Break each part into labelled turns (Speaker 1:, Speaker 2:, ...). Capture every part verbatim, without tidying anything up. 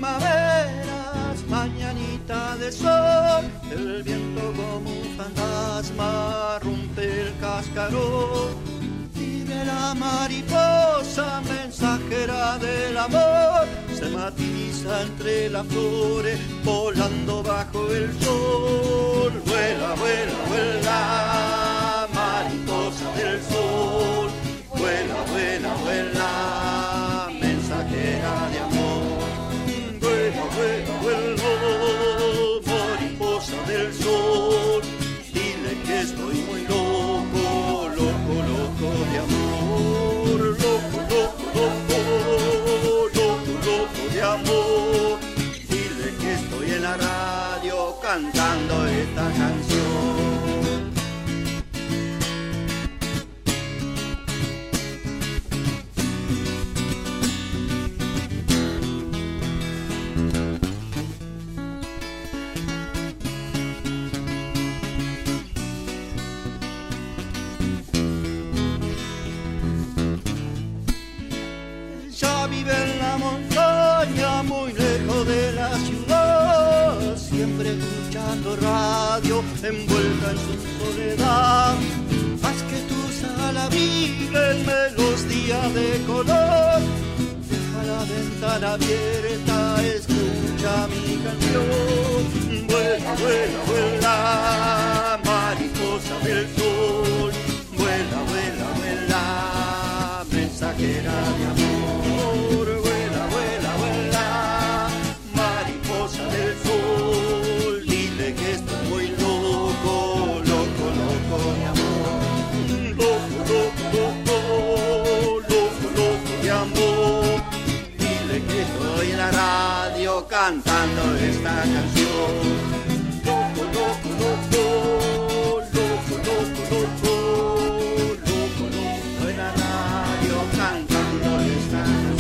Speaker 1: primaveras, mañanita de sol, el viento como un fantasma rompe el cascarón. Vive la mariposa, mensajera del amor, se matiza entre las flores, volando bajo el sol. Vuela, vuela, vuela, mariposa del sol, vuela, vuela, vuela, mensajera de amor. Vuela, vuela, vuela, mariposa del sol, dile que estoy muy loco, loco, loco de amor. Loco, loco, loco, loco, loco de amor. Dile que estoy en la radio cantando esta canción. Vive en la montaña, muy lejos de la ciudad, siempre escuchando radio, envuelta en su soledad. Haz que tu sala vive melodía de color, deja la ventana abierta, escucha mi canción. Vuela, vuela, vuela, mariposa del sol, vuela, vuela, vuela, mensajera de amor. Vuela, vuela, vuela, mariposa del sol, dile que estoy muy loco, loco, loco de amor. Loco, loco, loco, loco, loco de amor. Dile que estoy en la radio cantando esta canción. Loco, loco, loco, loco, loco, loco, loco, loco en la radio cantando esta canción.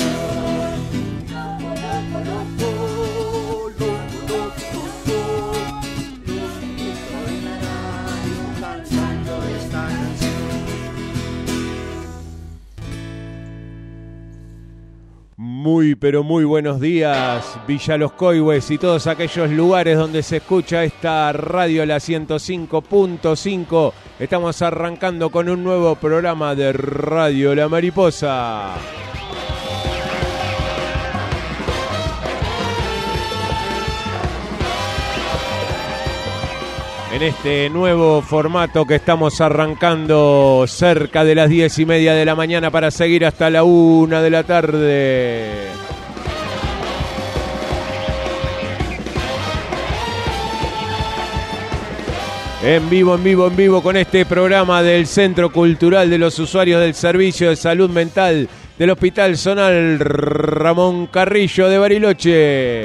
Speaker 2: Muy, pero muy buenos días, Villa Los Coihues y todos aquellos lugares donde se escucha esta radio, la ciento cinco punto cinco. Estamos arrancando con un nuevo programa de Radio La Mariposa. En este nuevo formato que estamos arrancando cerca de las diez y media de la mañana para seguir hasta la una de la tarde. En vivo, en vivo, en vivo con este programa del Centro Cultural de los Usuarios del Servicio de Salud Mental del Hospital Zonal Ramón Carrillo de Bariloche.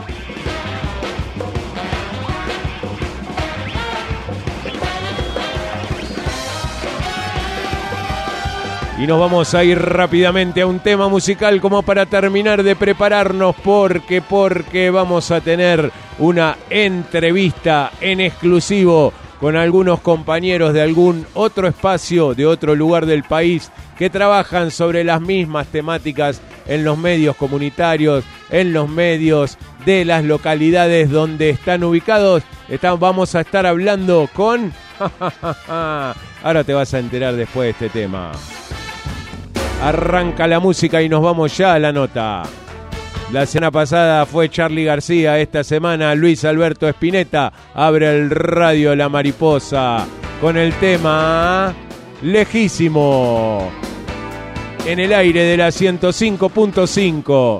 Speaker 2: Y nos vamos a ir rápidamente a un tema musical como para terminar de prepararnos porque, porque vamos a tener una entrevista en exclusivo con algunos compañeros de algún otro espacio, de otro lugar del país, que trabajan sobre las mismas temáticas en los medios comunitarios, en los medios de las localidades donde están ubicados. Estamos, vamos a estar hablando con... Ahora te vas a enterar después de este tema. Arranca la música y nos vamos ya a la nota. La semana pasada fue Charly García, esta semana Luis Alberto Spinetta abre el Radio La Mariposa con el tema Lejísimo en el aire de la ciento cinco punto cinco.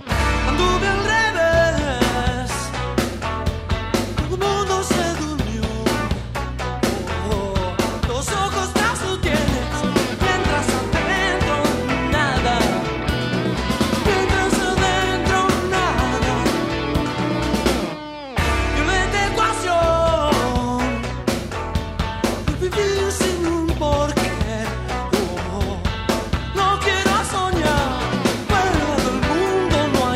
Speaker 3: No quiero soñar, fuera del mundo no hay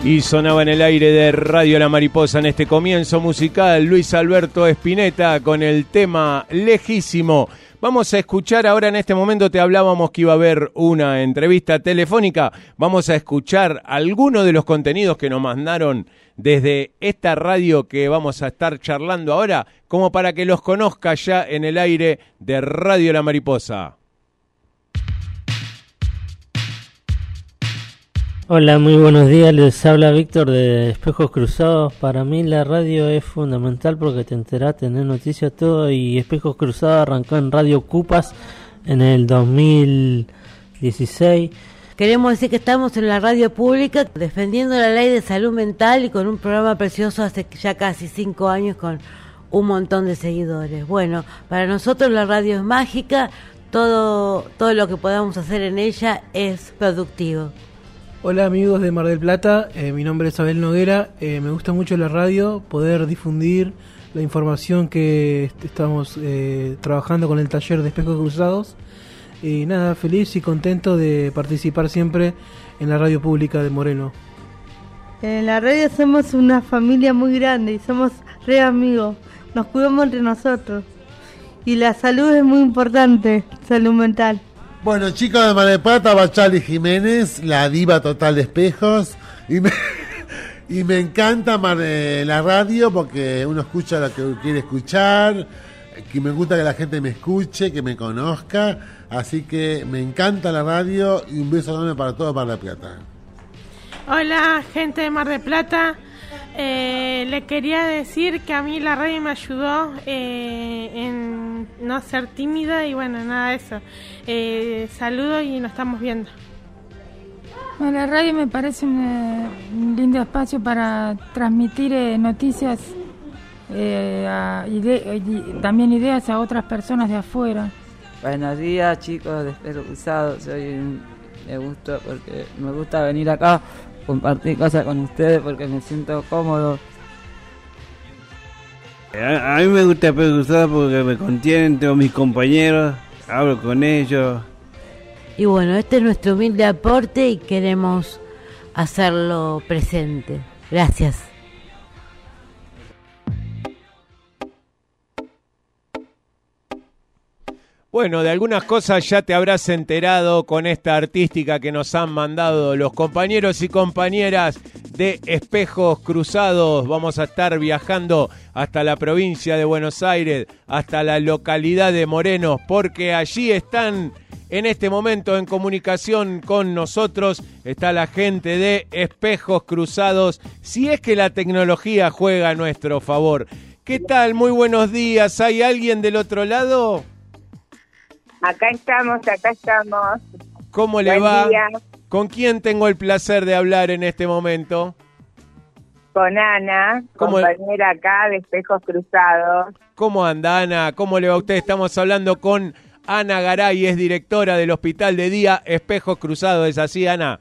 Speaker 2: Y sonaba en el aire de Radio La Mariposa en este comienzo musical Luis Alberto Spinetta con el tema Lejísimo. Vamos a escuchar ahora, en este momento te hablábamos que iba a haber una entrevista telefónica. Vamos a escuchar algunos de los contenidos que nos mandaron desde esta radio que vamos a estar charlando ahora, como para que los conozca ya en el aire de Radio La Mariposa.
Speaker 3: Hola, muy buenos días, les habla Víctor de Espejos Cruzados. Para mí la radio es fundamental porque te enterás, tenés noticias, todo, y Espejos Cruzados arrancó en Radio Cupas en el dos mil dieciséis.
Speaker 4: Queremos decir que estamos en la radio pública defendiendo la ley de salud mental y con un programa precioso hace ya casi cinco años con un montón de seguidores. Bueno, para nosotros la radio es mágica, todo, todo lo que podamos hacer en ella es productivo.
Speaker 5: Hola amigos de Mar del Plata, eh, mi nombre es Abel Noguera, eh, me gusta mucho la radio, poder difundir la información que est- estamos eh, trabajando con el taller de Espejos Cruzados, y nada, feliz y contento de participar siempre en la radio pública de Moreno.
Speaker 6: En la radio somos una familia muy grande y somos re amigos, nos cuidamos entre nosotros y la salud es muy importante, salud mental.
Speaker 7: Bueno, chicos de Mar del Plata, Bachali Jiménez, la diva total de Espejos, y me, y me encanta Mar, eh, la radio porque uno escucha lo que quiere escuchar, que me gusta que la gente me escuche, que me conozca, así que me encanta la radio y un beso enorme para todo Mar del Plata.
Speaker 8: Hola, gente de Mar del Plata. Eh, le quería decir que a mí la radio me ayudó eh, en no ser tímida y bueno, nada de eso. Eh, saludos y nos estamos viendo.
Speaker 9: Bueno, la radio me parece un, eh, un lindo espacio para transmitir eh, noticias eh, a ide- y también ideas a otras personas de afuera.
Speaker 10: Buenos días, chicos de Espejos Cruzados. Soy un, me gusta porque me gusta venir acá, compartir cosas con ustedes porque me siento cómodo.
Speaker 11: A, a mí me gusta Espejos Cruzados porque me contienen, tengo mis compañeros, hablo con ellos.
Speaker 4: Y bueno, este es nuestro humilde aporte y queremos hacerlo presente. Gracias.
Speaker 2: Bueno, de algunas cosas ya te habrás enterado con esta artística que nos han mandado los compañeros y compañeras de Espejos Cruzados. Vamos a estar viajando hasta la provincia de Buenos Aires, hasta la localidad de Moreno, porque allí están en este momento en comunicación con nosotros. Está la gente de Espejos Cruzados, si es que la tecnología juega a nuestro favor. ¿Qué tal? Muy buenos días. ¿Hay alguien del otro lado?
Speaker 12: Acá estamos, acá estamos.
Speaker 2: ¿Cómo le
Speaker 12: Buen
Speaker 2: va?
Speaker 12: día.
Speaker 2: ¿Con quién tengo el placer de hablar en este momento?
Speaker 12: Con Ana,
Speaker 2: ¿Cómo?
Speaker 12: compañera acá de Espejos Cruzados.
Speaker 2: ¿Cómo anda, Ana? ¿Cómo le va a usted? Estamos hablando con Ana Garay, es directora del Hospital de Día Espejos Cruzados. ¿Es así, Ana?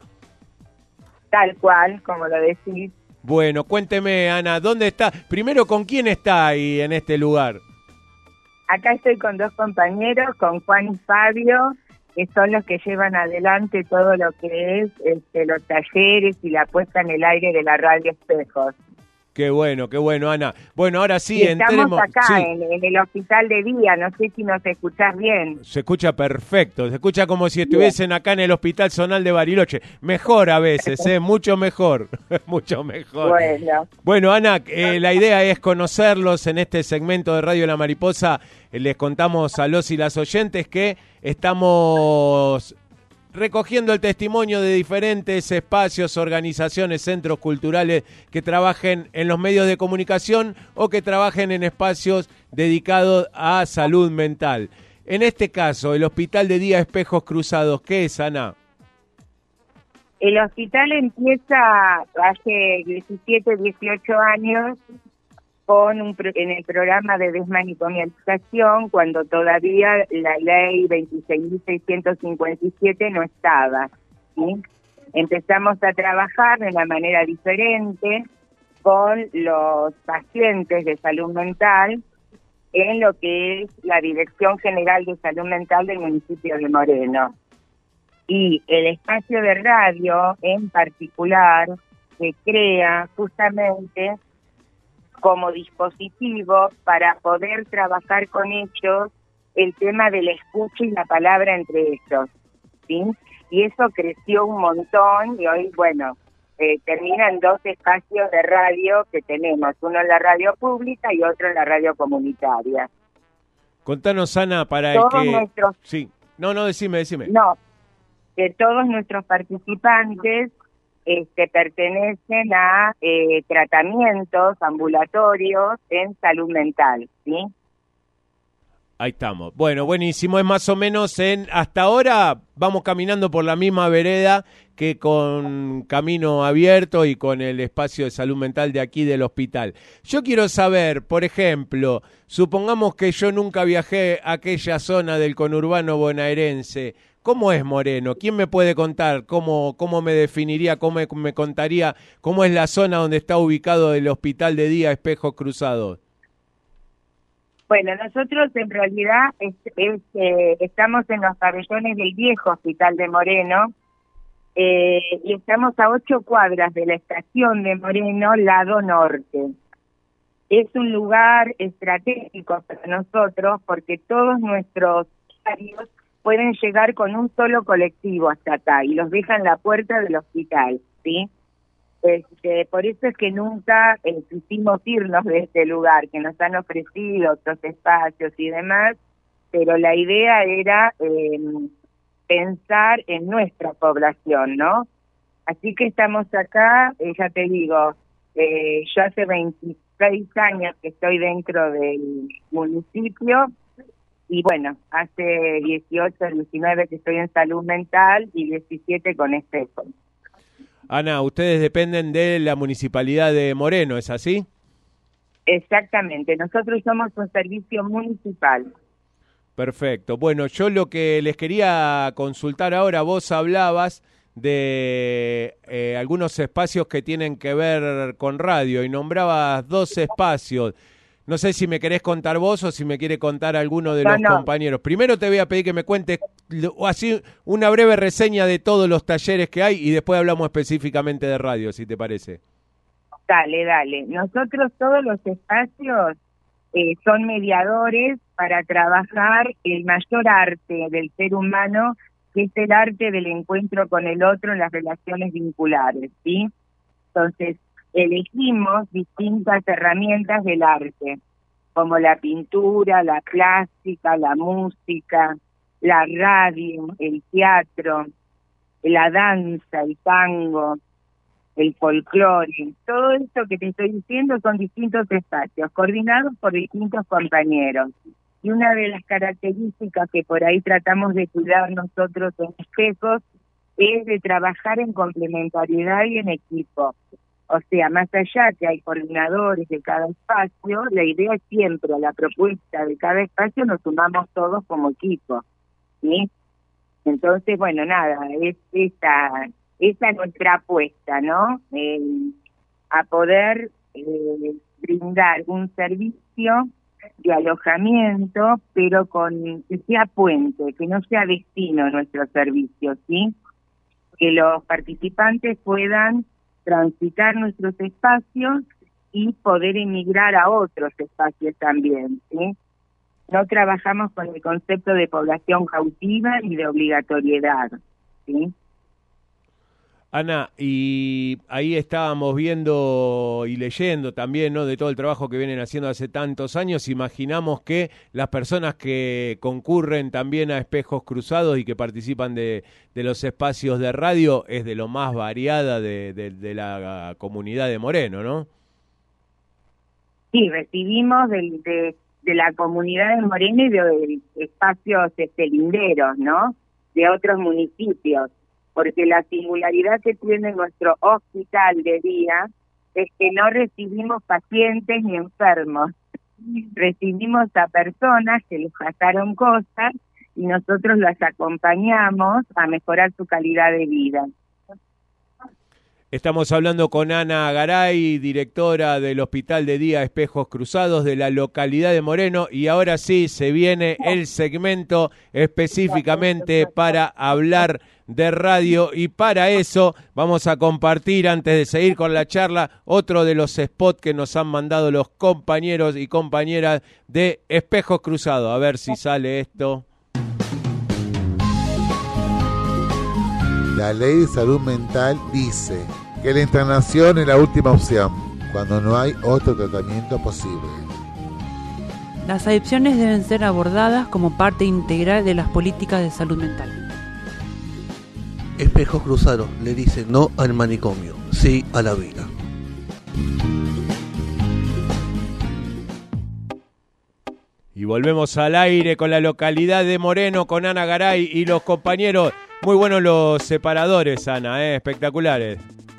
Speaker 12: Tal cual, como lo decís.
Speaker 2: Bueno, cuénteme, Ana, ¿dónde está? Primero, ¿con quién está ahí en este lugar?
Speaker 12: Acá estoy con dos compañeros, con Juan y Fabio, que son los que llevan adelante todo lo que es este, los talleres y la puesta en el aire de la radio Espejos.
Speaker 2: Qué bueno, qué bueno, Ana. Bueno, ahora sí,
Speaker 12: y estamos
Speaker 2: entremos.
Speaker 12: acá
Speaker 2: Sí.
Speaker 12: en, en el hospital de día, no sé si nos escuchás bien.
Speaker 2: Se escucha perfecto, se escucha como si estuviesen acá en el Hospital Zonal de Bariloche. Mejor a veces, ¿eh? Mucho mejor, mucho mejor.
Speaker 12: Bueno.
Speaker 2: Bueno, Ana, eh, la idea es conocerlos en este segmento de Radio La Mariposa. Eh, les contamos a los y las oyentes que estamos recogiendo el testimonio de diferentes espacios, organizaciones, centros culturales que trabajen en los medios de comunicación o que trabajen en espacios dedicados a salud mental. En este caso, el Hospital de Día Espejos Cruzados, ¿qué es, Ana?
Speaker 12: El hospital empieza hace diecisiete, dieciocho años con un pro- en el programa de desmanicomialización, cuando todavía la ley veintiséis mil seiscientos cincuenta y siete no estaba, ¿sí? Empezamos a trabajar de una manera diferente con los pacientes de salud mental en lo que es la Dirección General de Salud Mental del municipio de Moreno. Y el espacio de radio en particular se crea justamente como dispositivo para poder trabajar con ellos el tema de la escucha y la palabra entre ellos, ¿sí? Y eso creció un montón y hoy, bueno, eh, terminan dos espacios de radio que tenemos, uno en la radio pública y otro en la radio comunitaria.
Speaker 2: Contanos, Ana, para
Speaker 12: Todos
Speaker 2: el que...
Speaker 12: nuestros...
Speaker 2: Sí, no, no, decime, decime.
Speaker 12: No, que todos nuestros participantes este, pertenecen a eh, tratamientos ambulatorios en salud mental, ¿sí?
Speaker 2: Ahí estamos. Bueno, buenísimo. Es más o menos en... Hasta ahora vamos caminando por la misma vereda que con Camino Abierto y con el espacio de salud mental de aquí del hospital. Yo quiero saber, por ejemplo, supongamos que yo nunca viajé a aquella zona del conurbano bonaerense. ¿Cómo es Moreno? ¿Quién me puede contar? ¿Cómo, cómo me definiría, cómo me, me contaría cómo es la zona donde está ubicado el hospital de día Espejos Cruzados?
Speaker 12: Bueno, nosotros en realidad es, es, eh, estamos en los pabellones del viejo Hospital de Moreno eh, y estamos a ocho cuadras de la estación de Moreno, lado norte. Es un lugar estratégico para nosotros porque todos nuestros usuarios pueden llegar con un solo colectivo hasta acá y los dejan en la puerta del hospital, ¿sí? Este, por eso es que nunca eh, quisimos irnos de este lugar, que nos han ofrecido otros espacios y demás, pero la idea era eh, pensar en nuestra población, ¿no? Así que estamos acá, eh, ya te digo, eh, yo hace veintiséis años que estoy dentro del municipio, y bueno, hace dieciocho, diecinueve que estoy en salud mental y diecisiete con Espejos.
Speaker 2: Ana, ustedes dependen de la Municipalidad de Moreno, ¿es así?
Speaker 12: Exactamente, nosotros somos un servicio municipal.
Speaker 2: Perfecto. Bueno, yo lo que les quería consultar ahora, vos hablabas de eh, algunos espacios que tienen que ver con radio y nombrabas dos espacios. No sé si me querés contar vos o si me quiere contar alguno de
Speaker 12: no,
Speaker 2: los
Speaker 12: no.
Speaker 2: compañeros. Primero te voy a pedir que me cuentes así una breve reseña de todos los talleres que hay y después hablamos específicamente de radio, si te parece.
Speaker 12: Dale, dale. Nosotros todos los espacios eh, son mediadores para trabajar el mayor arte del ser humano, que es el arte del encuentro con el otro en las relaciones vinculares, ¿sí? Entonces, elegimos distintas herramientas del arte, como la pintura, la plástica, la música, la radio, el teatro, la danza, el tango, el folclore. Todo esto que te estoy diciendo son distintos espacios, coordinados por distintos compañeros. Y una de las características que por ahí tratamos de cuidar nosotros en Espejos es de trabajar en complementariedad y en equipo. O sea, más allá que hay coordinadores de cada espacio, la idea es siempre a la propuesta de cada espacio nos sumamos todos como equipo, ¿sí? Entonces, bueno, nada, es esa, esa nuestra apuesta, ¿no? Eh, a poder eh, brindar un servicio de alojamiento, pero con que sea puente, que no sea destino nuestro servicio, ¿sí? Que los participantes puedan transitar nuestros espacios y poder emigrar a otros espacios también, ¿sí? No trabajamos con el concepto de población cautiva y de obligatoriedad, ¿sí?
Speaker 2: Ana, y ahí estábamos viendo y leyendo también, ¿no?, de todo el trabajo que vienen haciendo hace tantos años. Imaginamos que las personas que concurren también a Espejos Cruzados y que participan de, de los espacios de radio es de lo más variada de, de, de la comunidad de Moreno, ¿no?
Speaker 12: Sí, recibimos de, de, de la comunidad de Moreno y de espacios este, linderos, ¿no?, de otros municipios. Porque la singularidad que tiene nuestro hospital de día es que no recibimos pacientes ni enfermos, recibimos a personas que les pasaron cosas y nosotros las acompañamos a mejorar su calidad de vida.
Speaker 2: Estamos hablando con Ana Garay, directora del Hospital de Día Espejos Cruzados de la localidad de Moreno, y ahora sí se viene el segmento específicamente para hablar de radio, y para eso vamos a compartir, antes de seguir con la charla, otro de los spots que nos han mandado los compañeros y compañeras de Espejos Cruzados. A ver si sale esto.
Speaker 7: La ley de salud mental dice que la internación es la última opción, cuando no hay otro tratamiento posible.
Speaker 13: Las adicciones deben ser abordadas como parte integral de las políticas de salud mental.
Speaker 14: Espejos Cruzados le dice no al manicomio, sí a la vida.
Speaker 2: Y volvemos al aire con la localidad de Moreno, con Ana Garay y los compañeros. Muy buenos los separadores, Ana, ¿eh? Espectaculares.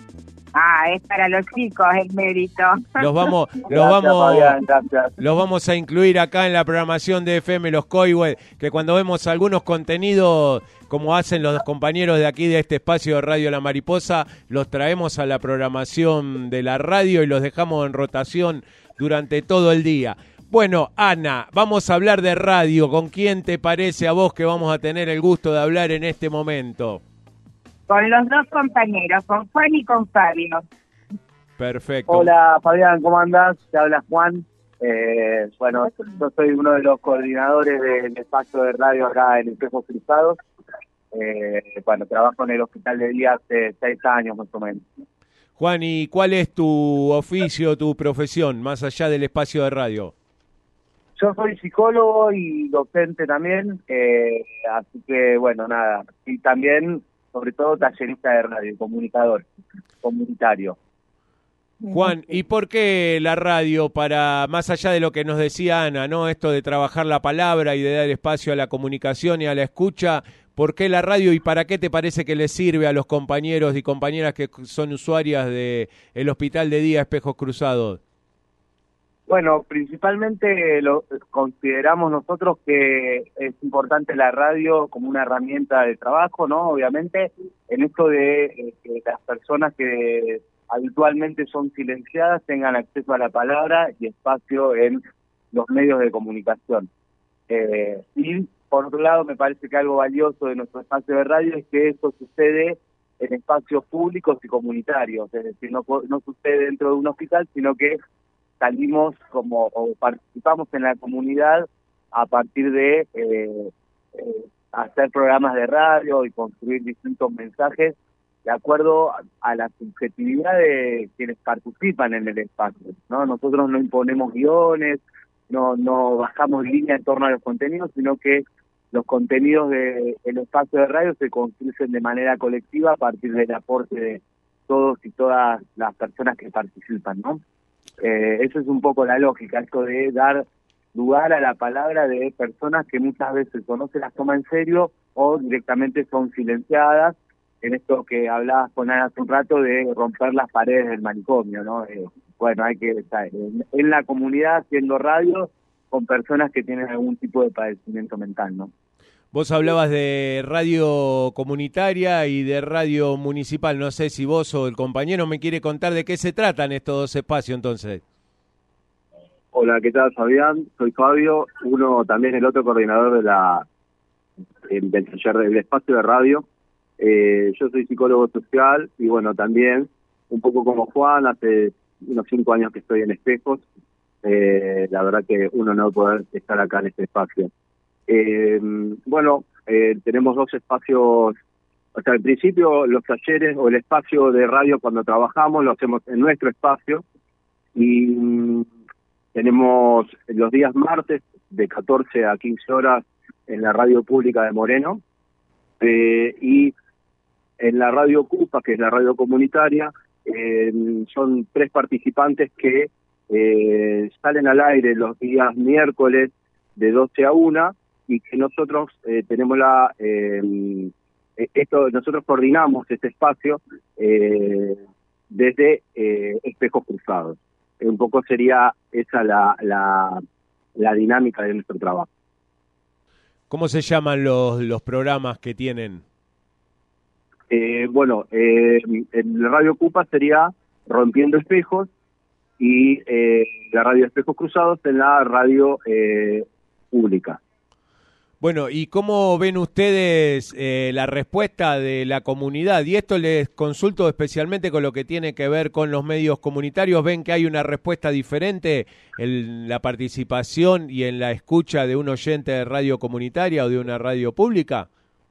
Speaker 12: Ah, es para los chicos el mérito.
Speaker 2: Los vamos, los
Speaker 15: Gracias,
Speaker 2: vamos,
Speaker 15: Fabián, gracias.
Speaker 2: los vamos a incluir acá en la programación de F M Los Coihues, que cuando vemos algunos contenidos, como hacen los compañeros de aquí de este espacio de Radio La Mariposa, los traemos a la programación de la radio y los dejamos en rotación durante todo el día. Bueno, Ana, vamos a hablar de radio. ¿Con quién te parece a vos que vamos a tener el gusto de hablar en este momento?
Speaker 12: Con los dos compañeros, con Juan y con Fabio.
Speaker 2: Perfecto.
Speaker 15: Hola Fabián, ¿cómo andás? Te habla Juan. Eh, bueno, yo soy uno de los coordinadores del espacio de radio acá en Espejos Cruzados. Eh, bueno, trabajo en el hospital de día hace seis años más o menos.
Speaker 2: Juan, ¿y cuál es tu oficio, tu profesión, más allá del espacio de radio?
Speaker 15: Yo soy psicólogo y docente también, eh, así que bueno, nada. Y también, sobre todo, tallerista de radio, comunicador, comunitario.
Speaker 2: Juan, ¿y por qué la radio, para más allá de lo que nos decía Ana, ¿no? Esto de trabajar la palabra y de dar espacio a la comunicación y a la escucha, ¿por qué la radio y para qué te parece que le sirve a los compañeros y compañeras que son usuarias de el Hospital de Día Espejos Cruzados?
Speaker 15: Bueno, principalmente lo consideramos nosotros que es importante la radio como una herramienta de trabajo, ¿no? Obviamente, en esto de eh, que las personas que habitualmente son silenciadas tengan acceso a la palabra y espacio en los medios de comunicación. Eh, y por otro lado, me parece que algo valioso de nuestro espacio de radio es que eso sucede en espacios públicos y comunitarios, es decir, no, no sucede dentro de un hospital, sino que salimos como o participamos en la comunidad a partir de eh, eh, hacer programas de radio y construir distintos mensajes de acuerdo a, a la subjetividad de quienes participan en el espacio, ¿no? Nosotros no imponemos guiones, no no bajamos línea en torno a los contenidos, sino que los contenidos del de, espacio de radio se construyen de manera colectiva a partir del aporte de todos y todas las personas que participan, ¿no? Eh, eso es un poco la lógica, esto de dar lugar a la palabra de personas que muchas veces o no se las toma en serio o directamente son silenciadas, en esto que hablabas con Ana hace un rato de romper las paredes del manicomio, ¿no? Eh, bueno, hay que estar en, en la comunidad haciendo radio con personas que tienen algún tipo de padecimiento mental, ¿no?
Speaker 2: Vos hablabas de radio comunitaria y de radio municipal. No sé si vos o el compañero me quiere contar de qué se tratan estos dos espacios entonces.
Speaker 15: Hola, ¿qué tal, Fabián? Soy Fabio, uno también el otro coordinador de la del taller del espacio de radio. Eh, yo soy psicólogo social y bueno, también un poco como Juan, hace unos cinco años que estoy en Espejos. Eh, la verdad que un honor poder estar acá en este espacio. Eh, bueno, eh, tenemos dos espacios, o sea, al principio los talleres o el espacio de radio cuando trabajamos lo hacemos en nuestro espacio y mm, tenemos los días martes de catorce a quince horas en la radio pública de Moreno eh, y en la radio CUPA, que es la radio comunitaria, eh, son tres participantes que eh, salen al aire los días miércoles de doce a una y que nosotros eh, tenemos la eh, esto nosotros coordinamos este espacio eh, desde eh, Espejos Cruzados. Un poco sería esa la, la la dinámica de nuestro trabajo.
Speaker 2: ¿Cómo se llaman los los programas que tienen?
Speaker 15: Eh, bueno, eh, el Radio Cupa sería Rompiendo Espejos y eh, la radio Espejos Cruzados en la radio eh, pública.
Speaker 2: Bueno, ¿y cómo ven ustedes eh, la respuesta de la comunidad? Y esto les consulto especialmente con lo que tiene que ver con los medios comunitarios. ¿Ven que hay una respuesta diferente en la participación y en la escucha de un oyente de radio comunitaria o de una radio pública?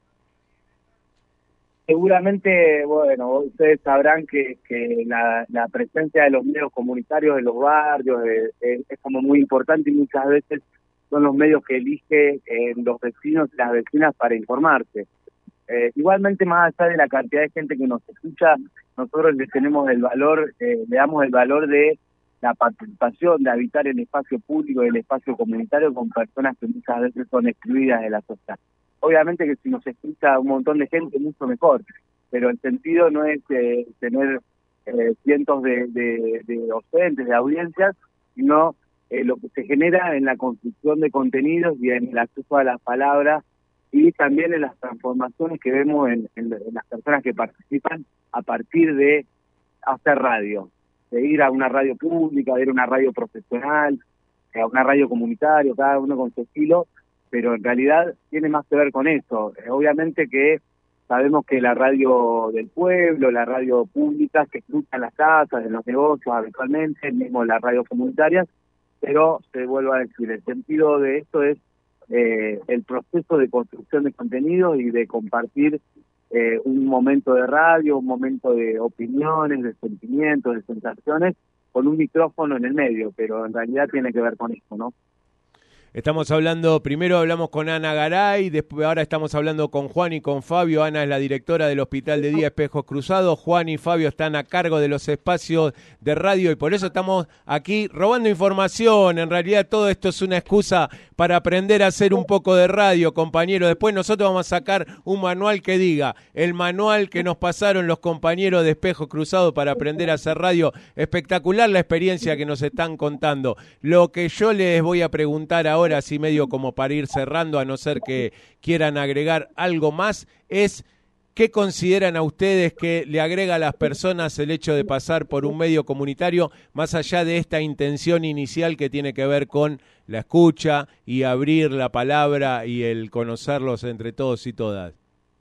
Speaker 15: Seguramente, bueno, ustedes sabrán que, que la, la presencia de los medios comunitarios en los barrios es, es, es como muy importante, y muchas veces son los medios que eligen eh, los vecinos y las vecinas para informarse. Eh, igualmente, más allá de la cantidad de gente que nos escucha, nosotros le tenemos el valor, eh, le damos el valor de la participación, de habitar el espacio público, el espacio comunitario con personas que muchas veces son excluidas de la sociedad. Obviamente que si nos escucha un montón de gente, mucho mejor, pero el sentido no es eh, tener eh, cientos de, de, de docentes, de audiencias, sino eh, lo que se genera en la construcción de contenidos y en el acceso a las palabras, y también en las transformaciones que vemos en, en, en las personas que participan a partir de hacer radio, de ir a una radio pública, de ir a una radio profesional, a una radio comunitaria, cada uno con su estilo, pero en realidad tiene más que ver con eso. Eh, obviamente que sabemos que la radio del pueblo, la radio pública, que escuchan las casas, en los negocios habitualmente, mismo las radios comunitarias, pero se vuelvo a decir, el sentido de esto es eh, el proceso de construcción de contenidos y de compartir eh, un momento de radio, un momento de opiniones, de sentimientos, de sensaciones, con un micrófono en el medio, pero en realidad tiene que ver con eso, ¿no?
Speaker 2: Estamos hablando, primero hablamos con Ana Garay, después ahora estamos hablando con Juan y con Fabio. Ana es la directora del Hospital de Día Espejos Cruzados. Juan y Fabio están a cargo de los espacios de radio y por eso estamos aquí robando información. En realidad todo esto es una excusa para aprender a hacer un poco de radio, compañeros. Después nosotros vamos a sacar un manual que diga, el manual que nos pasaron los compañeros de Espejos Cruzados para aprender a hacer radio. Espectacular la experiencia que nos están contando. Lo que yo les voy a preguntar ahora, así medio como para ir cerrando, a no ser que quieran agregar algo más, es ¿qué consideran a ustedes que le agrega a las personas el hecho de pasar por un medio comunitario, más allá de esta intención inicial que tiene que ver con la escucha y abrir la palabra y el conocerlos entre todos y todas?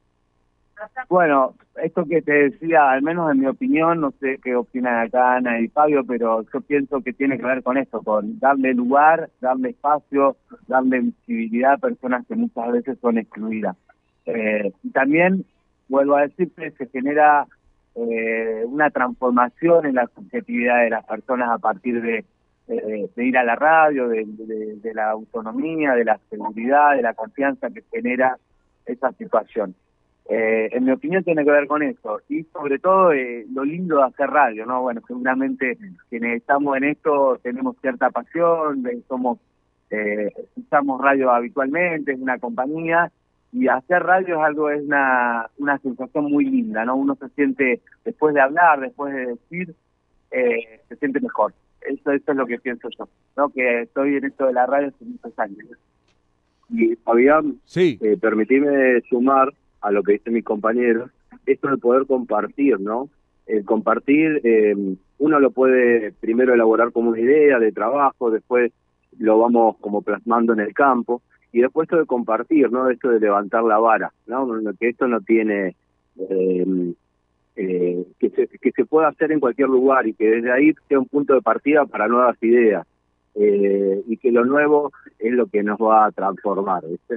Speaker 15: Bueno, esto que te decía, al menos en mi opinión, no sé qué opinan acá Ana y Fabio, pero yo pienso que tiene que ver con esto, con darle lugar, darle espacio, darle visibilidad a personas que muchas veces son excluidas. Eh, y también, vuelvo a decir, que se genera eh, una transformación en la subjetividad de las personas a partir de, de, de ir a la radio, de, de, de la autonomía, de la seguridad, de la confianza que genera esa situación. Eh, en mi opinión tiene que ver con eso, y sobre todo eh, lo lindo de hacer radio, ¿no? Bueno, seguramente quienes estamos en esto tenemos cierta pasión, eh, somos eh, escuchamos radio habitualmente, es una compañía, y hacer radio es algo, es una, una sensación muy linda, ¿no? Uno se siente, después de hablar, después de decir, eh, se siente mejor. Eso, eso es lo que pienso yo, ¿no? Que estoy en esto de la radio hace muchos años.
Speaker 16: Y Fabián,
Speaker 2: sí.
Speaker 16: eh, permitime sumar a lo que dicen mis compañeros, esto de poder compartir, ¿no? El compartir, eh, uno lo puede primero elaborar como una idea de trabajo, después lo vamos como plasmando en el campo, y después esto de compartir, ¿no? Esto de levantar la vara, ¿no? Que esto no tiene, eh, eh, que, se, que se pueda hacer en cualquier lugar y que desde ahí sea un punto de partida para nuevas ideas, eh, y que lo nuevo es lo que nos va a transformar, ¿viste?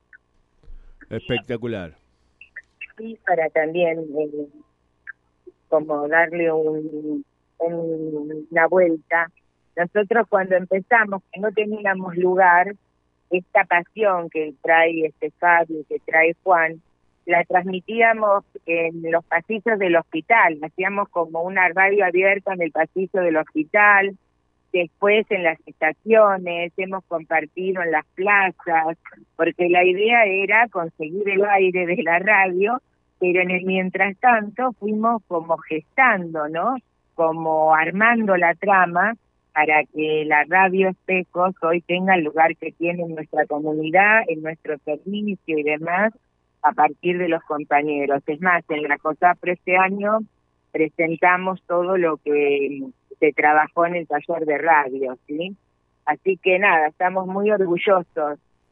Speaker 2: Espectacular.
Speaker 12: Y para también eh, como darle un, un, una vuelta. Nosotros cuando empezamos, que no teníamos lugar, esta pasión que trae este Fabio, que trae Juan, la transmitíamos en los pasillos del hospital, hacíamos como una radio abierta en el pasillo del hospital, después en las estaciones, hemos compartido en las plazas, porque la idea era conseguir el aire de la radio, pero en el mientras tanto fuimos como gestando, ¿no? Como armando la trama para que la radio Espejos hoy tenga el lugar que tiene en nuestra comunidad, en nuestro servicio y demás, a partir de los compañeros. Es más, en la COSAPRO este año presentamos todo lo que se trabajó en el taller de radio, ¿sí? Así que nada, estamos muy orgullosos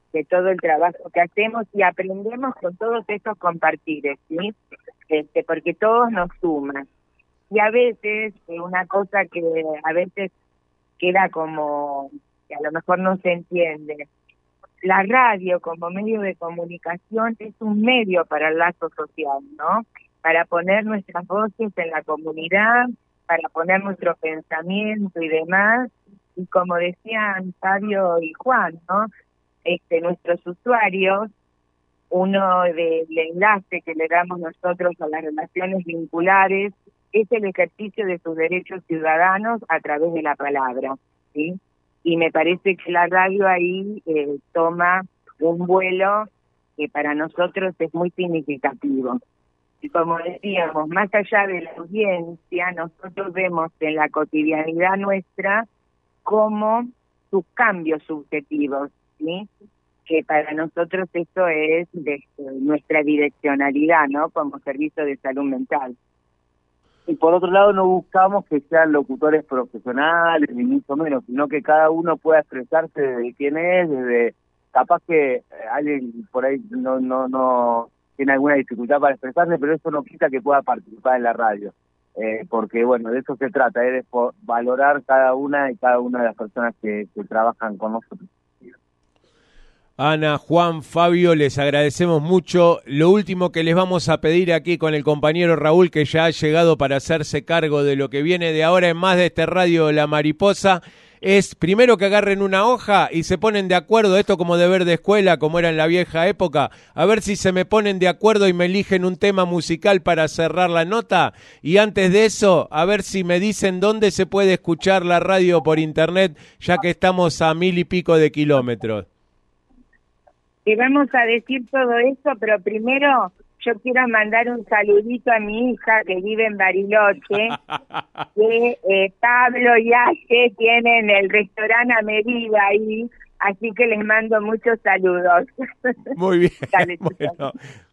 Speaker 12: de todo el trabajo que hacemos y aprendemos con todos estos compartires, ¿sí? Este, porque todos nos suman. Y a veces, eh, una cosa que a veces queda como, que a lo mejor no se entiende, la radio como medio de comunicación es un medio para el lazo social, ¿no? Para poner nuestras voces en la comunidad, para poner nuestro pensamiento y demás, y como decían Fabio y Juan, ¿no? Este, nuestros usuarios, uno del enlace que le damos nosotros a las relaciones vinculares es el ejercicio de sus derechos ciudadanos a través de la palabra, ¿sí? Y me parece que la radio ahí eh, toma un vuelo que para nosotros es muy significativo. Y como decíamos, más allá de la audiencia, nosotros vemos en la cotidianidad nuestra como sus cambios subjetivos, ¿sí? Que para nosotros eso es de, de nuestra direccionalidad, ¿no? Como servicio de salud mental.
Speaker 15: Y por otro lado no buscamos que sean locutores profesionales, ni mucho menos, sino que cada uno pueda expresarse de quién es, desde capaz que alguien por ahí no no no tiene alguna dificultad para expresarse, pero eso no quita que pueda participar en la radio. Eh, porque bueno, de eso se trata, es de valorar cada una y cada una de las personas que, que trabajan con nosotros.
Speaker 2: Ana, Juan, Fabio, les agradecemos mucho. Lo último que les vamos a pedir aquí con el compañero Raúl, que ya ha llegado para hacerse cargo de lo que viene de ahora en más de este Radio La Mariposa, es primero que agarren una hoja y se ponen de acuerdo, esto como deber de escuela, como era en la vieja época, a ver si se me ponen de acuerdo y me eligen un tema musical para cerrar la nota, y antes de eso, a ver si me dicen dónde se puede escuchar la radio por internet, ya que estamos a mil y pico de kilómetros.
Speaker 12: Y vamos a decir todo eso, pero primero yo quiero mandar un saludito a mi hija que vive en Bariloche, que eh, Pablo y Aye tienen el restaurante a medida ahí, así que les mando muchos saludos.
Speaker 2: Muy bien. Bueno,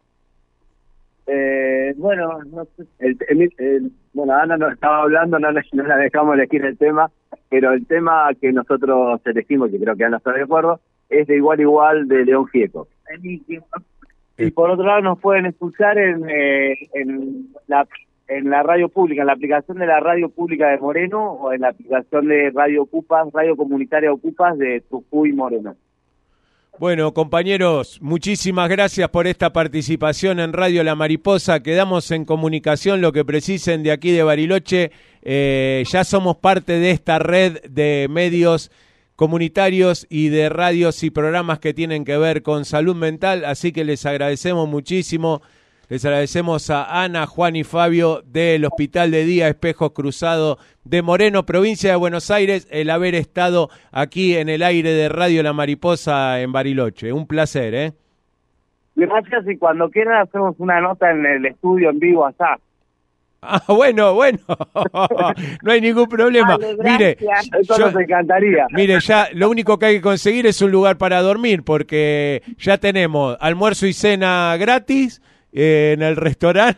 Speaker 15: eh, bueno, no sé, el, el, el, bueno, Ana nos estaba hablando, no, no la dejamos elegir el tema, pero el tema que nosotros elegimos, que creo que Ana está de acuerdo, es de Igual Igual de León Gieco. Y por otro lado nos pueden escuchar en, eh, en la en la radio pública, en la aplicación de la radio pública de Moreno, o en la aplicación de Radio Ocupas, Radio Comunitaria Ocupas de Tujuy Moreno.
Speaker 2: Bueno, compañeros, muchísimas gracias por esta participación en Radio La Mariposa. Quedamos en comunicación, lo que precisen de aquí de Bariloche. Eh, ya somos parte de esta red de medios comunitarios y de radios y programas que tienen que ver con salud mental, así que les agradecemos muchísimo. Les agradecemos a Ana, Juan y Fabio del Hospital de Día Espejos Cruzados de Moreno, provincia de Buenos Aires, el haber estado aquí en el aire de Radio La Mariposa en Bariloche. Un placer, ¿eh?
Speaker 15: Gracias, y cuando quieran hacemos una nota en el estudio en vivo allá.
Speaker 2: Ah, bueno, bueno, no hay ningún problema.
Speaker 15: Vale,
Speaker 2: mire,
Speaker 15: eso
Speaker 2: yo,
Speaker 15: nos encantaría.
Speaker 2: Mire, ya lo único que hay que conseguir es un lugar para dormir, porque ya tenemos almuerzo y cena gratis eh, en el restaurante.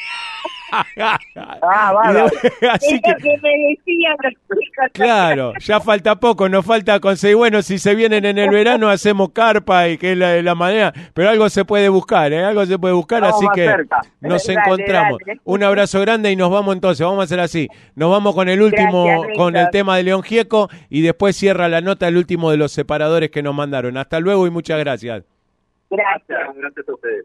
Speaker 12: Ah, vale.
Speaker 2: Así
Speaker 12: es
Speaker 2: que,
Speaker 12: lo que me decían los chicos.
Speaker 2: claro, ya falta poco, nos falta conseguir, bueno, si se vienen en el verano hacemos carpa y que es la, la manera, pero algo se puede buscar, ¿eh? Algo se puede buscar, vamos, así que cerca. Nos dale, encontramos. Dale. Un abrazo grande y nos vamos entonces, vamos a hacer así, nos vamos con el último, gracias, con el tema de León Gieco y después cierra la nota el último de los separadores que nos mandaron. Hasta luego y muchas gracias.
Speaker 12: Gracias.
Speaker 15: Gracias a ustedes.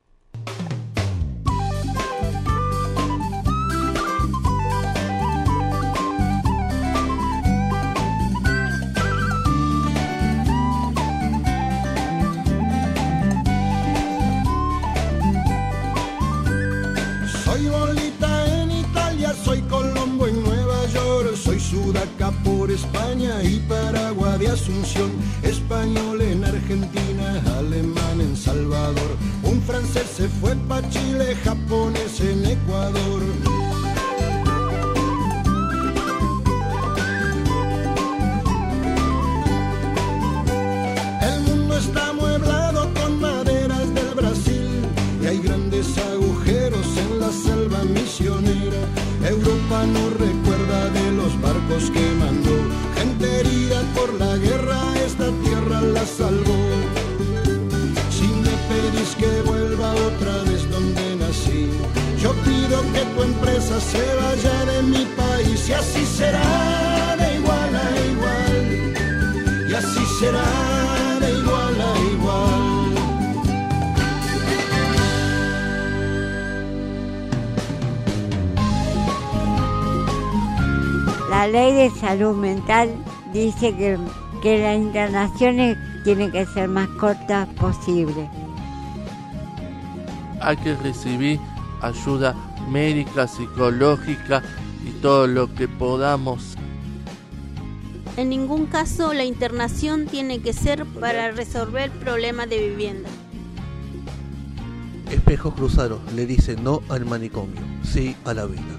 Speaker 17: Soy Lolita en Italia, soy Colombo en Nueva York, soy Sudaca por España y Paraguay de Asunción, español en Argentina, alemán en Salvador, un francés se fue pa' Chile, japonés en Ecuador. El mundo está amueblado con maderas del Brasil y hay grandes agujeros en la selva misionera. Europa no recuerda de los barcos que mandó, gente herida por la guerra, esta tierra la salvó. otra vez donde nací. Yo pido que tu empresa se vaya de mi país y así será de igual a igual. Y así será de igual a igual.
Speaker 18: La ley de salud mental dice que, que las internaciones tienen que ser más cortas posible.
Speaker 19: Hay que recibir ayuda médica, psicológica y todo lo que podamos.
Speaker 20: En ningún caso la internación tiene que ser para resolver problemas de vivienda.
Speaker 14: Espejos Cruzados le dice no al manicomio, sí a la vida.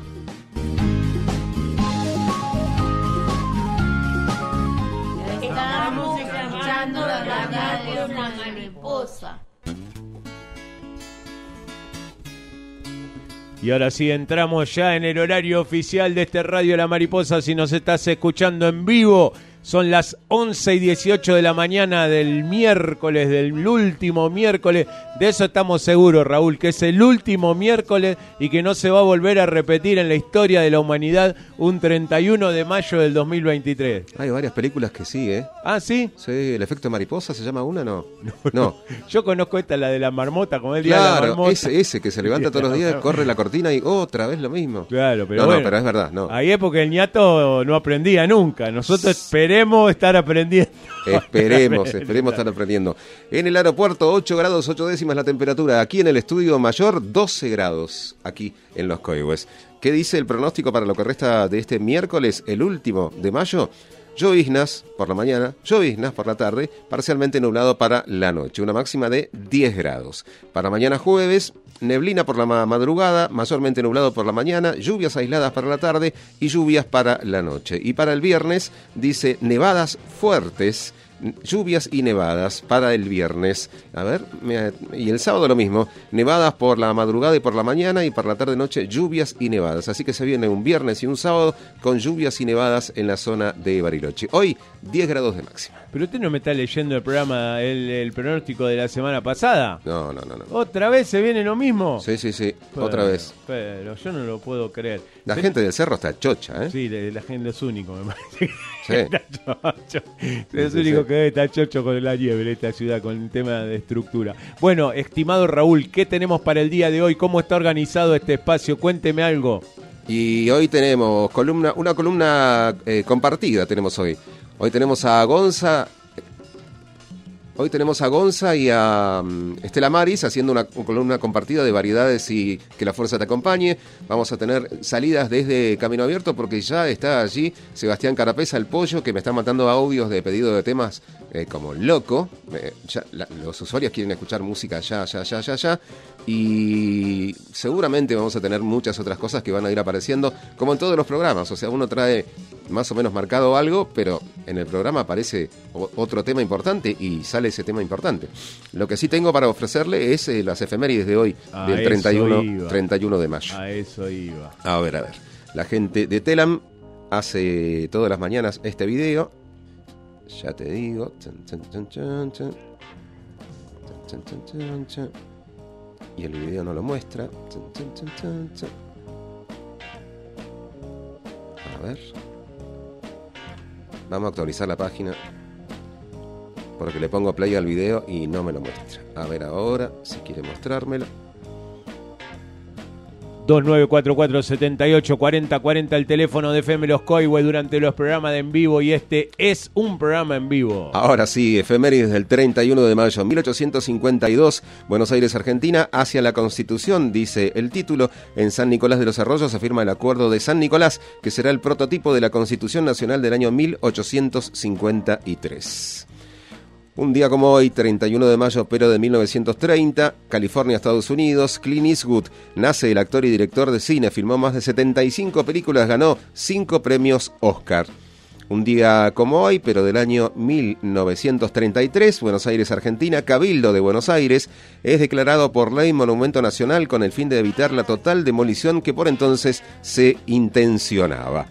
Speaker 21: Estamos escuchando la radio de la mariposa.
Speaker 2: Y ahora sí entramos ya en el horario oficial de este Radio La Mariposa. Si nos estás escuchando en vivo, son las once y dieciocho de la mañana del miércoles, del último miércoles. De eso estamos seguros, Raúl, que es el último miércoles y que no se va a volver a repetir en la historia de la humanidad un treinta y uno de mayo del dos mil veintitrés.
Speaker 22: Hay varias películas que sí, ¿eh?
Speaker 2: ¿Ah, sí?
Speaker 22: Sí, El efecto mariposa se llama una, ¿no? No. no.
Speaker 2: Yo conozco esta, la de la marmota, como el día de la
Speaker 22: Claro,
Speaker 2: marmota.
Speaker 22: ese, ese que se levanta todos los días, corre la cortina y otra vez lo mismo.
Speaker 2: Claro, pero
Speaker 22: no,
Speaker 2: bueno,
Speaker 22: no, pero es verdad, no.
Speaker 2: Ahí es porque el ñato no aprendía nunca. Nosotros esperemos estar aprendiendo.
Speaker 22: Esperemos, esperemos estar aprendiendo. En el aeropuerto, ocho grados, ocho décimas la temperatura. Aquí en el estudio mayor, doce grados, aquí en Los Coihues. ¿Qué dice el pronóstico para lo que resta de este miércoles, el último de mayo? Lloviznas por la mañana, lloviznas por la tarde, parcialmente nublado para la noche, una máxima de diez grados. Para mañana jueves, neblina por la madrugada, mayormente nublado por la mañana, lluvias aisladas para la tarde y lluvias para la noche. Y para el viernes, dice nevadas fuertes, lluvias y nevadas para el viernes. A ver, me, y el sábado lo mismo, nevadas por la madrugada y por la mañana, y por la tarde-noche lluvias y nevadas. Así que se viene un viernes y un sábado con lluvias y nevadas en la zona de Bariloche. Hoy, diez grados de máxima.
Speaker 2: Pero usted no me está leyendo el programa, el, el pronóstico de la semana pasada.
Speaker 22: No, no, no, no.
Speaker 2: ¿Otra vez se viene lo mismo?
Speaker 22: Sí, sí, sí,
Speaker 2: pero,
Speaker 22: otra vez.
Speaker 2: Pero yo no lo puedo creer.
Speaker 22: La
Speaker 2: pero,
Speaker 22: gente del cerro está chocha, ¿eh?
Speaker 2: Sí, la, la gente es único, me parece.
Speaker 22: Sí.
Speaker 2: Está chocho. Es
Speaker 22: Sí,
Speaker 2: único
Speaker 22: sí.
Speaker 2: que debe estar chocho con la nieve en esta ciudad, con el tema de estructura. Bueno, estimado Raúl, ¿qué tenemos para el día de hoy? ¿Cómo está organizado este espacio? Cuénteme algo.
Speaker 22: Y hoy tenemos columna, una columna eh, compartida tenemos hoy. Hoy tenemos a Gonza, hoy tenemos a Gonza y a um, Estela Maris haciendo una, una columna compartida de variedades y que la fuerza te acompañe. Vamos a tener salidas desde Camino Abierto porque ya está allí Sebastián Carapeza, el pollo, que me está mandando audios de pedido de temas eh, como loco. Eh, ya, la, los usuarios quieren escuchar música ya, ya, ya, ya, ya. Y seguramente vamos a tener muchas otras cosas que van a ir apareciendo, como en todos los programas. O sea, uno trae más o menos marcado algo, pero en el programa aparece o- otro tema importante y sale ese tema importante. Lo que sí tengo para ofrecerle es eh, las efemérides de hoy,
Speaker 2: A
Speaker 22: del
Speaker 2: eso
Speaker 22: treinta y uno,
Speaker 2: iba.
Speaker 22: treinta y uno de mayo.
Speaker 2: A eso iba.
Speaker 22: A ver, a ver. La gente de Telam hace todas las mañanas este video. Ya te digo. Chan, chan, chan, chan, chan. Chan, chan, chan, chan, chan. Y el video no lo muestra. Chan, chan, chan, chan, chan. A ver. Vamos a actualizar la página. Porque le pongo play al video y no me lo muestra. A ver ahora, si quiere mostrármelo.
Speaker 2: dos nueve cuatro cuatro, siete ocho, cuatro cero cuatro cero, el teléfono de F M Los Coihues durante los programas de en vivo, y este es un programa en vivo.
Speaker 22: Ahora sí, efemérides del treinta y uno de mayo, mil ochocientos cincuenta y dos, Buenos Aires, Argentina, hacia la Constitución, dice el título. En San Nicolás de los Arroyos se firma el Acuerdo de San Nicolás, que será el prototipo de la Constitución Nacional del año mil ochocientos cincuenta y tres. Un día como hoy, treinta y uno de mayo, pero de mil novecientos treinta, California, Estados Unidos, Clint Eastwood, nace el actor y director de cine, filmó más de setenta y cinco películas, ganó cinco premios Oscar. Un día como hoy, pero del año mil novecientos treinta y tres, Buenos Aires, Argentina, Cabildo de Buenos Aires es declarado por ley monumento nacional con el fin de evitar la total demolición que por entonces se intencionaba.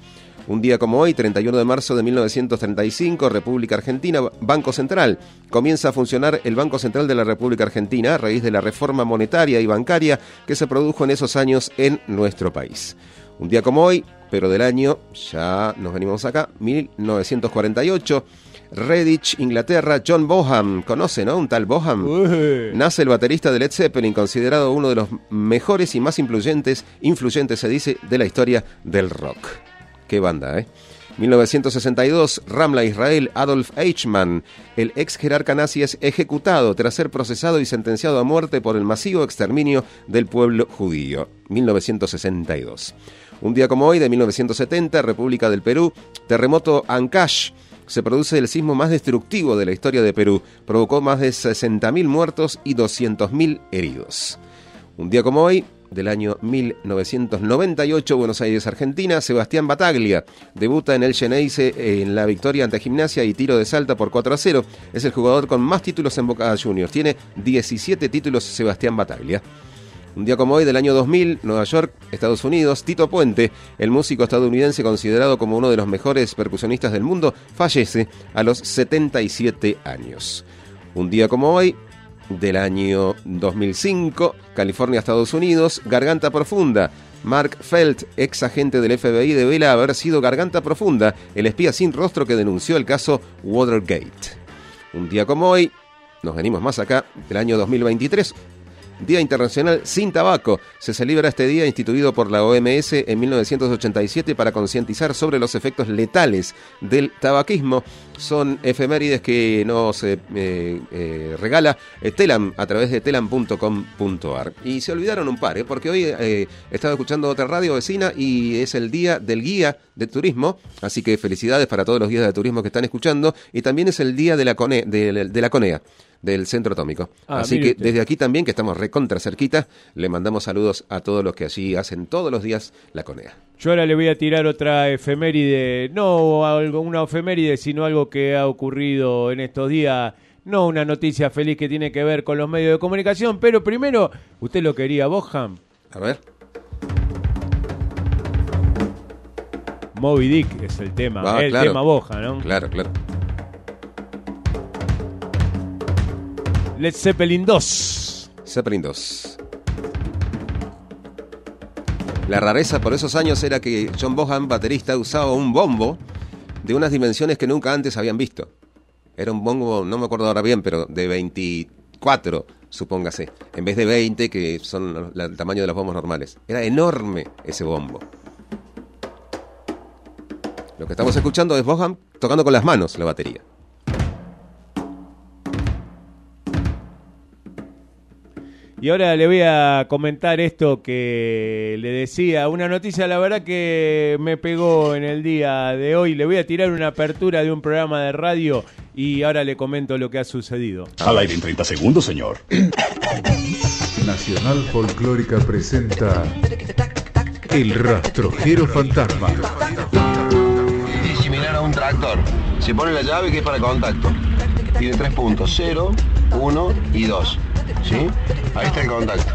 Speaker 22: Un día como hoy, treinta y uno de marzo de mil novecientos treinta y cinco, República Argentina, Banco Central. Comienza a funcionar el Banco Central de la República Argentina a raíz de la reforma monetaria y bancaria que se produjo en esos años en nuestro país. Un día como hoy, pero del año, ya nos venimos acá, mil novecientos cuarenta y ocho, Redditch, Inglaterra, John Bonham, conoce, ¿no? Un tal Bonham. Uh. Nace el baterista de Led Zeppelin, considerado uno de los mejores y más influyentes, influyentes se dice, de la historia del rock. Qué banda, ¿eh? mil novecientos sesenta y dos, Ramla, Israel, Adolf Eichmann, el ex jerarca nazi, es ejecutado tras ser procesado y sentenciado a muerte por el masivo exterminio del pueblo judío. mil novecientos sesenta y dos. Un día como hoy, de mil novecientos setenta, República del Perú, terremoto Ancash. Se produce el sismo más destructivo de la historia de Perú. Provocó más de sesenta mil muertos y doscientos mil heridos. Un día como hoy, del año mil novecientos noventa y ocho, Buenos Aires, Argentina, Sebastián Battaglia debuta en el Xeneize en la victoria ante Gimnasia y tiro de Salta por cuatro a cero. Es el jugador con más títulos en Boca Juniors. Tiene diecisiete títulos Sebastián Battaglia. Un día como hoy, del año dos mil, Nueva York, Estados Unidos, Tito Puente, el músico estadounidense considerado como uno de los mejores percusionistas del mundo, fallece a los setenta y siete años. Un día como hoy, del año dos mil cinco, California, Estados Unidos, Garganta Profunda. Mark Felt, ex agente del F B I, devela haber sido Garganta Profunda, el espía sin rostro que denunció el caso Watergate. Un día como hoy, nos venimos más acá, del año dos mil veintitrés, Día Internacional Sin Tabaco. Se celebra este día instituido por la O M S en mil novecientos ochenta y siete para concientizar sobre los efectos letales del tabaquismo. Son efemérides que nos eh, eh, regala eh, Telam a través de telam punto com punto ar. Y se olvidaron un par, ¿eh? porque hoy eh, estaba escuchando otra radio vecina y es el día del guía de turismo, así que felicidades para todos los guías de turismo que están escuchando, y también es el día de la, CONE, de, de la CONEA, del Centro Atómico. Ah, así que usted, desde aquí también, que estamos recontra cerquita, le mandamos saludos a todos los que allí hacen todos los días la CONEA.
Speaker 2: Yo ahora le voy a tirar otra efeméride, no algo, una efeméride, sino algo que ha ocurrido en estos días, no una noticia feliz que tiene que ver con los medios de comunicación, pero primero, ¿usted lo quería, Boham?
Speaker 22: A ver.
Speaker 2: Moby Dick es el tema,
Speaker 22: ah,
Speaker 2: el
Speaker 22: claro.
Speaker 2: tema Boham, ¿no?
Speaker 22: Claro, claro.
Speaker 2: Led Zeppelin dos.
Speaker 22: Zeppelin dos. La rareza por esos años era que John Bonham, baterista, usaba un bombo de unas dimensiones que nunca antes habían visto. Era un bombo, no me acuerdo ahora bien, pero de veinticuatro, supóngase, en vez de veinte, que son el tamaño de los bombos normales. Era enorme ese bombo. Lo que estamos escuchando es Bonham tocando con las manos la batería.
Speaker 2: Y ahora le voy a comentar esto que le decía, una noticia la verdad que me pegó en el día de hoy. Le voy a tirar una apertura de un programa de radio y ahora le comento lo que ha sucedido.
Speaker 1: Al aire en treinta segundos, señor.
Speaker 3: Nacional Folclórica presenta El Rastrojero Fantasma.
Speaker 23: Es similar a un tractor. Se pone la llave que es para contacto. Tiene tres puntos, cero, uno y dos. ¿Sí? Ahí está el contacto.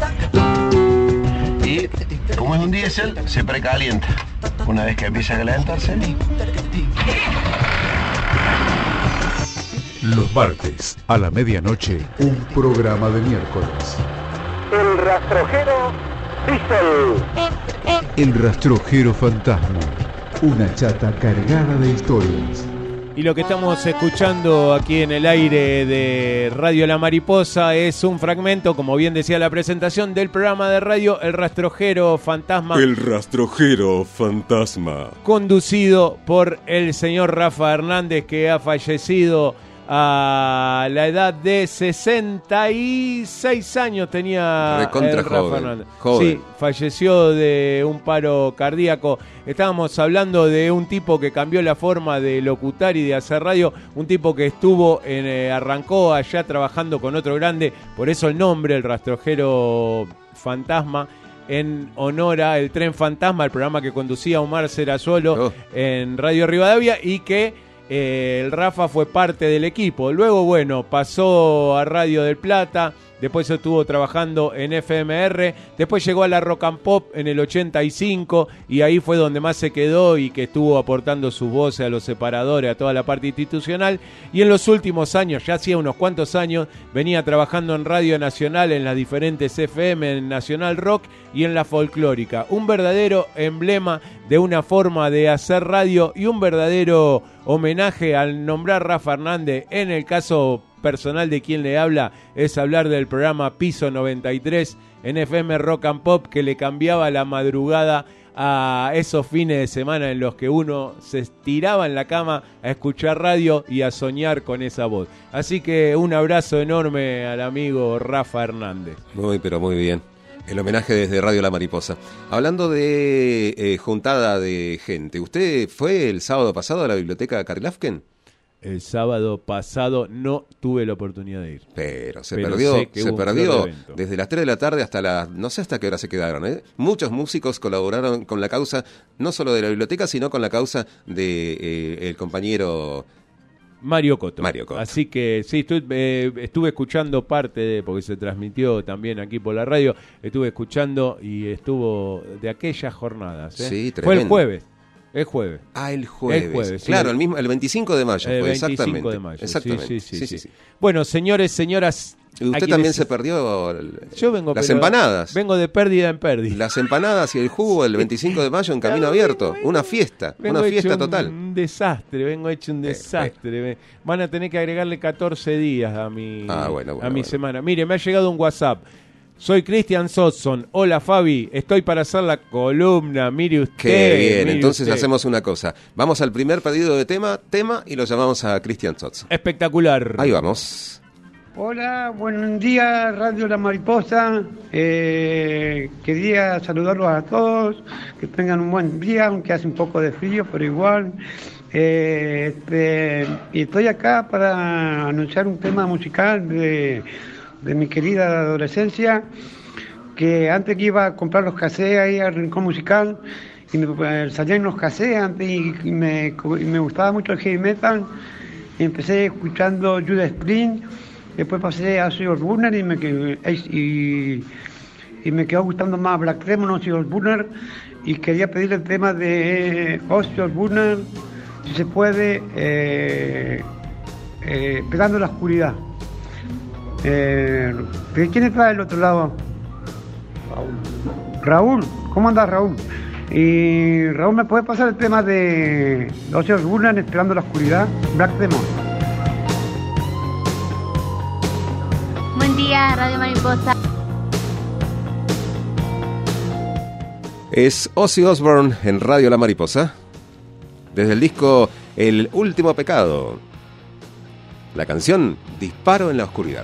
Speaker 23: Y como es un diésel, se precalienta. Una vez que empieza a calentarse.
Speaker 3: Los martes a la medianoche, un programa de miércoles.
Speaker 24: El Rastrojero Diesel.
Speaker 3: El Rastrojero Fantasma. Una chata cargada de historias.
Speaker 2: Y lo que estamos escuchando aquí en el aire de Radio La Mariposa es un fragmento, como bien decía la presentación, del programa de radio El Rastrojero Fantasma.
Speaker 22: El Rastrojero Fantasma.
Speaker 2: Conducido por el señor Rafa Hernández, que ha fallecido a la edad de sesenta y seis años tenía.
Speaker 22: Recontra
Speaker 2: el Rafa
Speaker 22: joven,
Speaker 2: Hernández.
Speaker 22: joven.
Speaker 2: Sí, falleció de un paro cardíaco. Estábamos hablando de un tipo que cambió la forma de locutar y de hacer radio, un tipo que estuvo en, eh, arrancó allá trabajando con otro grande, por eso el nombre, el Rastrojero Fantasma, en honor a El Tren Fantasma, el programa que conducía Omar Serazuelo oh. en Radio Rivadavia, y que Eh, el Rafa fue parte del equipo. Luego, bueno, pasó a Radio del Plata, después estuvo trabajando en F M R, después llegó a la Rock and Pop en el ochenta y cinco y ahí fue donde más se quedó y que estuvo aportando sus voces a los separadores, a toda la parte institucional, y en los últimos años, ya hacía unos cuantos años, venía trabajando en Radio Nacional, en las diferentes F M, en Nacional Rock y en la Folclórica. Un verdadero emblema de una forma de hacer radio y un verdadero homenaje al nombrar Rafa Hernández. En el caso personal de quien le habla, es hablar del programa Piso noventa y tres en F M Rock and Pop, que le cambiaba la madrugada a esos fines de semana en los que uno se estiraba en la cama a escuchar radio y a soñar con esa voz. Así que un abrazo enorme al amigo Rafa Hernández.
Speaker 22: Muy, pero muy bien. El homenaje desde Radio La Mariposa. Hablando de eh, juntada de gente, ¿usted fue el sábado pasado a la biblioteca Karilafken?
Speaker 2: El sábado pasado no tuve la oportunidad de ir.
Speaker 22: Pero se
Speaker 2: Pero
Speaker 22: perdió,
Speaker 2: sé que
Speaker 22: se
Speaker 2: hubo
Speaker 22: perdió
Speaker 2: un evento.
Speaker 22: desde las tres de la tarde hasta las, no sé hasta qué hora se quedaron, ¿eh? Muchos músicos colaboraron con la causa, no solo de la biblioteca, sino con la causa de eh, el compañero
Speaker 2: Mario Cotto.
Speaker 22: Mario Cotto.
Speaker 2: Así que sí, estuve, eh, estuve escuchando parte de, porque se transmitió también aquí por la radio, estuve escuchando y estuvo de aquellas jornadas. ¿eh?
Speaker 22: Sí,
Speaker 2: Fue
Speaker 22: tremendo.
Speaker 2: el jueves. El jueves.
Speaker 22: Ah, el jueves.
Speaker 2: El jueves, sí.
Speaker 22: Claro, el mismo, el veinticinco de mayo
Speaker 2: El
Speaker 22: fue,
Speaker 2: veinticinco
Speaker 22: exactamente.
Speaker 2: de mayo,
Speaker 22: Exactamente.
Speaker 2: sí, sí, sí,
Speaker 22: Sí,
Speaker 2: sí.
Speaker 22: sí.
Speaker 2: Bueno, señores, señoras...
Speaker 22: Y usted también se perdió el-
Speaker 2: Yo vengo,
Speaker 22: las
Speaker 2: pero
Speaker 22: empanadas.
Speaker 2: Vengo de pérdida en pérdida.
Speaker 22: Las empanadas y el jugo el veinticinco de mayo en Camino Abierto. Una fiesta,
Speaker 2: Vengo
Speaker 22: una fiesta
Speaker 2: hecho
Speaker 22: total.
Speaker 2: Un desastre, vengo hecho un desastre. Me- Van a tener que agregarle catorce días a mi,
Speaker 22: Ah, bueno, bueno,
Speaker 2: a mi
Speaker 22: bueno.
Speaker 2: semana. Mire, me ha llegado un WhatsApp. Soy Cristian Sotson. Hola, Fabi. Estoy para hacer la columna. Mire usted.
Speaker 22: Qué bien,
Speaker 2: mire
Speaker 22: entonces
Speaker 2: usted.
Speaker 22: hacemos una cosa. Vamos al primer pedido de tema, tema y lo llamamos a Cristian Sotz.
Speaker 2: Espectacular.
Speaker 22: Ahí vamos.
Speaker 5: Hola, buen día, Radio La Mariposa. Eh, quería saludarlos a todos, que tengan un buen día, aunque hace un poco de frío, pero igual. Eh, este, y estoy acá para anunciar un tema musical de, de mi querida adolescencia, que antes que iba a comprar los cassettes ahí al Rincón Musical, y me salían los cassettes antes y, y me, y me gustaba mucho el heavy metal. Y empecé escuchando Judas Priest. Después pasé a Ozzy Osbourne y me, quedé- y, y me quedó gustando más Black Demon, Ozzy Osbourne, y quería pedir el tema de Ozzy Osbourne, si se puede, eh, eh, Pegando la Oscuridad. Eh, ¿Quién está del otro lado? Raúl. Raúl, ¿cómo andas, Raúl? Y Raúl, ¿me puede pasar el tema de Ozzy Osbourne, Esperando la Oscuridad? Black Demon.
Speaker 21: Buen día, Radio Mariposa.
Speaker 22: Es Ozzy Osbourne en Radio La Mariposa. Desde el disco El Último Pecado. La canción Disparo en la Oscuridad.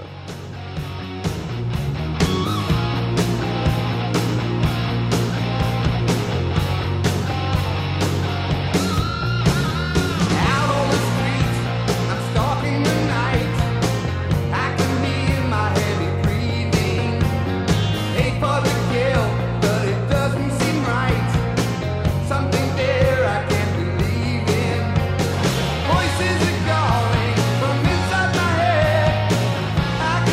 Speaker 6: Voices are calling from inside my head. I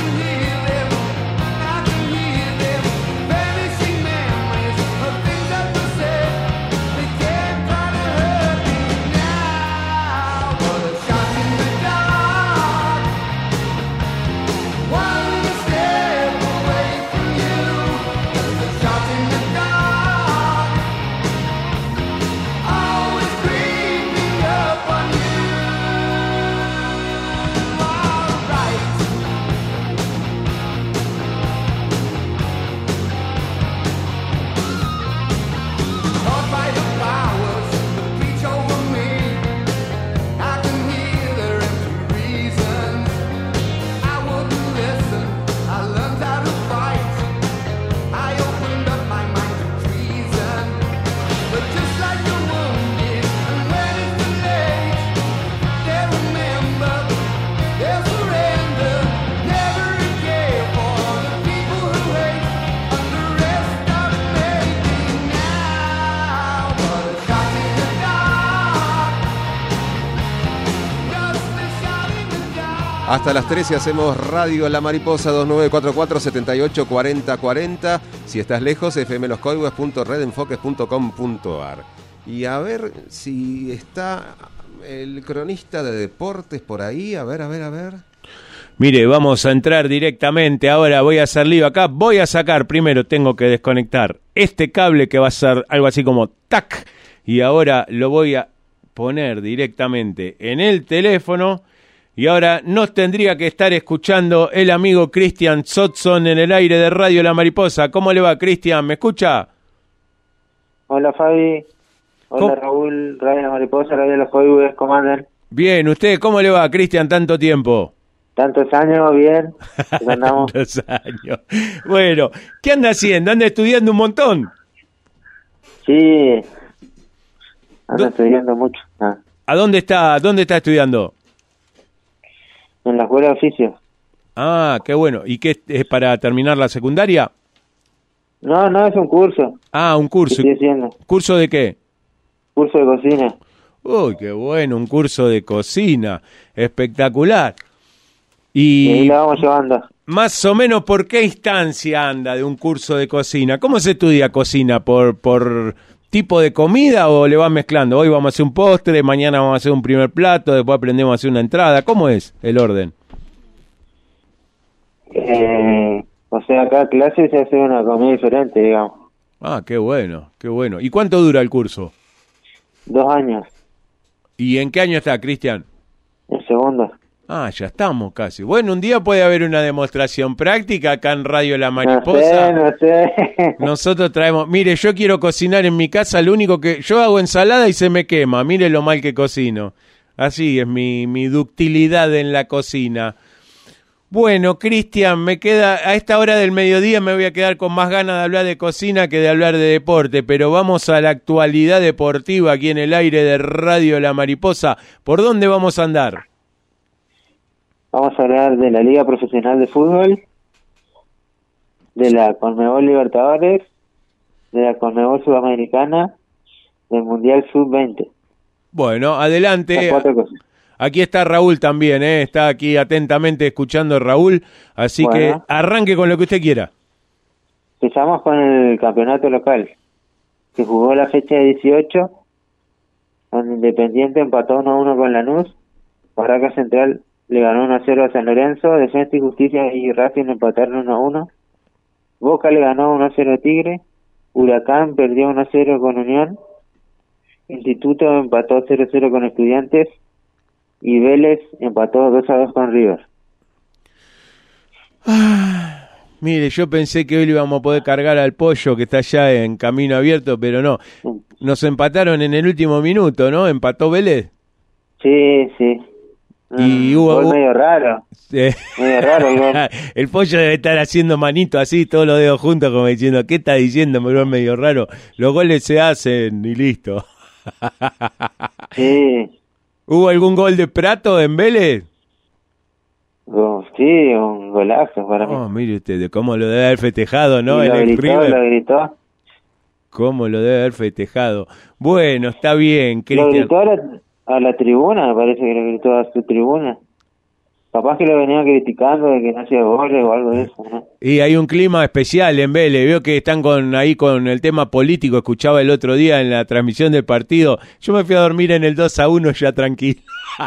Speaker 22: Hasta las trece hacemos Radio La Mariposa dos nueve cuatro cuatro, siete ocho cuatro cero cuatro cero. Si estás lejos, f m los coihues punto red enfoques punto com punto a r. Y a ver si está el cronista de deportes por ahí. A ver, a ver, a ver.
Speaker 2: Mire, vamos a entrar directamente. Ahora voy a hacer lío acá. Voy a sacar, primero tengo que desconectar este cable que va a ser algo así como tac. Y ahora lo voy a poner directamente en el teléfono. Y ahora nos tendría que estar escuchando el amigo Cristian Sotson en el aire de Radio La Mariposa. ¿Cómo le va, Cristian? ¿Me escucha?
Speaker 6: Hola, Fabi. Hola, ¿Cómo? Raúl, Radio La Mariposa, Radio Los Coihues, ¿cómo andan?
Speaker 2: Bien, ¿usted cómo le va, Cristian, tanto tiempo?
Speaker 6: Tantos años, bien. Andamos.
Speaker 2: Tantos años. Bueno, ¿qué anda haciendo? ¿Anda estudiando un montón?
Speaker 6: Sí, ando estudiando mucho. Ah.
Speaker 2: ¿A dónde está, dónde está estudiando?
Speaker 6: En la escuela de oficios.
Speaker 2: Ah, qué bueno. ¿Y qué es para terminar la secundaria?
Speaker 6: No, no, es un curso.
Speaker 2: Ah, un curso.
Speaker 6: ¿Qué estoy haciendo?
Speaker 2: ¿Curso de qué?
Speaker 6: Curso de cocina.
Speaker 2: Uy, qué bueno, un curso de cocina. Espectacular. Y,
Speaker 6: y ahí la vamos llevando.
Speaker 2: Más o menos, ¿por qué instancia anda de un curso de cocina? ¿Cómo se estudia cocina? ¿Por, por tipo de comida o le van mezclando? Hoy vamos a hacer un postre, mañana vamos a hacer un primer plato, después aprendemos a hacer una entrada. ¿Cómo es el orden?
Speaker 6: Eh, o sea, cada clase se hace una comida diferente, digamos.
Speaker 2: Ah, qué bueno, qué bueno. ¿Y cuánto dura el curso?
Speaker 6: Dos años.
Speaker 2: ¿Y en qué año está, Cristian?
Speaker 6: En segundo.
Speaker 2: Ah, ya estamos casi. Bueno, un día puede haber una demostración práctica acá en Radio La Mariposa.
Speaker 6: No sé, no sé.
Speaker 2: Nosotros traemos... Mire, yo quiero cocinar en mi casa, lo único que... Yo hago ensalada y se me quema, mire lo mal que cocino. Así es mi, mi ductilidad en la cocina. Bueno, Cristian, me queda... A esta hora del mediodía me voy a quedar con más ganas de hablar de cocina que de hablar de deporte, pero vamos a la actualidad deportiva aquí en el aire de Radio La Mariposa. ¿Por dónde vamos a andar?
Speaker 6: Vamos a hablar de la Liga Profesional de Fútbol, de la Conmebol Libertadores, de la Conmebol Sudamericana, del Mundial sub veinte.
Speaker 2: Bueno, adelante. Aquí está Raúl también, ¿eh? Está aquí atentamente escuchando Raúl, así bueno, que arranque con lo que usted quiera.
Speaker 6: Empezamos con el campeonato local, que jugó la fecha dieciocho, donde Independiente empató uno a uno con Lanús, Barraca Central le ganó uno a cero a San Lorenzo, Defensa y Justicia y Racing empataron uno a uno, Boca le ganó uno a cero a Tigre, Huracán perdió uno a cero con Unión, Instituto empató cero a cero con Estudiantes y Vélez empató dos a dos con River.
Speaker 2: Ah, mire, yo pensé que hoy le íbamos a poder cargar al Pollo que está allá en camino abierto, pero no. Nos empataron en el último minuto, ¿no? ¿Empató Vélez?
Speaker 6: Sí, sí.
Speaker 2: Y hubo,
Speaker 6: gol medio raro.
Speaker 2: Sí.
Speaker 6: Medio raro el gol.
Speaker 2: El Pollo debe estar haciendo manito así, todos los dedos juntos, como diciendo, ¿qué está diciendo? Me medio raro. Los goles se hacen y listo.
Speaker 6: Sí.
Speaker 2: ¿Hubo algún gol de Prato en Vélez?
Speaker 6: Oh, sí, un golazo para mí.
Speaker 2: Oh, mire usted, cómo lo debe haber festejado, ¿no?
Speaker 6: Y lo
Speaker 2: el
Speaker 6: gritó,
Speaker 2: River.
Speaker 6: lo gritó.
Speaker 2: Cómo lo debe haber festejado. Bueno, está bien, Cristian.
Speaker 6: Lo gritó a la, a la tribuna, me parece que lo gritó a su tribuna. Capaz que lo venían criticando de que no hacía goles o algo de eso, ¿no?
Speaker 2: Y hay un clima especial en Vélez, veo que están con ahí con el tema político, escuchaba el otro día en la transmisión del partido, yo me fui a dormir en el dos a uno ya tranquilo.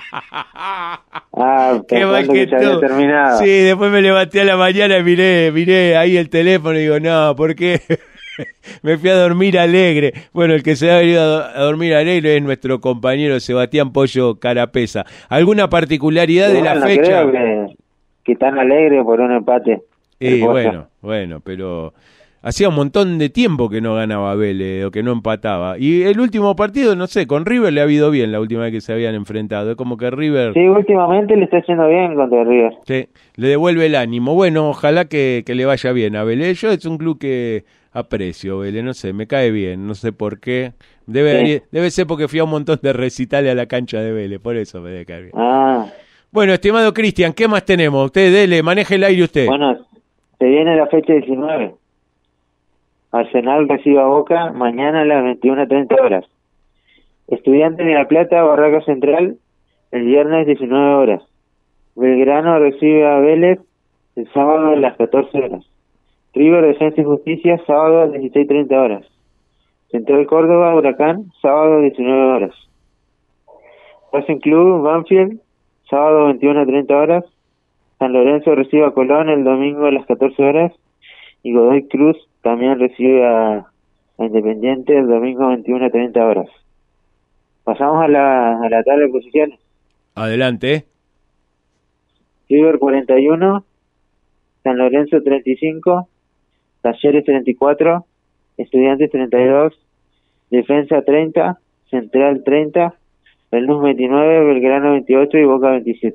Speaker 6: Ah,
Speaker 2: qué mal que, que ya había terminado. Sí, después me levanté a la mañana y miré, miré ahí el teléfono y digo, no, ¿por qué? Me fui a dormir alegre. Bueno, el que se ha ido a dormir alegre es nuestro compañero Sebastián Pollo Carapesa. ¿Alguna particularidad
Speaker 6: bueno,
Speaker 2: de la
Speaker 6: no
Speaker 2: fecha?
Speaker 6: Creo que, que tan alegre por un empate.
Speaker 2: Eh, bueno, bueno, pero hacía un montón de tiempo que no ganaba Vélez o que no empataba. Y el último partido, no sé, con River le ha ido bien la última vez que se habían enfrentado. Es como que River...
Speaker 6: Sí, últimamente le está haciendo bien contra River.
Speaker 2: Sí, le devuelve el ánimo. Bueno, ojalá que, que le vaya bien a Vélez. Yo es un club que aprecio, Vélez, no sé, me cae bien, no sé por qué. Debe, sí. debe ser porque fui a un montón de recitales a la cancha de Vélez, por eso me debe caer bien.
Speaker 6: Ah.
Speaker 2: Bueno, estimado Cristian, ¿qué más tenemos? Usted, dele, maneje el aire usted.
Speaker 6: Bueno, se viene la fecha diecinueve. Arsenal recibe a Boca mañana a las veintiuna treinta horas. Estudiantes de La Plata, Barraca Central, el viernes diecinueve horas. Belgrano recibe a Vélez el sábado a las catorce horas. River Defensa y Justicia, sábado a las dieciséis treinta horas. Central Córdoba, Huracán, sábado a diecinueve horas. Racing Club, Banfield, sábado veintiuna treinta horas. San Lorenzo recibe a Colón el domingo a las catorce horas. Y Godoy Cruz también recibe a, a Independiente el domingo veintiuna treinta horas. Pasamos a la, a la tabla de posiciones.
Speaker 2: Adelante.
Speaker 6: River cuarenta y uno, San Lorenzo treinta y cinco, Talleres treinta y cuatro, Estudiantes treinta y dos, Defensa treinta, Central treinta, Lanús veintinueve, Belgrano veintiocho y Boca veintisiete.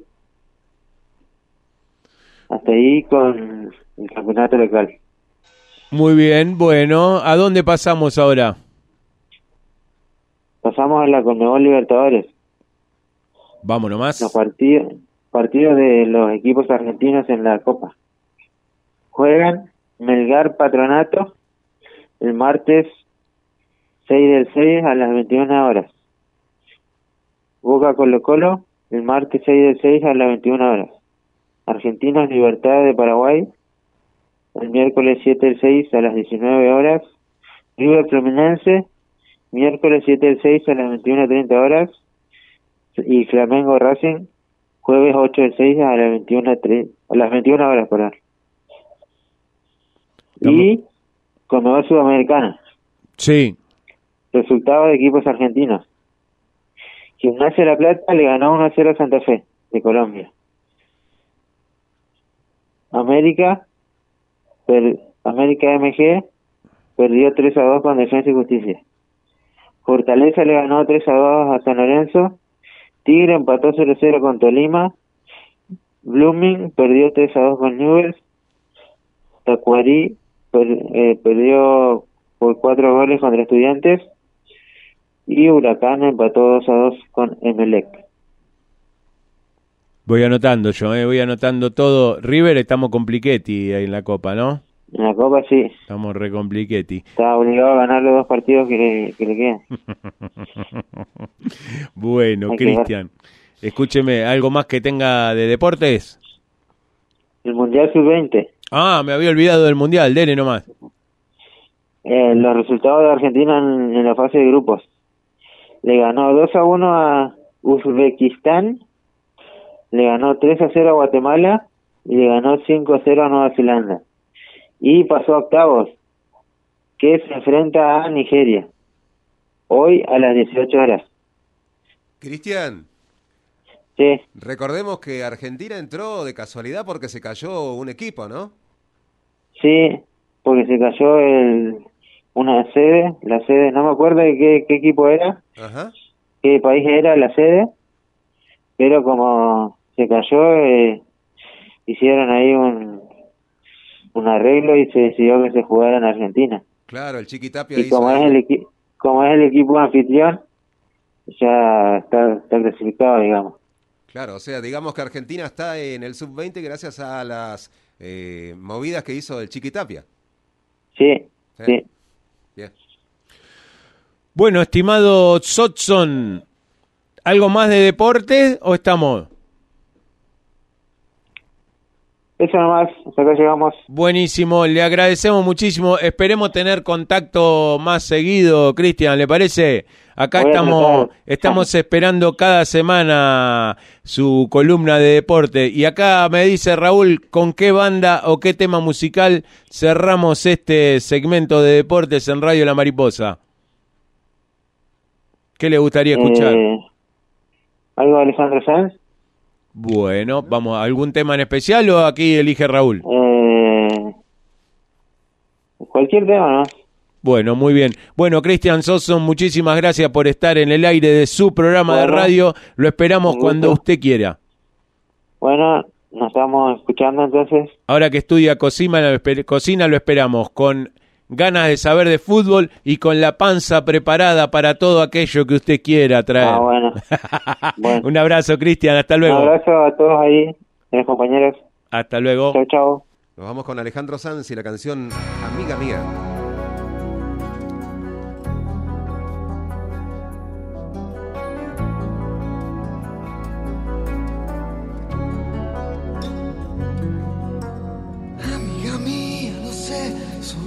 Speaker 6: Hasta ahí con el campeonato local.
Speaker 2: Muy bien, bueno, ¿a dónde pasamos ahora?
Speaker 6: Pasamos a la Conmebol Libertadores.
Speaker 2: Vamos nomás.
Speaker 6: Los partidos, partidos de los equipos argentinos en la Copa. Juegan Melgar Patronato el martes seis del seis a las veintiuna horas. Boca Colo Colo el martes seis del seis a las veintiuna horas. Argentinos Libertad de Paraguay el miércoles siete del seis a las diecinueve horas. River Fluminense miércoles siete del seis a las veintiuna treinta horas. Y Flamengo Racing jueves ocho del seis a las veintiuna a las veintiuna horas, perdón. Y Conmebol Sudamericana.
Speaker 2: Sí.
Speaker 6: Resultados de equipos argentinos. Gimnasia de La Plata le ganó uno a cero a Santa Fe de Colombia. América per, América M G perdió tres a dos con Defensa y Justicia. Fortaleza le ganó tres a dos a San Lorenzo. Tigre empató cero a cero con Tolima. Blooming perdió tres a dos con Newell's. Tacuarí per, eh, perdió por cuatro goles contra Estudiantes. Y Huracán empató dos a dos con Emelec.
Speaker 2: Voy anotando yo, eh, voy anotando todo. River, estamos con Plichetti ahí en la Copa, ¿no?
Speaker 6: En la Copa sí.
Speaker 2: Estamos re con Plichetti.
Speaker 6: Está obligado a ganar los dos partidos que le, que le quedan.
Speaker 2: Bueno, Cristian, escúcheme, ¿algo más que tenga de deportes?
Speaker 6: El Mundial sub veinte.
Speaker 2: Ah, me había olvidado del Mundial, dele nomás.
Speaker 6: Eh, los resultados de Argentina en, en la fase de grupos. Le ganó dos a uno a Uzbekistán, le ganó tres a cero a Guatemala y le ganó cinco a cero a Nueva Zelanda. Y pasó a octavos, que se enfrenta a Nigeria, hoy a las dieciocho horas.
Speaker 22: Cristian.
Speaker 6: Sí.
Speaker 22: Recordemos que Argentina entró de casualidad porque se cayó un equipo, ¿no?
Speaker 6: Sí, porque se cayó el, una sede, la sede, no me acuerdo de qué, qué equipo era,
Speaker 22: Ajá.
Speaker 6: qué país era la sede, pero como se cayó, eh, hicieron ahí un, un arreglo y se decidió que se jugara en Argentina.
Speaker 22: Claro, el Chiquitapia
Speaker 6: y
Speaker 22: hizo
Speaker 6: como es el equi- como es el equipo anfitrión, ya está, está clasificado, digamos.
Speaker 22: Claro, o sea, digamos que Argentina está en el sub veinte gracias a las eh, movidas que hizo el Chiquitapia.
Speaker 6: Sí,
Speaker 22: sí.
Speaker 6: sí.
Speaker 22: Bien.
Speaker 2: Bueno, estimado Sotson, ¿algo más de deporte o estamos?
Speaker 6: Eso nomás, hasta acá llegamos.
Speaker 2: Buenísimo, le agradecemos muchísimo. Esperemos tener contacto más seguido, Cristian, ¿le parece? Acá
Speaker 6: Voy a
Speaker 2: estamos
Speaker 6: tratar.
Speaker 2: estamos esperando cada semana su columna de deporte. Y acá me dice Raúl, ¿con qué banda o qué tema musical cerramos este segmento de deportes en Radio La Mariposa? ¿Qué le gustaría escuchar?
Speaker 6: Eh, ¿Algo de Alejandro Sanz?
Speaker 2: Bueno, vamos, ¿algún tema en especial o aquí elige Raúl?
Speaker 6: Eh, cualquier tema, ¿no?
Speaker 2: Bueno, muy bien. Bueno, Cristian Sosson, muchísimas gracias por estar en el aire de su programa
Speaker 6: bueno,
Speaker 2: de radio. Lo esperamos cuando usted quiera.
Speaker 6: Bueno, nos estamos escuchando entonces.
Speaker 2: Ahora que estudia cocina lo, esper- cocina, lo esperamos con ganas de saber de fútbol y con la panza preparada para todo aquello que usted quiera traer.
Speaker 6: Ah, bueno. bueno.
Speaker 2: Un abrazo, Cristian. Hasta luego.
Speaker 6: Un abrazo a todos ahí, a los compañeros.
Speaker 2: Hasta luego.
Speaker 6: Chao, chao.
Speaker 22: Nos vamos con Alejandro Sanz y la canción Amiga Mía.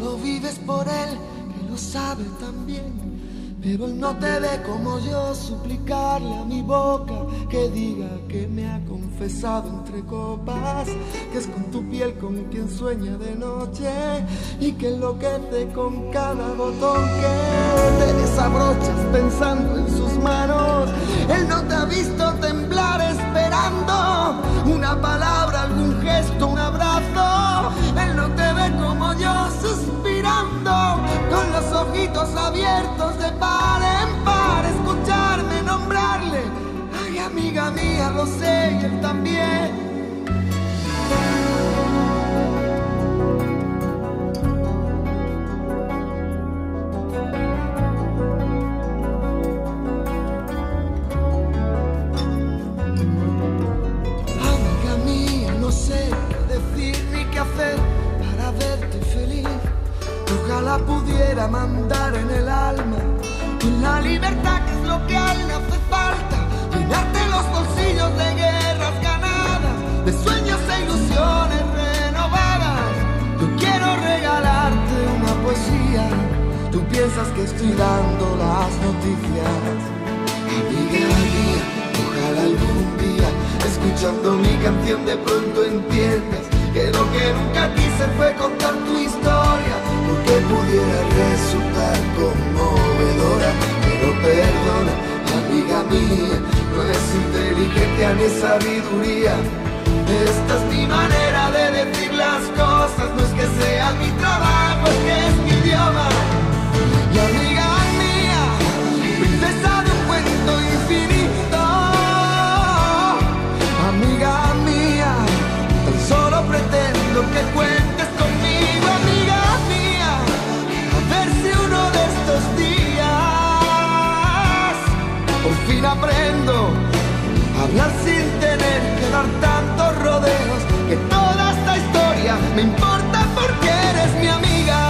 Speaker 8: solo vives por él, que lo sabe también. Pero él no te ve como yo, suplicarle a mi boca que diga que me ha confesado entre copas, que es con tu piel con quien sueña de noche y que enloquece con cada botón que te desabrochas pensando en sus manos. Él no te ha visto temblar esperando una palabra, algún gesto, un abrazo. Él no te ve como yo suspirando con los ojitos abiertos de par en par, escucharme nombrarle. Ay, amiga mía, lo sé y él también. Amiga mía, no sé qué decir ni qué hacer para verte feliz. Ojalá pudiera mandar en el alma con la libertad que es lo que a él le hace falta, llenarte los bolsillos de guerras ganadas, de sueños e ilusiones renovadas. Yo quiero regalarte una poesía, tú piensas que estoy dando las noticias. Amiga mía, ojalá algún día, escuchando mi canción de pronto entiendas que lo que nunca quise fue contar tu historia, porque pudiera resultar conmovedora. Pero perdona, amiga mía, no es inteligencia ni sabiduría. Esta es mi manera de decir las cosas, no es que sea mi trabajo, es que es mi idioma. Y amiga mía, princesa de un cuento infinito, amiga mía, tan solo pretendo que cuentes conmigo, amiga mía, a ver si uno de estos días por fin aprendo a hablar sin tener que dar tantos rodeos, que toda esta historia me importa porque eres mi amiga.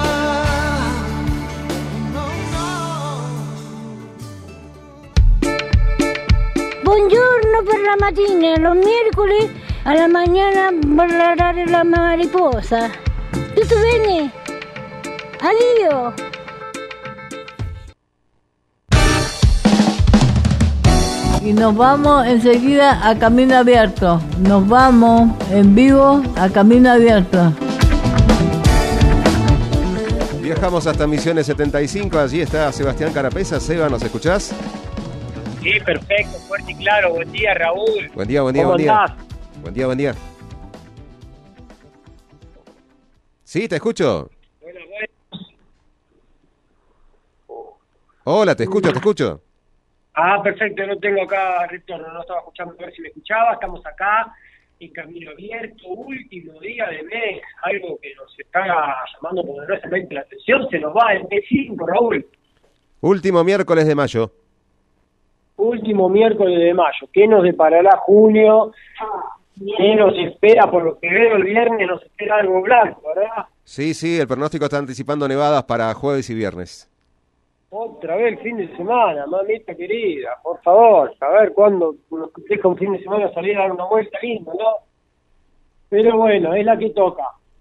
Speaker 9: Buongiorno per la mattina, los miércoles a la mañana per la radio La Mariposa. Tutto bene? Adiós.
Speaker 10: Y nos vamos enseguida a Camino Abierto. Nos vamos en vivo a Camino Abierto.
Speaker 22: Viajamos hasta Misiones setenta y cinco, allí está Sebastián Carapeza. Seba, ¿nos escuchás?
Speaker 11: Sí, perfecto, fuerte y claro. Buen día, Raúl.
Speaker 22: Buen día, buen día,
Speaker 11: ¿Cómo
Speaker 22: buen día.
Speaker 11: andás?
Speaker 22: Buen día, buen día. Sí, te escucho. Hola, te escucho, te escucho.
Speaker 11: Ah, perfecto, no tengo acá retorno, no estaba escuchando, a ver si me escuchaba. Estamos acá en Camino Abierto, último día de mes, algo que nos está llamando poderosamente la atención. Se nos va el mes cinco, Raúl.
Speaker 22: Último miércoles de mayo.
Speaker 11: Último miércoles de mayo. ¿Qué nos deparará junio? ¿Qué nos espera? Por lo que veo el viernes nos espera algo blanco, ¿verdad?
Speaker 22: Sí, sí, el pronóstico está anticipando nevadas para jueves y viernes.
Speaker 11: Otra vez el fin de semana, mamita querida, por favor, a ver cuándo nos deja un fin de semana salir a dar una vuelta linda, ¿no? Pero bueno, es la que toca.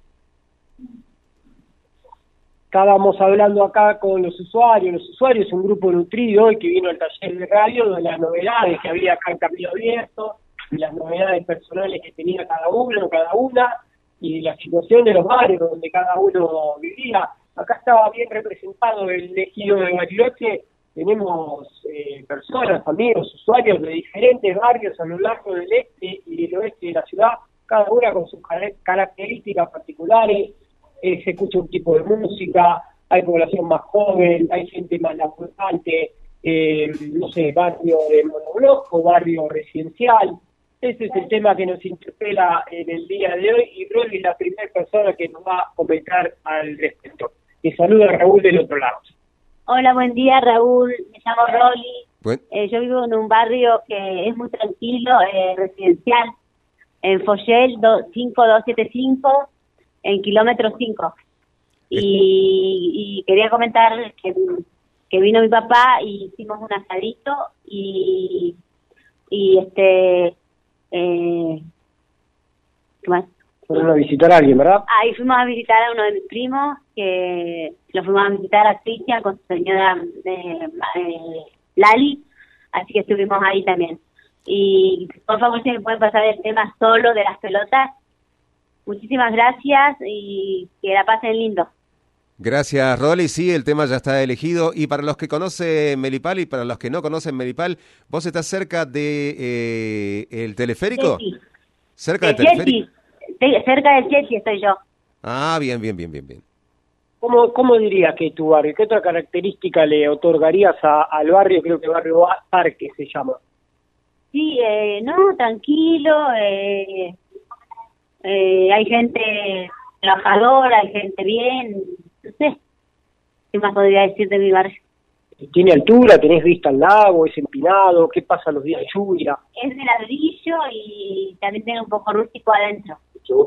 Speaker 11: Estábamos hablando acá con los usuarios, los usuarios, un grupo nutrido hoy que vino al taller de radio, de las novedades que había acá en Camino Abierto, y las novedades personales que tenía cada uno, cada una, y la situación de los barrios donde cada uno vivía. Acá estaba bien representado el ejido de Bariloche. Tenemos eh, personas, amigos, usuarios de diferentes barrios a lo largo del este y del oeste de la ciudad, cada una con sus car- características particulares. Eh, se escucha un tipo de música, hay población más joven, hay gente más laburante, eh, no sé, barrio de monobloc o barrio residencial. Ese es el tema que nos interpela en el día de hoy y Rolly es la primera persona que nos va a comentar al respecto. Y saluda a Raúl del otro lado.
Speaker 25: Hola, buen día, Raúl. Me llamo Rolly.
Speaker 22: Buen...
Speaker 25: Eh, yo vivo en un barrio que es muy tranquilo, eh, residencial, en Foyel cinco dos siete cinco, en kilómetro cinco. Y, y quería comentar que, que vino mi papá y hicimos un asadito y, y este... Eh, ¿qué más?
Speaker 11: Fueron a visitar a alguien, ¿verdad?
Speaker 25: Ahí fuimos a visitar a uno de mis primos, que lo fuimos a visitar a Cristian con su señora eh, eh, Lali, así que estuvimos ahí también. Y por favor, si me pueden pasar el tema solo de las pelotas. Muchísimas gracias y que la pasen lindo.
Speaker 22: Gracias, Rolly. Sí, el tema ya está elegido. Y para los que conocen Melipal y para los que no conocen Melipal, ¿vos estás cerca de eh, el teleférico?
Speaker 25: Sí, sí.
Speaker 22: ¿Cerca
Speaker 25: del
Speaker 22: teleférico?
Speaker 25: Sí, cerca del Chelsea estoy yo.
Speaker 22: Ah, bien, bien, bien, bien, bien.
Speaker 11: ¿Cómo, cómo dirías que es tu barrio? ¿Qué otra característica le otorgarías a, al barrio? Creo que barrio Parque se llama.
Speaker 25: Sí, eh, no, tranquilo. Eh, eh, hay gente trabajadora, hay gente bien. No sé, ¿qué más podría decir de mi barrio?
Speaker 11: ¿Tiene altura? ¿Tenés vista al lago? ¿Es empinado? ¿Qué pasa los días de lluvia?
Speaker 25: Es de ladrillo y también tiene un poco rústico adentro.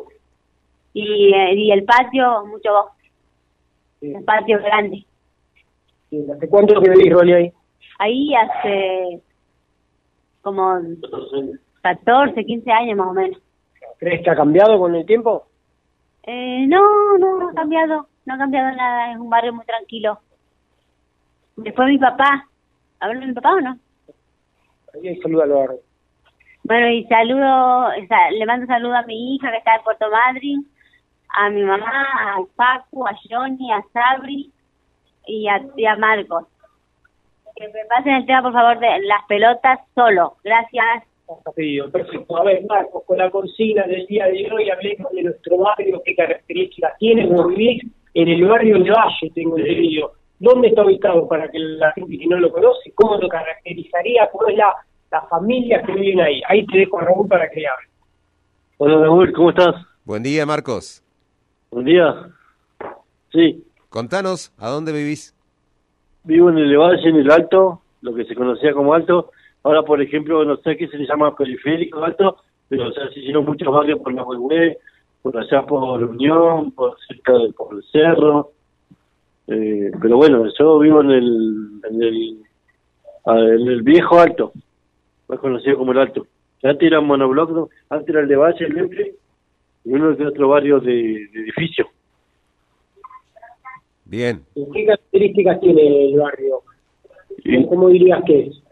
Speaker 25: Y, eh, y el patio, mucho bosque. Sí. Un patio grande.
Speaker 11: Sí. ¿Hace cuánto que vivís, Rolly, ahí?
Speaker 25: Ahí hace como catorce, quince años más o menos.
Speaker 11: ¿Crees que ha cambiado con el tiempo?
Speaker 25: Eh, no, no, no ha cambiado. No ha cambiado nada. Es un barrio muy tranquilo. Después mi papá. ¿Hablo de mi papá o no?
Speaker 11: Ahí hay saludo a los barrios.
Speaker 25: Bueno, y saludo, o sea, le mando saludo a mi hija que está en Puerto Madryn, a mi mamá, a Paco, a Johnny, a Sabri y a, y a Marcos. Que me pasen el tema, por favor, de las pelotas solo. Gracias.
Speaker 11: Está pedido. Perfecto. A ver, Marcos, con la consigna del día de hoy hablemos de nuestro barrio, qué características tiene. Vos vivís en el barrio de Valle, tengo entendido. ¿Dónde está ubicado para que la gente que no lo conoce, cómo lo caracterizaría, cómo es la, la familia que viven ahí? Ahí te dejo a Raúl para que hable.
Speaker 4: Hola Raúl, ¿cómo estás?
Speaker 22: Buen día, Marcos.
Speaker 4: Buen día. Sí.
Speaker 22: Contanos, ¿a dónde vivís?
Speaker 4: Vivo en el Valle, en el Alto, lo que se conocía como Alto. Ahora, por ejemplo, no sé qué se le llama periférico Alto, pero o sea, se hicieron muchos barrios por la Huehue, por allá por Unión, por cerca del por el Cerro. Eh, pero bueno, yo vivo en el, en el en el viejo Alto, más conocido como el Alto. Antes era un monobloc, ¿no? Antes era el de Valle, el Memphis, y uno de otro barrio de, de edificio.
Speaker 22: Bien.
Speaker 11: ¿Qué características tiene el barrio? Y, ¿Cómo dirías que es?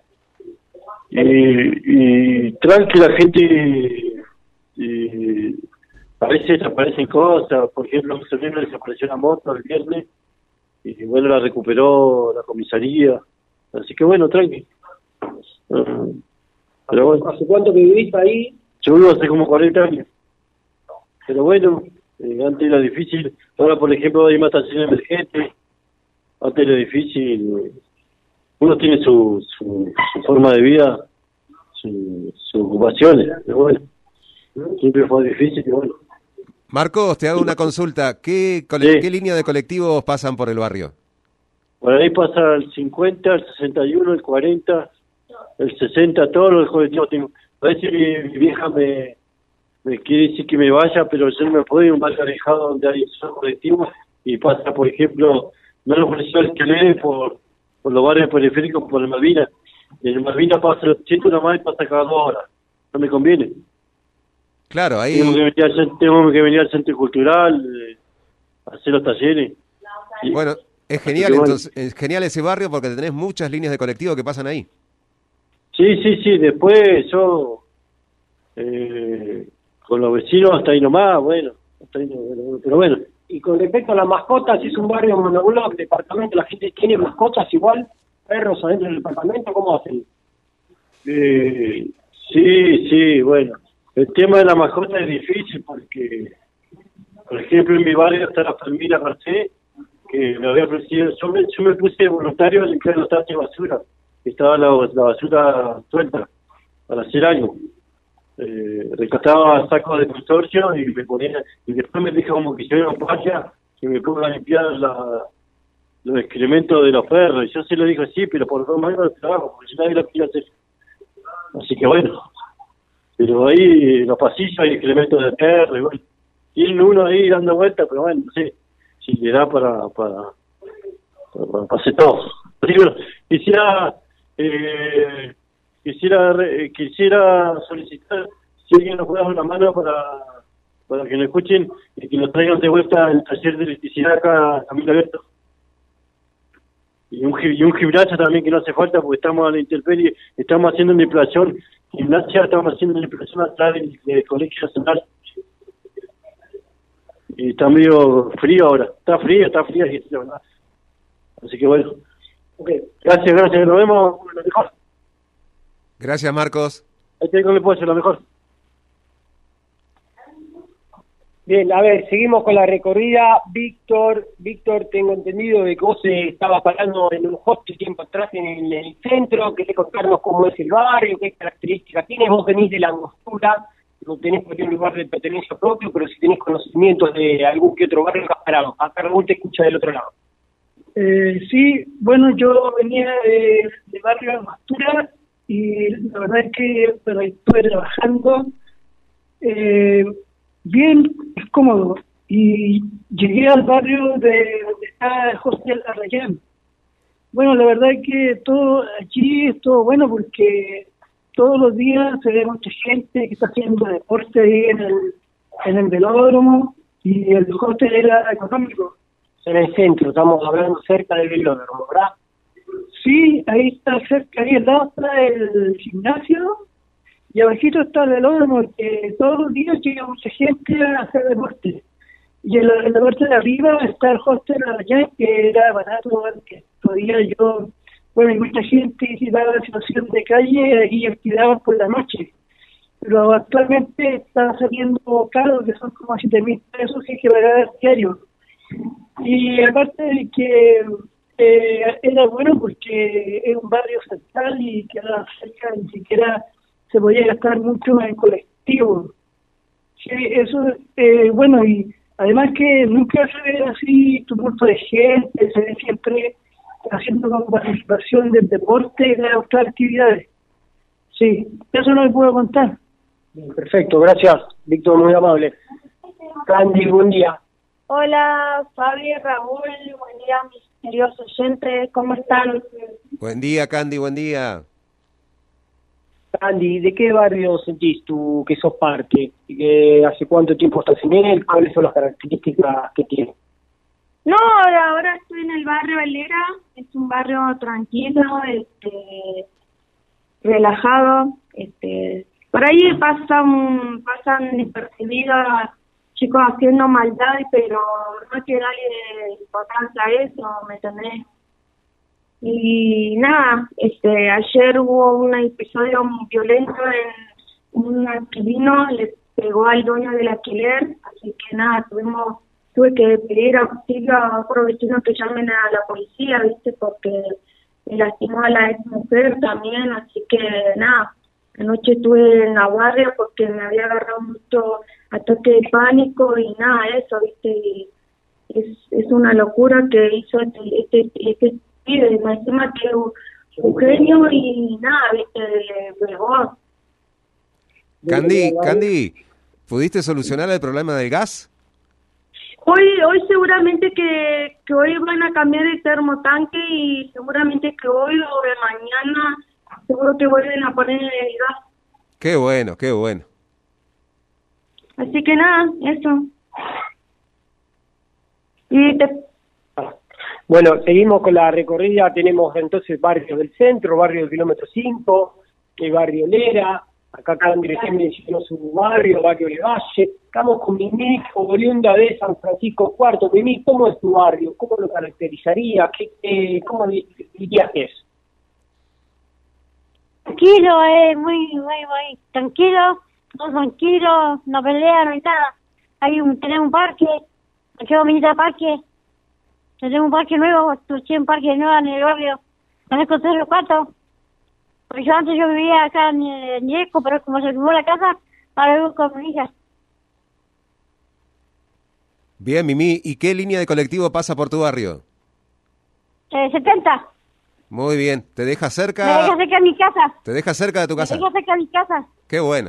Speaker 4: Y, y tranqui, la gente, y, a veces aparecen cosas, por ejemplo, el viernes desapareció la moto el viernes, y bueno, la recuperó la comisaría, así que bueno, tranqui. Uh, pero bueno.
Speaker 11: ¿Hace cuánto que vivís ahí?
Speaker 4: Yo vivo hace como cuarenta años, pero bueno, eh, antes era difícil, ahora por ejemplo hay más estación emergente, antes era difícil, eh, uno tiene su, su, su forma de vida, su, sus ocupaciones, pero bueno, siempre fue difícil y bueno.
Speaker 22: Marcos, te hago una consulta. ¿Qué, cole- sí. ¿Qué línea de colectivos pasan por el barrio?
Speaker 4: Por ahí pasa el cincuenta, el sesenta y uno, el cuarenta, el sesenta, todos los colectivos tengo. A veces mi, mi vieja me, me quiere decir que me vaya, pero yo no me puedo ir a un barrio alejado donde hay esos colectivos y pasa, por ejemplo, no los policiales que leen por, por los barrios periféricos, por el Malvinas. En el Malvinas pasa el ochenta una más y pasa cada dos horas. No me conviene.
Speaker 22: Claro, ahí...
Speaker 4: Tengo que venir al centro, tengo que venir al centro cultural, eh, hacer los talleres.
Speaker 22: Y, bueno, es genial, bueno. Entonces, es genial ese barrio porque tenés muchas líneas de colectivo que pasan ahí.
Speaker 4: Sí, sí, sí, después yo, eh, con los vecinos hasta ahí nomás, bueno, hasta ahí nomás, pero bueno.
Speaker 11: Y con respecto a las mascotas, si es un barrio monobloc, departamento, la gente tiene mascotas igual, perros adentro del departamento, ¿cómo hacen?
Speaker 4: Eh, sí, sí, bueno. El tema de la mascota es difícil porque, por ejemplo, en mi barrio está la familia Garcés, que me había ofrecido, yo me, yo me puse voluntario a limpiar los tachos de basura, estaba la, la basura suelta para hacer algo. Eh, rescataba sacos de consorcio y me ponía, y después me dijo como que yo era un paya que me ponga a limpiar la, los excrementos de los perros. Y yo se lo dije sí, pero por dos manos de trabajo, porque si nadie lo quiere hacer. Así que bueno. Pero ahí los pasillos hay excrementos de perro y bueno, tienen uno ahí dando vueltas, pero bueno, no sé si le da para para, para, para hacer todo. Primero, quisiera eh, quisiera eh, quisiera solicitar si alguien nos puede dar una mano para para que nos escuchen y que nos traigan de vuelta el taller de electricidad acá a Camino Abierto. Y un, gi- y un gimnasio también que no hace falta porque estamos a la intemperie, estamos haciendo depilación, gimnasia, estamos haciendo depilación atrás del, del Colegio Nacional. Y está medio frío ahora, está frío, está frío, sí, la verdad. Así que bueno, okay. gracias, gracias, nos vemos, lo mejor.
Speaker 22: Gracias, Marcos.
Speaker 4: Ahí te digo que puede ser lo mejor.
Speaker 11: Bien, a ver, seguimos con la recorrida. Víctor, Víctor, tengo entendido de que vos eh, estabas parando en un hostel tiempo atrás en el, en el centro. ¿Querés contarnos cómo es el barrio? ¿Qué características tiene? Vos venís de la Angostura, no tenés por qué un lugar de pertenencia propio, pero si tenés conocimientos de algún que otro barrio, acá parado. Acá Raúl te escucha del otro lado.
Speaker 7: Eh, sí, bueno, yo venía de, de barrio Angostura y la verdad es que pero estuve trabajando eh, bien, es cómodo, y llegué al barrio de donde está el hostel Arrayán. Bueno, la verdad es que todo allí es todo bueno porque todos los días se ve mucha gente que está haciendo deporte ahí en el, en el velódromo, y el hostel era económico.
Speaker 11: En el centro, estamos hablando cerca del velódromo, ¿verdad?
Speaker 7: Sí, ahí está cerca, ahí al lado está el gimnasio y abajito está el velódromo, que todos los días llega mucha gente a hacer deporte. Y en la, en la parte de arriba está el hostel allá, que era barato, que podía yo, bueno, y mucha gente visitaba la situación de calle y alquilaban por la noche. Pero actualmente está saliendo caro, que son como siete mil pesos que hay que pagar diario. Y aparte de que eh, era bueno porque es un barrio central y queda cerca, ni siquiera se podía gastar mucho en colectivo. Sí, eso es eh, bueno, y además que nunca se ve así tumulto de gente, se ve siempre haciendo como participación del deporte y de otras actividades. Sí, eso no le puedo contar.
Speaker 11: Bien, perfecto, gracias, Víctor, muy amable. Candy, buen día.
Speaker 12: Hola, Fabi, Raúl, buen día, mis queridos oyentes, ¿cómo están?
Speaker 22: Buen día, Candy, buen día.
Speaker 11: Candy, ¿de qué barrio sentís tú que sos parte? ¿Y que hace cuánto tiempo estás en él? ¿Cuáles son las características que tiene?
Speaker 12: No, ahora, ahora estoy en el barrio Valera, es un barrio tranquilo, este, relajado, este, por ahí pasan, pasan despercibidos chicos haciendo maldad, pero no hay que darle importancia a eso, ¿me entendés? Y nada, este, ayer hubo un episodio violento en un alquilino, le pegó al dueño del alquiler, así que nada, tuvimos, tuve que pedir auxilio a otros vecinos que llamen a la policía, viste, porque me lastimó a la ex mujer también, así que nada, anoche estuve en la guardia porque me había agarrado mucho ataque de pánico y nada, eso, viste, y es, es una locura que hizo este, este, este pibe, encima que es un genio y nada, viste, le pegó.
Speaker 22: Candy, Candy, ¿pudiste solucionar el problema del gas?
Speaker 12: Hoy hoy seguramente que, que hoy van a cambiar el termotanque y seguramente que hoy o de mañana seguro que vuelven a poner el gas.
Speaker 22: Qué bueno, qué bueno.
Speaker 12: Así que nada, eso. Y te...
Speaker 11: Bueno, seguimos con la recorrida, tenemos entonces barrios del centro, barrio del kilómetro cinco, el barrio Lera, acá Candy recién mencionó su barrio, barrio Levalle, estamos con Mimi, oriunda de San Francisco Cuarto. Mimi, ¿cómo es tu barrio? ¿Cómo lo caracterizaría? ¿Qué, qué, ¿Cómo dirías que es?
Speaker 9: Tranquilo, eh, muy, muy, muy tranquilo, todo tranquilo, no pelean, no hay nada. Hay un, tenemos un parque, aquí vamos a parque, tenemos un parque nuevo, estoy un parque nuevo en el barrio, conozco todos los cuartos. Porque yo antes yo vivía acá en, en Yeco, pero como se quemó la casa, ahora vivo con mi hija.
Speaker 22: Bien, Mimi, ¿y qué línea de colectivo pasa por tu barrio?
Speaker 9: Eh, setenta.
Speaker 22: Muy bien, ¿te deja cerca?
Speaker 9: Me deja cerca de mi casa.
Speaker 22: ¿Te deja cerca de tu casa?
Speaker 9: Me deja cerca de mi casa.
Speaker 22: Qué bueno.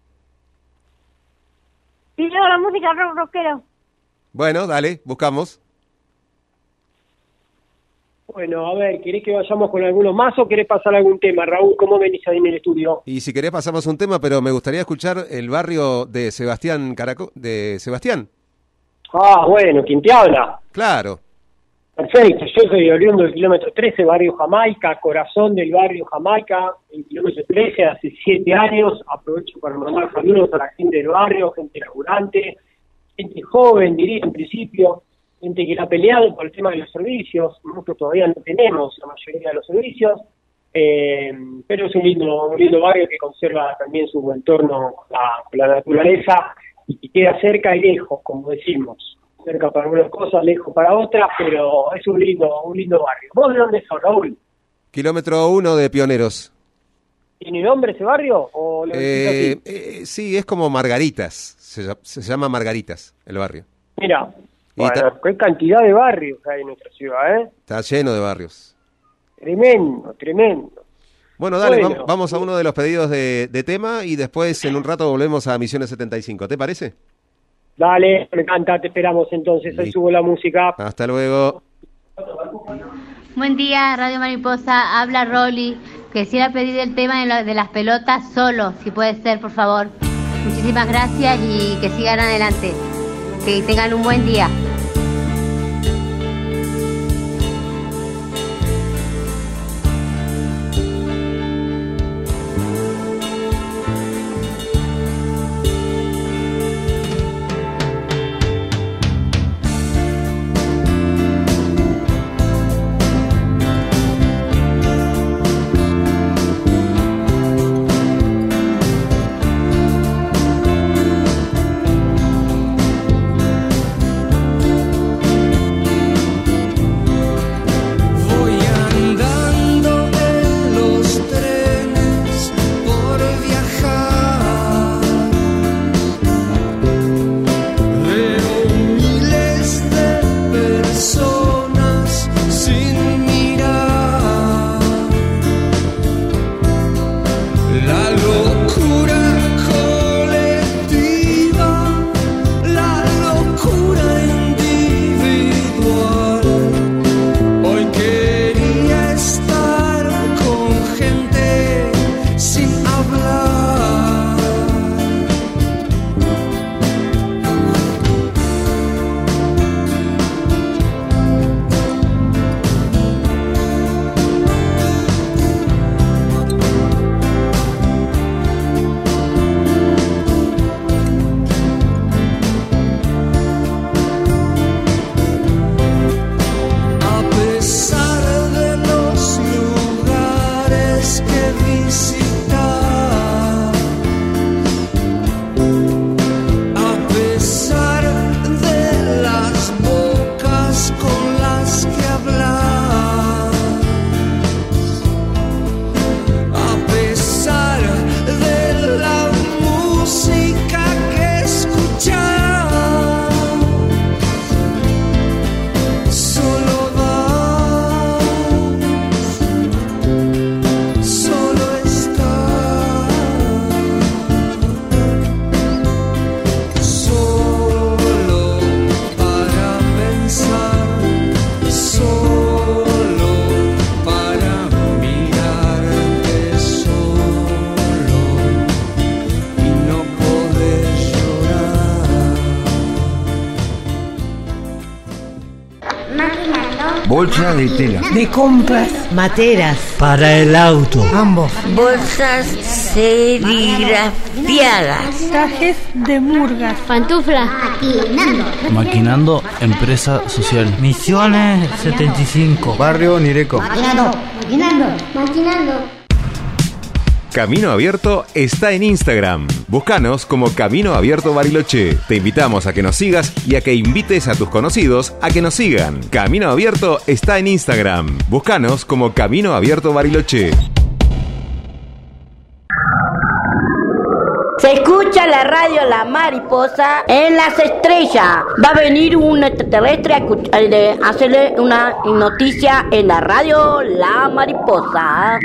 Speaker 9: Y luego la música rock rockero.
Speaker 22: Bueno, dale, buscamos.
Speaker 11: Bueno, a ver, ¿querés que vayamos con algunos más o querés pasar algún tema? Raúl, ¿cómo venís ahí en el estudio?
Speaker 22: Y si querés pasamos un tema, pero me gustaría escuchar el barrio de Sebastián Caraco... ¿De Sebastián?
Speaker 11: Ah, bueno, ¿quién te habla?
Speaker 22: Claro.
Speaker 11: Perfecto, yo soy oriundo del kilómetro trece, barrio Jamaica, corazón del barrio Jamaica, en kilómetro trece, hace siete años. Aprovecho para mandar saludos a la gente del barrio, gente laburante, gente joven, diría en principio, gente que la ha peleado por el tema de los servicios. Muchos todavía no tenemos la mayoría de los servicios, eh, pero es un lindo, un lindo barrio que conserva también su entorno con la, con la naturaleza y que queda cerca y lejos, como decimos. Cerca para algunas cosas, lejos para otras, pero es un lindo, un lindo barrio. ¿Vos de dónde sos, Raúl?
Speaker 22: Kilómetro uno de Pioneros.
Speaker 11: ¿Tiene nombre ese barrio? ¿O lo
Speaker 22: eh, eh, sí, es como Margaritas, se, se llama Margaritas el barrio.
Speaker 11: Mira, bueno, qué cantidad de barrios hay en nuestra ciudad, ¿eh?
Speaker 22: Está lleno de barrios.
Speaker 11: Tremendo, tremendo.
Speaker 22: Bueno, dale,
Speaker 11: Bueno.
Speaker 22: vamos a uno de los pedidos de, de tema y después en un rato volvemos a Misiones setenta y cinco, ¿te parece?
Speaker 11: Dale, me encanta, te esperamos entonces, ahí subo la música.
Speaker 22: Hasta luego.
Speaker 13: Buen día, Radio Mariposa, habla Rolly. Quisiera pedir el tema de, lo, de las pelotas solo, si puede ser, por favor. Muchísimas gracias y que sigan adelante. Que tengan un buen día.
Speaker 15: Bolsa de tela.
Speaker 16: De compras.
Speaker 15: Materas. Para el auto.
Speaker 16: Ambos.
Speaker 15: Bolsas serigrafiadas.
Speaker 16: Trajes de murgas.
Speaker 13: Pantuflas.
Speaker 16: Maquinando.
Speaker 17: Maquinando, empresa social.
Speaker 15: Misiones setenta y cinco.
Speaker 17: Barrio Nireco.
Speaker 16: Maquinando. Maquinando. Maquinando.
Speaker 18: Camino Abierto está en Instagram. Búscanos como Camino Abierto Bariloche. Te invitamos a que nos sigas y a que invites a tus conocidos a que nos sigan. Camino Abierto está en Instagram. Búscanos como Camino Abierto Bariloche.
Speaker 26: Se escucha la radio La Mariposa en las estrellas. Va a venir un extraterrestre a escuchar- de hacerle una noticia en la radio La Mariposa.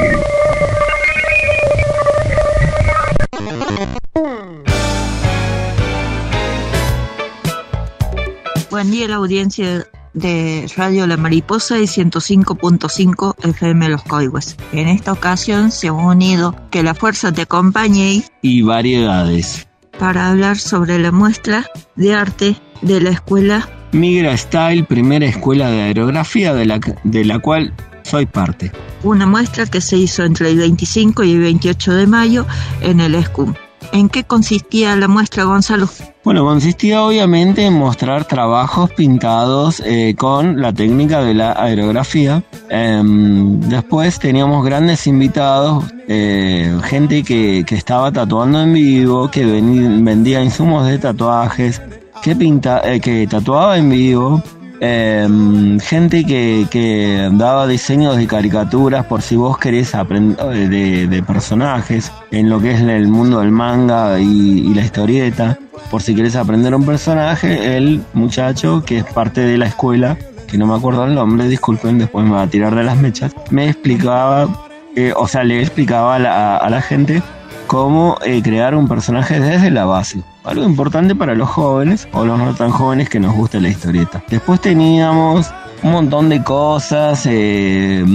Speaker 27: Buen día, la audiencia
Speaker 1: de Radio La Mariposa y ciento cinco punto cinco F M Los Coihues. En esta ocasión se han unido Que la Fuerza te acompañe
Speaker 14: y Variedades
Speaker 1: para hablar sobre la muestra de arte de la escuela
Speaker 14: Migra Style, primera escuela de aerografía de la, de la cual soy parte.
Speaker 1: Una muestra que se hizo entre el veinticinco y el veintiocho de mayo en el ESCUM. ¿En qué consistía la muestra, Gonzalo?
Speaker 14: Bueno, consistía obviamente en mostrar trabajos pintados eh, con la técnica de la aerografía. Eh, después teníamos grandes invitados, eh, gente que, que estaba tatuando en vivo, que ven, vendía insumos de tatuajes, que, pinta, eh, que tatuaba en vivo. Eh, gente que, que daba diseños de caricaturas por si vos querés aprender de, de personajes en lo que es el mundo del manga y, y la historieta, por si querés aprender un personaje. El muchacho que es parte de la escuela, que no me acuerdo el nombre, disculpen, después me va a tirar de las mechas, me explicaba, eh, o sea, le explicaba a la, a la gente cómo eh, crear un personaje desde la base. Algo importante para los jóvenes o los no tan jóvenes que nos gusta la historieta. Después teníamos un montón de cosas, eh,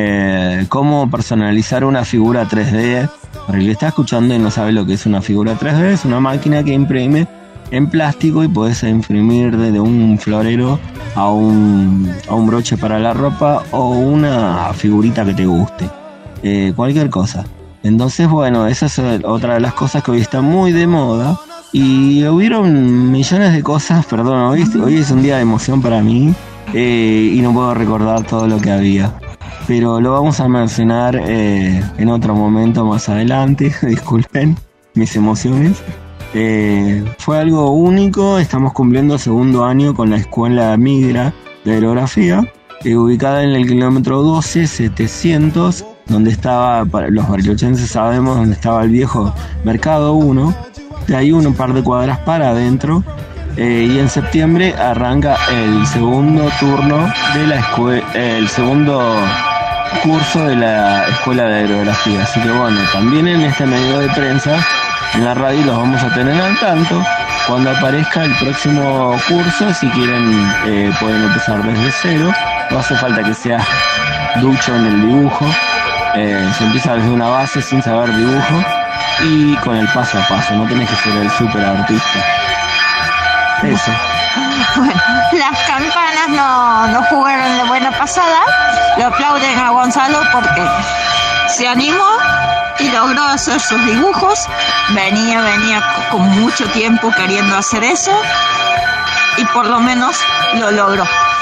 Speaker 14: eh, cómo personalizar una figura tres D. Para el que está escuchando y no sabe lo que es una figura tres D, es una máquina que imprime en plástico y podés imprimir desde un florero a un, a un broche para la ropa o una figurita que te guste. Eh, cualquier cosa. Entonces, bueno, esa es otra de las cosas que hoy está muy de moda. Y hubieron millones de cosas, perdón, hoy, hoy es un día de emoción para mí eh, y no puedo recordar todo lo que había. Pero lo vamos a mencionar eh, en otro momento más adelante, disculpen mis emociones. Eh, fue algo único, estamos cumpliendo segundo año con la escuela Migra de aerografía, eh, ubicada en el kilómetro doce setecientos, donde estaba, para los barilochenses sabemos, donde estaba el viejo Mercado uno. De ahí un par de cuadras para adentro, eh, y en septiembre arranca el segundo turno de la escuela, eh, el segundo curso de la escuela de aerografía. Así que bueno, también en este medio de prensa, en la radio, los vamos a tener al tanto cuando aparezca el próximo curso. Si quieren eh, pueden empezar desde cero, no hace falta que seas ducho en el dibujo, eh, se empieza desde una base sin saber dibujo y con el paso a paso, no tenés que ser el super artista. Eso.
Speaker 1: Bueno, las campanas no, no jugaron de buena pasada. Le aplauden a Gonzalo porque se animó y logró hacer sus dibujos. Venía, venía con mucho tiempo queriendo hacer eso y por lo menos lo logró.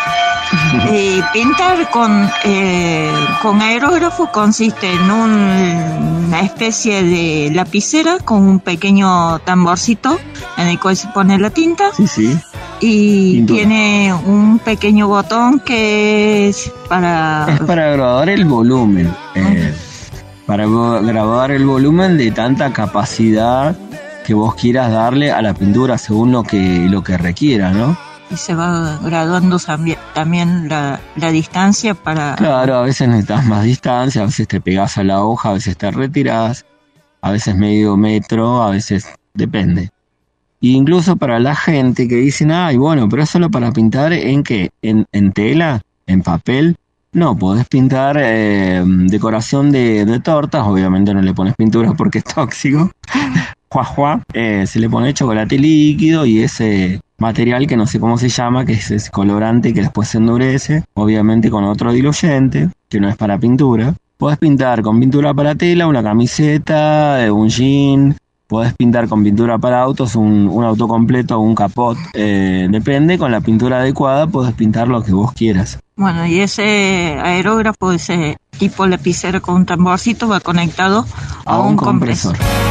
Speaker 1: Y pintar con, eh, con aerógrafo consiste en un, una especie de lapicera con un pequeño tamborcito en el cual se pone la tinta.
Speaker 14: Sí, sí.
Speaker 1: Y
Speaker 14: Pintura.
Speaker 1: Tiene un pequeño botón que es para...
Speaker 14: Es para grabar el volumen. Eh, para grabar el volumen de tanta capacidad que vos quieras darle a la pintura según lo que, lo que requiera, ¿no?
Speaker 1: Y se va graduando también la, la distancia para...
Speaker 14: Claro, a veces necesitas más distancia, a veces te pegás a la hoja, a veces te retirás, a veces medio metro, a veces depende. E incluso para la gente que dicen, ay, bueno, pero es solo para pintar ¿en qué? ¿En, en tela? ¿En papel? No, podés pintar eh, decoración de, de tortas, obviamente no le pones pintura porque es tóxico. Juá, juá, eh, se le pone chocolate líquido y ese material que no sé cómo se llama, que es ese colorante que después se endurece, obviamente con otro diluyente, que no es para pintura. Podés pintar con pintura para tela, una camiseta, un jean. Podés pintar con pintura para autos, un, un auto completo o un capot. Eh, depende, con la pintura adecuada podés pintar lo que vos quieras.
Speaker 1: Bueno, y ese aerógrafo, ese tipo lapicero con un tamborcito va conectado a, a un, un compresor. compresor.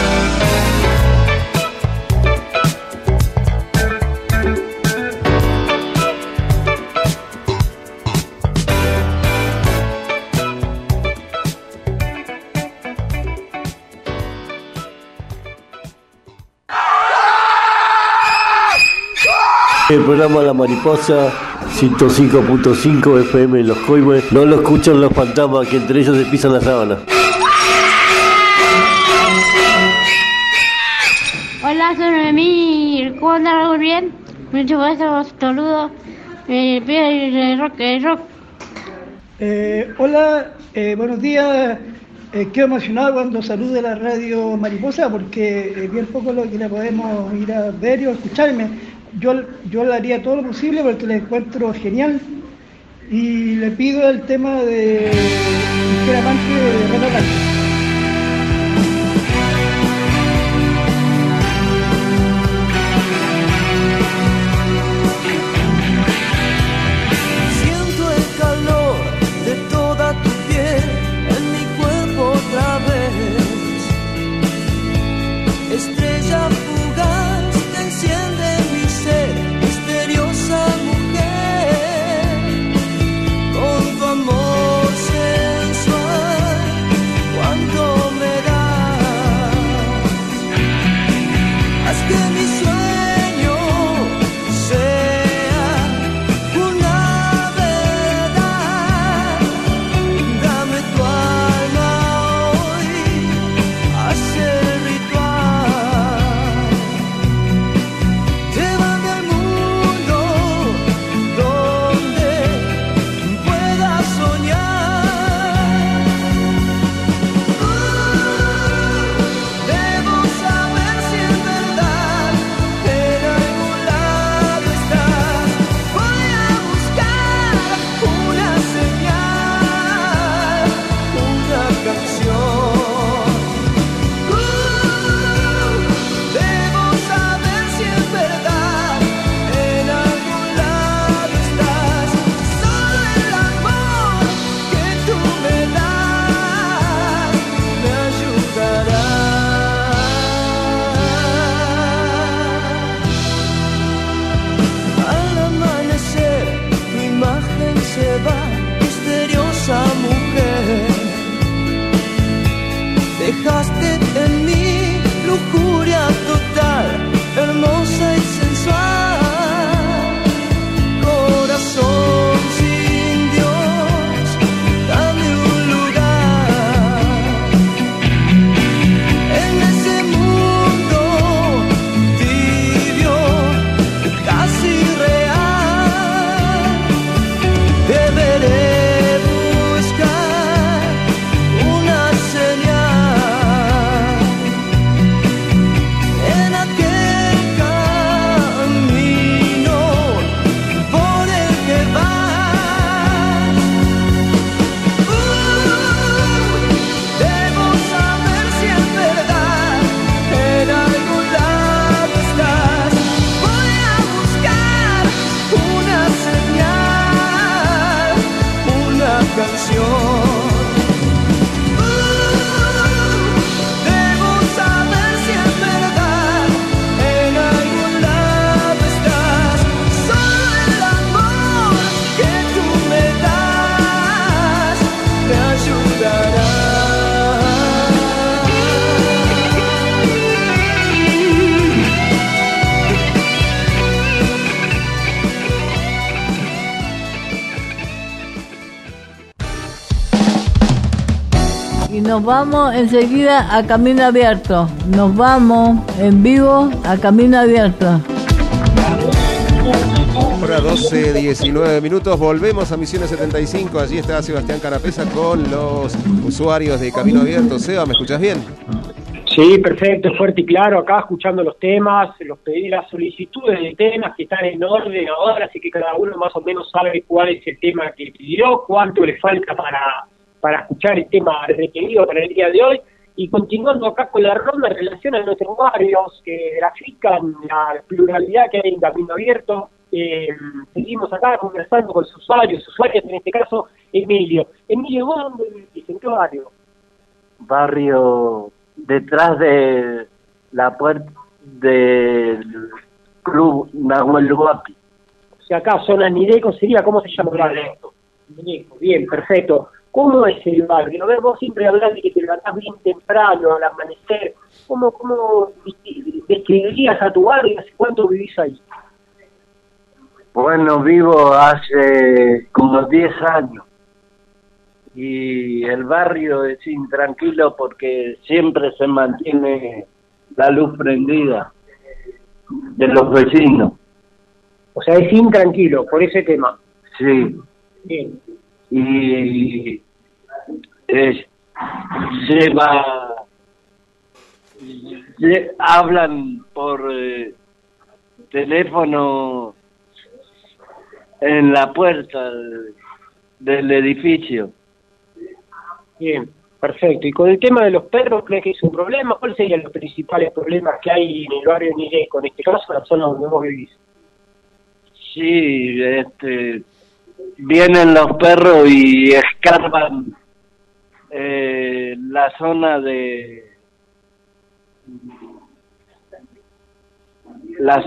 Speaker 19: El programa La Mariposa, ciento cinco punto cinco F M en Los Coihues, no lo escuchan los fantasmas que entre ellos se pisan la sábana.
Speaker 9: Hola, soy Noemí. ¿Cómo andan? ¿Algo bien? Mucho besos, saludos. Eh, eh, rock, eh, rock.
Speaker 7: Eh, hola, eh, buenos días. Eh, quedo emocionado cuando salude la radio Mariposa porque es bien poco lo que le podemos ir a ver o escucharme. Yo, yo le haría todo lo posible porque le encuentro genial y le pido el tema de Mujer Amante de Renato Blanco.
Speaker 8: Estrella fugaz que enciende mi ser, misteriosa mujer, con tu amor sensual, cuánto me das, haz que mi sueño sea una verdad, dame tu alma hoy, haz el dejaste en mí lujuria total, hermosa y sensual, corazón sin Dios, dame un lugar en ese mundo tibio, casi real, deberé
Speaker 10: Nos vamos enseguida a Camino Abierto. Nos vamos en vivo a Camino Abierto.
Speaker 22: Hora doce, diecinueve minutos. Volvemos a Misiones setenta y cinco. Allí está Sebastián Carapesa con los usuarios de Camino Abierto. Seba, ¿me escuchás bien?
Speaker 11: Sí, perfecto, fuerte y claro. Acá escuchando los temas, los pedí, las solicitudes de temas que están en orden ahora, así que cada uno más o menos sabe cuál es el tema que pidió, cuánto le falta para... para escuchar el tema requerido para el día de hoy, y continuando acá con la ronda en relación a nuestros barrios que grafican la pluralidad que hay en Camino Abierto. Eh, seguimos acá conversando con sus usuarios, usuarios en este caso Emilio. Emilio, ¿vos dónde vivís? ¿En qué barrio?
Speaker 3: Barrio detrás de la puerta del club Nahuel Guapi.
Speaker 11: O sea, acá zona Nideco sería, ¿cómo se llama el barrio? Nideco, bien, perfecto. ¿Cómo es el barrio? ¿No ves? Vos siempre hablas de que te levantás bien temprano, al amanecer. ¿Cómo, cómo describirías a tu barrio? ¿Hace cuánto vivís ahí?
Speaker 3: Bueno, vivo hace como diez años. Y el barrio es intranquilo porque siempre se mantiene la luz prendida de los vecinos.
Speaker 11: O sea, es intranquilo por ese tema.
Speaker 3: Sí.
Speaker 11: Bien.
Speaker 3: Y es, lleva, lle- hablan por eh, teléfono en la puerta del, del edificio.
Speaker 11: Bien, perfecto. Y con el tema de los perros, ¿crees que es un problema? ¿Cuáles serían los principales problemas que hay en el barrio de Nireco, en este caso, en la zona donde vos vivís?
Speaker 3: Sí, este, vienen los perros y escarban eh, la zona de las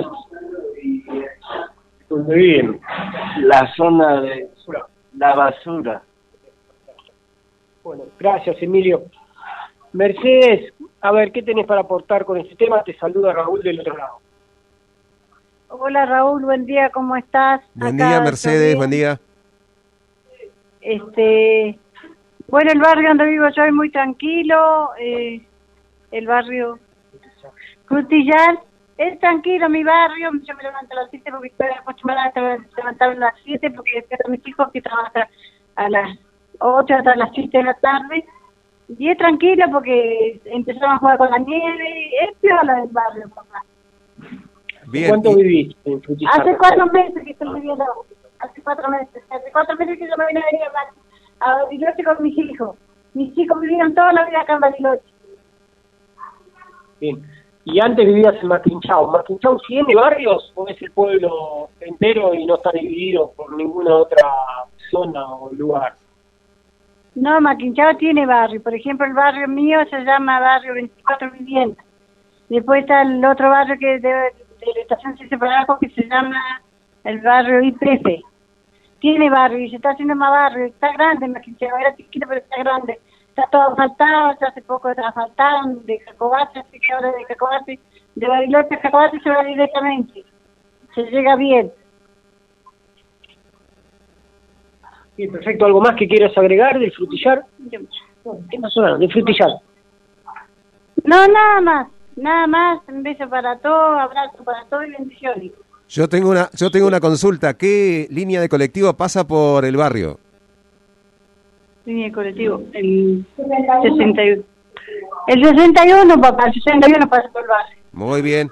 Speaker 11: ¿Dónde viven?
Speaker 3: la zona de la basura.
Speaker 11: Bueno, gracias, Emilio. Mercedes, a ver, ¿qué tenés para aportar con este tema? Te saluda Raúl del otro lado.
Speaker 2: Hola Raúl, buen día, ¿cómo estás?
Speaker 22: Buen
Speaker 2: Acá,
Speaker 22: día, Mercedes,
Speaker 2: ¿todo
Speaker 22: buen
Speaker 2: bien?
Speaker 22: día.
Speaker 2: Este, bueno, el barrio donde vivo yo es muy tranquilo, eh, el barrio Frutillar es tranquilo, mi barrio, yo me levanto a las siete porque estoy acostumbrada a levantarme a las siete porque despierto a mis hijos que trabajan a las ocho hasta las siete de la tarde, y es tranquilo porque empezamos a jugar con la nieve, es piola del barrio, papá.
Speaker 22: Bien.
Speaker 11: ¿Cuánto
Speaker 22: y-
Speaker 11: vivís en Frutillar?
Speaker 2: Hace cuatro meses que estoy viviendo, hace cuatro meses, hace cuatro meses que yo me vine a venir a, a Bariloche con mis hijos. Mis hijos vivieron toda la vida acá en Bariloche.
Speaker 11: Bien. Y antes vivías en Maquinchao. ¿Maquinchao tiene barrios o es el pueblo entero y no está dividido por ninguna otra zona o lugar?
Speaker 2: No, Maquinchao tiene barrio. Por ejemplo, el barrio mío se llama Barrio veinticuatro Viviendas. Después está el otro barrio que es de, de la estación Cese Parajo que se llama el barrio I P F. Tiene barrio y se está haciendo más barrio. Está grande Maquinchao, era chiquito pero está grande. Está todo asfaltado, ya hace poco asfaltaron de Jacobate, así que ahora de Jacobate, de Bariloche a Jacobate se va directamente. Se llega bien.
Speaker 11: Bien, perfecto. ¿Algo más que quieras agregar del Frutillar? ¿Qué más suena? Del Frutillar.
Speaker 2: No, nada más, nada más. Un beso para todos, abrazo para todos y bendiciones.
Speaker 22: Yo tengo una, yo tengo una consulta. ¿Qué línea de colectivo pasa por el barrio?
Speaker 2: Línea de colectivo, el sesenta y uno. El sesenta y uno, papá, el sesenta y uno pasa por el barrio.
Speaker 22: Muy bien.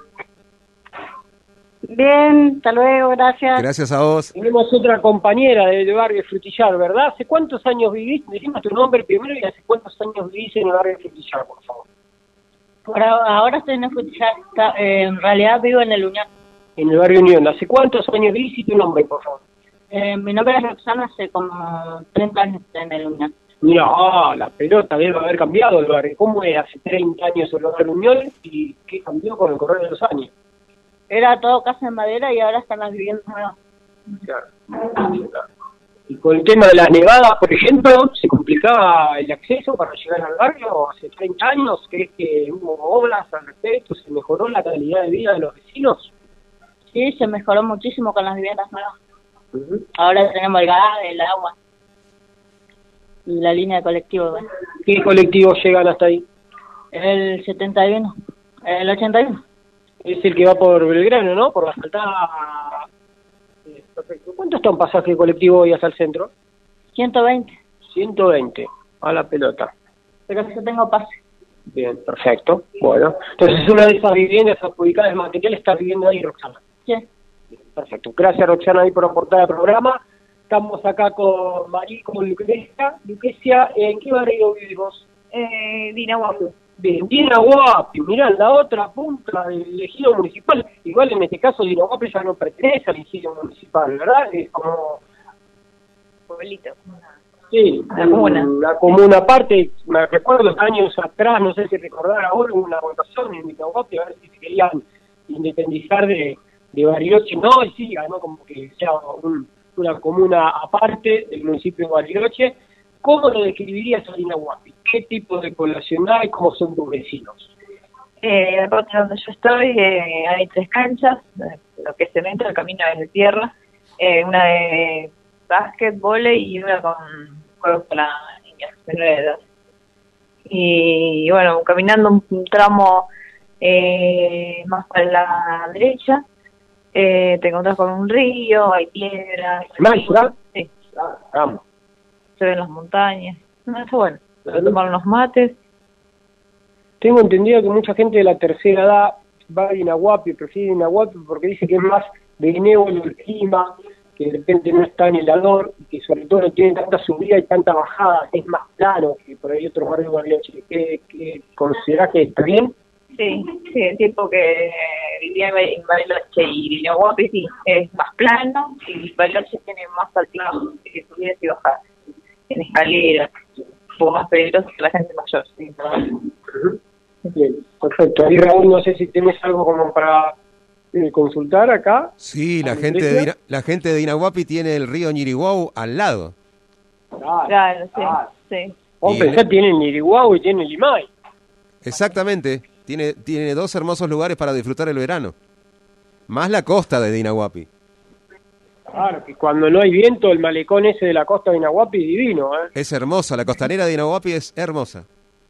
Speaker 2: Bien, hasta luego, gracias.
Speaker 22: Gracias a vos.
Speaker 11: Tenemos otra compañera del barrio de Frutillar, ¿verdad? ¿Hace cuántos años vivís? Decime tu nombre primero y hace cuántos años vivís en el barrio de Frutillar, por favor.
Speaker 5: Por ahora, ahora estoy en el Frutillar, está- eh, en realidad vivo en el Unión.
Speaker 11: En el barrio Unión. ¿Hace cuántos años vivís y tu nombre, por favor?
Speaker 5: Eh, mi nombre es Roxana, hace como treinta años estoy en el Unión.
Speaker 11: Mira, ah, la pelota debe haber cambiado el barrio. ¿Cómo era hace treinta años el barrio Unión y qué cambió con el correr de los años?
Speaker 5: Era todo casa de madera y ahora están las viviendas nuevas.
Speaker 11: Claro. Y con el tema de las nevadas, por ejemplo, ¿se complicaba el acceso para llegar al barrio hace treinta años? ¿Crees que hubo obras al respecto? ¿Se mejoró la calidad de vida de los vecinos?
Speaker 5: Sí, se mejoró muchísimo con las viviendas nuevas. Ahora tenemos el gas, el agua y la línea de colectivo. Bueno.
Speaker 11: ¿Qué colectivos llegan hasta ahí?
Speaker 5: El setenta y uno, el ochenta y uno.
Speaker 11: Es el que va por Belgrano, ¿no? Por la asfaltada. Eh, Perfecto. ¿Cuánto está un pasaje de colectivo hoy hasta el centro?
Speaker 5: ciento veinte.
Speaker 11: ciento veinte. A la pelota.
Speaker 5: Pero yo tengo pase.
Speaker 11: Bien, perfecto. Bueno, entonces una de esas viviendas adjudicadas de material está viviendo ahí Roxana.
Speaker 5: Sí.
Speaker 11: Perfecto. Gracias, Roxana, ahí por aportar al programa. Estamos acá con Marí, con Lucrecia. Lucrecia, ¿en qué barrio vivimos?
Speaker 2: Eh, Dinahuapu.
Speaker 11: Bien, Dinahuapi, mirá, en la otra punta del ejido municipal. Igual en este caso Dinahuapi ya no pertenece al ejido municipal, ¿verdad? Es como...
Speaker 2: Pueblito.
Speaker 11: Sí,
Speaker 2: La comuna.
Speaker 11: La comuna aparte, me recuerdo años atrás, no sé si recordar ahora, hubo una votación en Dinahuapi a ver si se querían independizar de, de Bariloche. No, y sí, ganó como que sea un, una comuna aparte del municipio de Bariloche. ¿Cómo lo describirías a Dinahuapi? ¿Qué tipo de población hay? ¿Cómo son tus vecinos?
Speaker 2: Eh, la parte donde yo estoy eh, hay tres canchas, eh, lo que es cemento, el camino es de tierra, eh, una de básquet, vóley y una con juegos para niños menores de edad. Y bueno, caminando un, un tramo eh, más para la derecha,
Speaker 6: Eh, te encontrás con un río, hay piedras.
Speaker 11: ¿Maestra?
Speaker 6: Sí.
Speaker 11: Ah, vamos.
Speaker 6: Se ven las montañas. No, está bueno. Para tomar unos mates.
Speaker 11: Tengo entendido que mucha gente de la tercera edad va a Inahuapi, prefiere Inahuapi porque dice que es más benévolo el clima, que de repente no es tan helador y que sobre todo no tiene tanta subida y tanta bajada, es más plano que por ahí otros barrios de Bariloche. ¿Qué, qué considerás que está bien?
Speaker 6: Sí, sí, el tiempo que vivía en Bariloche y Inahuapi sí, es más plano y Bariloche tiene más altibajos, que subidas y bajadas. Tiene escaleras, un poco más peligroso que la gente mayor. Sí,
Speaker 11: uh-huh. Bien, perfecto. Ahí Raúl, no sé si tienes algo como para eh, consultar acá.
Speaker 22: Sí, la gente, de Ina, la gente de Inahuapi tiene el río Ñiriguau al lado.
Speaker 11: Claro,
Speaker 6: claro sí.
Speaker 11: claro.
Speaker 6: sí.
Speaker 11: O pensé, tiene Ñiriguau y tiene Limay.
Speaker 22: Exactamente. Tiene, tiene dos hermosos lugares para disfrutar el verano. Más la costa de Inahuapi.
Speaker 11: Claro, que cuando no hay viento, el malecón ese de la costa de Inahuapi es divino, ¿eh?
Speaker 22: Es hermosa, la costanera de Inahuapi es hermosa.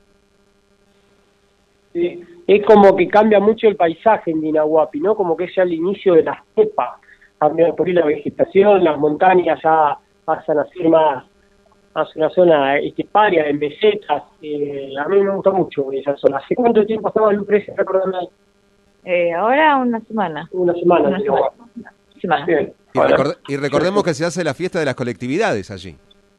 Speaker 11: Sí, es como que cambia mucho el paisaje en Inahuapi, ¿no? Como que es ya el inicio de la estepa. Cambia por ahí la vegetación, las montañas ya pasan a ser más, más una zona esteparia, de mesetas. Eh, a mí me gusta mucho esa zona. ¿Hace cuánto tiempo estaba en Lucrecia? Recordame.
Speaker 6: Eh, ahora una semana.
Speaker 11: Una semana.
Speaker 6: Una semana. semana.
Speaker 11: Bien.
Speaker 22: Y, record, y recordemos que se hace la fiesta de las colectividades allí.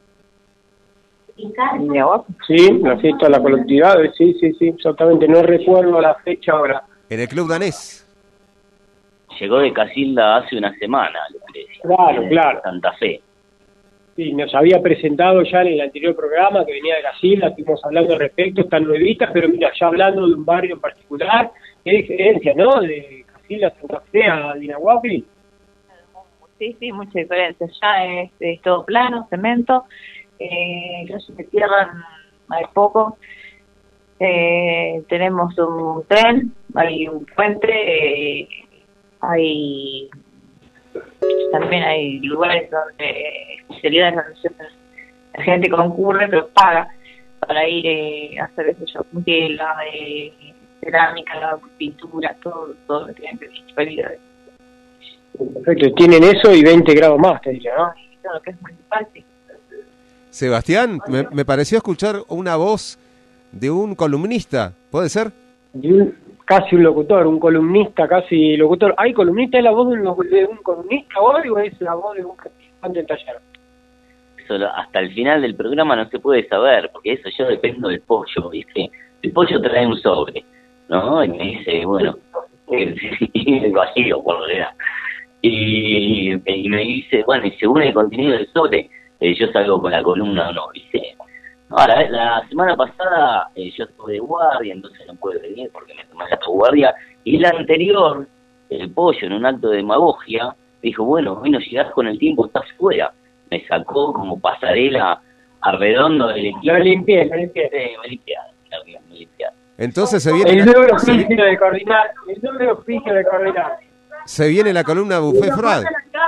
Speaker 11: Sí, la fiesta de la colectividad, sí, sí, sí, exactamente. No recuerdo la fecha ahora.
Speaker 22: En el Club Danés.
Speaker 20: Llegó de Casilda hace una semana, Lucrecia.
Speaker 11: Claro, claro.
Speaker 20: Santa Fe.
Speaker 11: Sí, nos había presentado ya en el anterior programa que venía de Casilda, estuvimos hablando al respecto, están nuevitas, pero mira, ya hablando de un barrio en particular, qué diferencia, ¿no? De Casilda a Santa Fe a Inahuapi.
Speaker 6: Sí, sí, mucha diferencia. Ya es, es todo plano, cemento, eh, calles de tierra hay poco. Eh, tenemos un tren, hay un puente, eh, hay también hay lugares donde especialidades donde la gente concurre pero paga para ir eh, a hacer eso, yo, tela, eh, cerámica, pintura, todo, todo lo que tiene especialidades.
Speaker 11: Perfecto, tienen eso y veinte grados más, te diría, ¿no?
Speaker 6: Claro, que es municipal, sí.
Speaker 22: Sebastián, me, me pareció escuchar una voz de un columnista, ¿puede ser?
Speaker 11: De un, casi un locutor, un columnista, casi locutor. ¿Hay columnista? ¿Es la voz de un, de un columnista hoy o es la voz de un participante del taller?
Speaker 20: Eso hasta el final del programa no se puede saber, porque eso yo dependo del pollo, ¿viste? El pollo trae un sobre, ¿no? Y me dice, bueno, el vacío, por lo que era. Y, y me dice, bueno, y según el contenido del sobre, eh, yo salgo con la columna o no, ¿viste? Ahora, la semana pasada eh, yo estuve de guardia, entonces no pude venir porque me tomé la guardia. Y la anterior, el pollo, en un acto de demagogia, dijo, bueno, hoy no llegás con el tiempo, estás fuera. Me sacó como pasarela a redondo del equipo.
Speaker 11: Lo limpié, lo limpié.
Speaker 20: Sí, me limpié, me limpié.
Speaker 22: Entonces se viene...
Speaker 11: El nuevo oficio de coordinar, el nuevo oficio de coordinar.
Speaker 22: Se viene la columna Buffet Frad.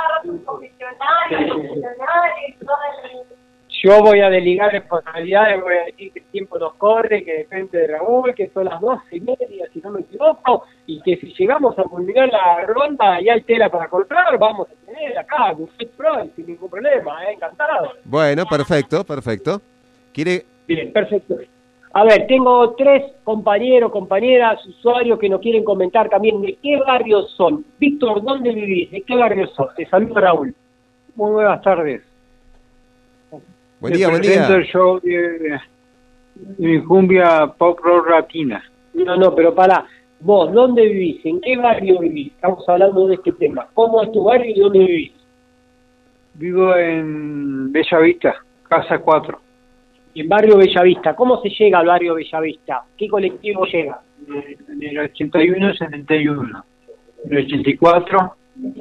Speaker 11: Yo voy a delegar responsabilidades, voy a decir que el tiempo nos corre, que depende de Raúl, que son las doce y media, si no me equivoco, y que si llegamos a culminar la ronda y hay tela para cortar, vamos a tener acá Buffet Frad sin ningún problema, ¿eh? Encantado.
Speaker 22: Bueno, perfecto, perfecto. ¿Quiere...?
Speaker 11: Bien, perfecto. A ver, tengo tres compañeros, compañeras, usuarios que nos quieren comentar también de qué barrios son. Víctor, ¿dónde vivís? ¿De qué barrios sos? Te saludo, Raúl.
Speaker 21: Muy buenas tardes.
Speaker 22: Buen día, buen día.
Speaker 21: el show de, de mi cumbia pop rock latina.
Speaker 11: No, no, pero pará. Vos, ¿dónde vivís? ¿En qué barrio vivís? Estamos hablando de este tema. ¿Cómo es tu barrio y dónde vivís?
Speaker 21: Vivo en Bellavista, Casa cuatro.
Speaker 11: En barrio Bellavista. ¿Cómo se llega al barrio Bellavista? ¿Qué colectivo llega?
Speaker 21: En el ochenta y uno, setenta y uno. En el ochenta y cuatro...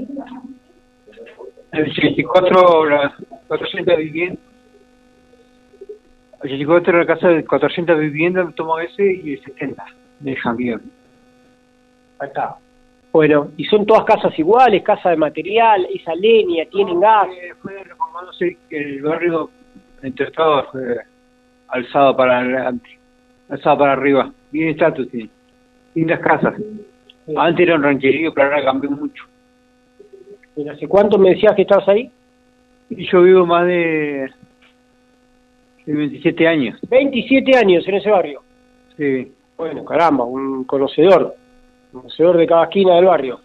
Speaker 21: En el ochenta y cuatro, las cuatrocientas viviendas. ochenta y cuatro, la casa de cuatrocientas viviendas, tomo ese, y el setenta, de Javier.
Speaker 11: Ahí está. Bueno, ¿y son todas casas iguales? ¿Casa de material? ¿Esa leña? ¿Tienen gas?
Speaker 21: Eh, fue reformándose el barrio entre todos, fue alzado para adelante, alzado para arriba. Bien estatus tiene. Lindas casas. Antes era un rancherío, pero ahora cambió mucho.
Speaker 11: ¿Y hace cuánto me decías que estabas ahí?
Speaker 21: Y yo vivo más de, de veintisiete años.
Speaker 11: veintisiete años en ese barrio.
Speaker 21: Sí.
Speaker 11: Bueno, caramba, un conocedor. Un conocedor de cada esquina del barrio.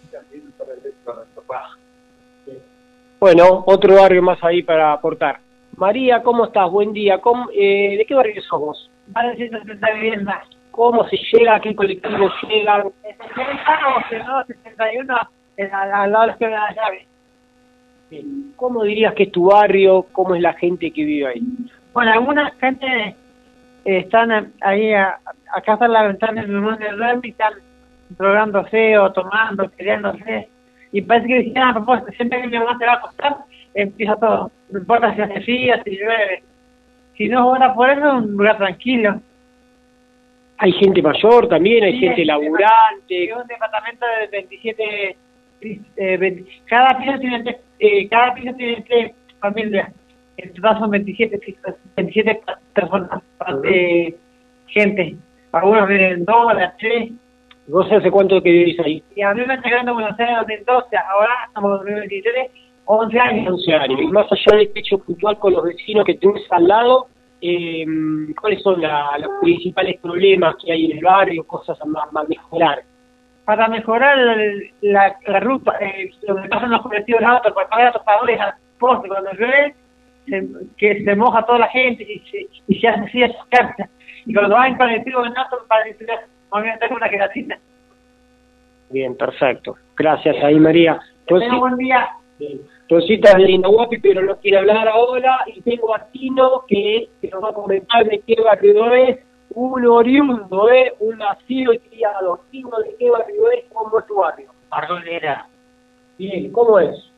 Speaker 11: Bueno, otro barrio más ahí para aportar. María, ¿cómo estás? Buen día. ¿Cómo, eh, ¿De qué barrio sos vos?
Speaker 2: Barrio ciento setenta viviendas.
Speaker 11: ¿Cómo se llega? ¿A qué colectivos llegan?
Speaker 2: sesenta o sesenta y uno al lado de la Escuela de la Llave.
Speaker 11: Bien. ¿Cómo dirías que es tu barrio? ¿Cómo es la gente que vive ahí?
Speaker 2: Bueno, alguna gente eh, están ahí, a, acá está la ventana del mundo del duerme y están drogándose o tomando, queriéndose. Y parece que dijeron a propósito, siempre que mi mamá se va a acostar, empieza todo. No importa si hace frío, si llueve. Si no fuera por eso, es un lugar tranquilo.
Speaker 11: Hay gente mayor también, hay sí, gente hay laburante.
Speaker 2: Es un departamento de veintisiete, eh, veinte, cada piso tiene eh, cada piso tiene tres familias. En total son veintisiete, veintisiete personas, eh, gente. Algunos viven dos, las tres.
Speaker 11: ¿Vos hace cuánto que vivís ahí?
Speaker 2: Y a mí me está llegando Buenos Aires en dos mil doce, ahora estamos en dos mil veintitrés, once años.
Speaker 11: once años. Y más allá del hecho puntual con los vecinos que tenés al lado, eh, ¿cuáles son la, los principales problemas que hay en el barrio, cosas a, a mejorar?
Speaker 2: Para mejorar la, la, la ruta, eh, donde pasan los colectivos de autos, para pagar a los pagadores al poste cuando llueve, se, que se moja toda la gente y se, y se hace así esas cartas. Y cuando van en colectivo en auto, para distribuir, obviamente una queratina.
Speaker 11: Bien, perfecto. Gracias ahí, María.
Speaker 2: Tengo buen día.
Speaker 11: Rosita es linda, guapi, pero no quiere hablar ahora. Y tengo a Tino que, que nos va a comentar de qué barrio es. Un oriundo, ¿eh? Un nacido y criado. Tino, ¿de qué barrio es? ¿Cómo es tu barrio?
Speaker 4: Barrolera.
Speaker 11: Bien, ¿cómo es?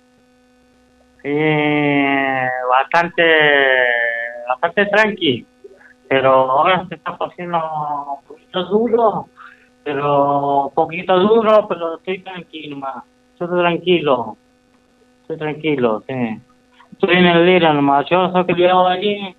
Speaker 4: Eh, bastante, bastante tranqui. Pero ahora se está haciendo un poquito duro, pero poquito duro, pero estoy tranquilo, más. Yo estoy tranquilo, estoy tranquilo, sí. Estoy en el Lira nomás, yo soy criado allí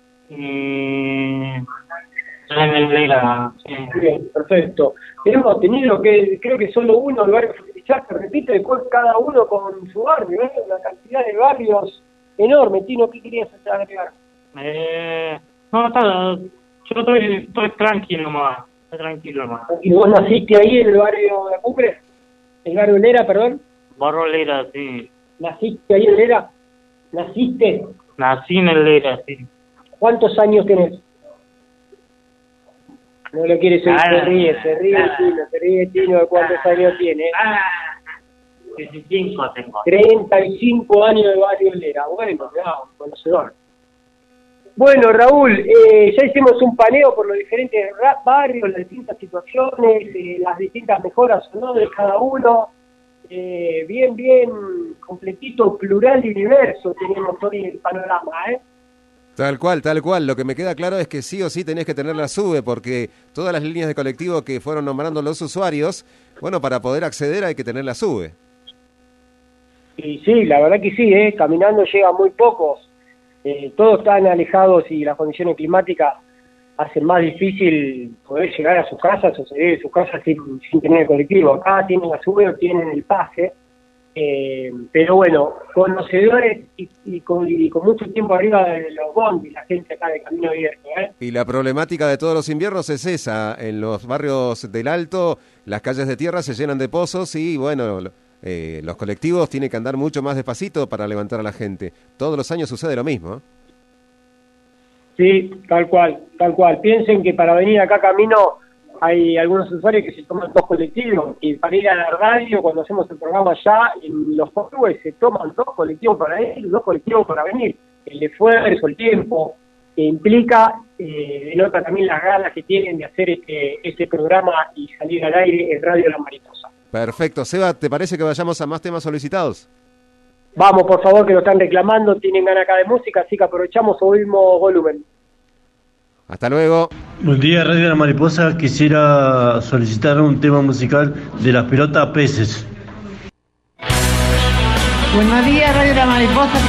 Speaker 4: y estoy en el Lira, sí.
Speaker 11: Bien, perfecto. Hemos tenido que, creo que solo uno, el barrio ya se repite después cada uno con su barrio, ¿eh? Una cantidad de barrios enorme. Tino, ¿qué querías agregar?
Speaker 4: Eh... No, está, yo estoy, estoy tranquilo nomás, estoy tranquilo nomás.
Speaker 11: ¿Y vos naciste ahí en el barrio de Apupre? ¿El barrio Lera, perdón?
Speaker 4: Barrio Lera, sí.
Speaker 11: ¿Naciste ahí en Lera? ¿Naciste?
Speaker 4: Nací en el Lera, sí.
Speaker 11: ¿Cuántos años tenés? No lo quieres decir, se ríe, se ríe ah, Tino, se ríe Tino de cuántos ah, años tiene.
Speaker 4: Ah, treinta y cinco tengo.
Speaker 11: treinta y cinco años de barrio Lera, bueno, ya, conocedor. Bueno, Raúl, eh, ya hicimos un paneo por los diferentes barrios, las distintas situaciones, eh, las distintas mejoras o no de cada uno. Eh, bien, bien completito, plural y diverso tenemos hoy el panorama, ¿eh?
Speaker 22: Tal cual, tal cual. Lo que me queda claro es que sí o sí tenés que tener la SUBE, porque todas las líneas de colectivo que fueron nombrando los usuarios, bueno, para poder acceder hay que tener la SUBE.
Speaker 11: Y sí, la verdad que sí, ¿eh? Caminando llegan muy pocos. Eh, todos están alejados y las condiciones climáticas hacen más difícil poder llegar a sus casas o salir de sus casas sin, sin tener el colectivo. Acá tienen la SUBE o tienen el pase, eh, pero bueno, conocedores y, y, con, y con mucho tiempo arriba de los bondis, la gente acá de Camino Abierto, ¿eh?
Speaker 22: Y la problemática de todos los inviernos es esa. En los barrios del Alto, las calles de tierra se llenan de pozos y bueno... Eh, los colectivos tienen que andar mucho más despacito para levantar a la gente. Todos los años sucede lo mismo, ¿eh?
Speaker 11: Sí, tal cual, tal cual. Piensen que para venir acá Camino hay algunos usuarios que se toman dos colectivos, y para ir a la radio cuando hacemos el programa allá en los clubes se toman dos colectivos para ir y dos colectivos para venir. El esfuerzo, el tiempo que implica, eh, denota también las ganas que tienen de hacer este, este programa y salir al aire en Radio La Mariposa.
Speaker 22: Perfecto. Seba, ¿te parece que vayamos a más temas solicitados?
Speaker 11: Vamos, por favor, que lo están reclamando, tienen ganas acá de música, así que aprovechamos, subimos volumen.
Speaker 22: Hasta luego.
Speaker 19: Buen día, Radio La Mariposa. Quisiera solicitar un tema musical de las pelotas peces.
Speaker 2: Buenos días, Radio La Mariposa.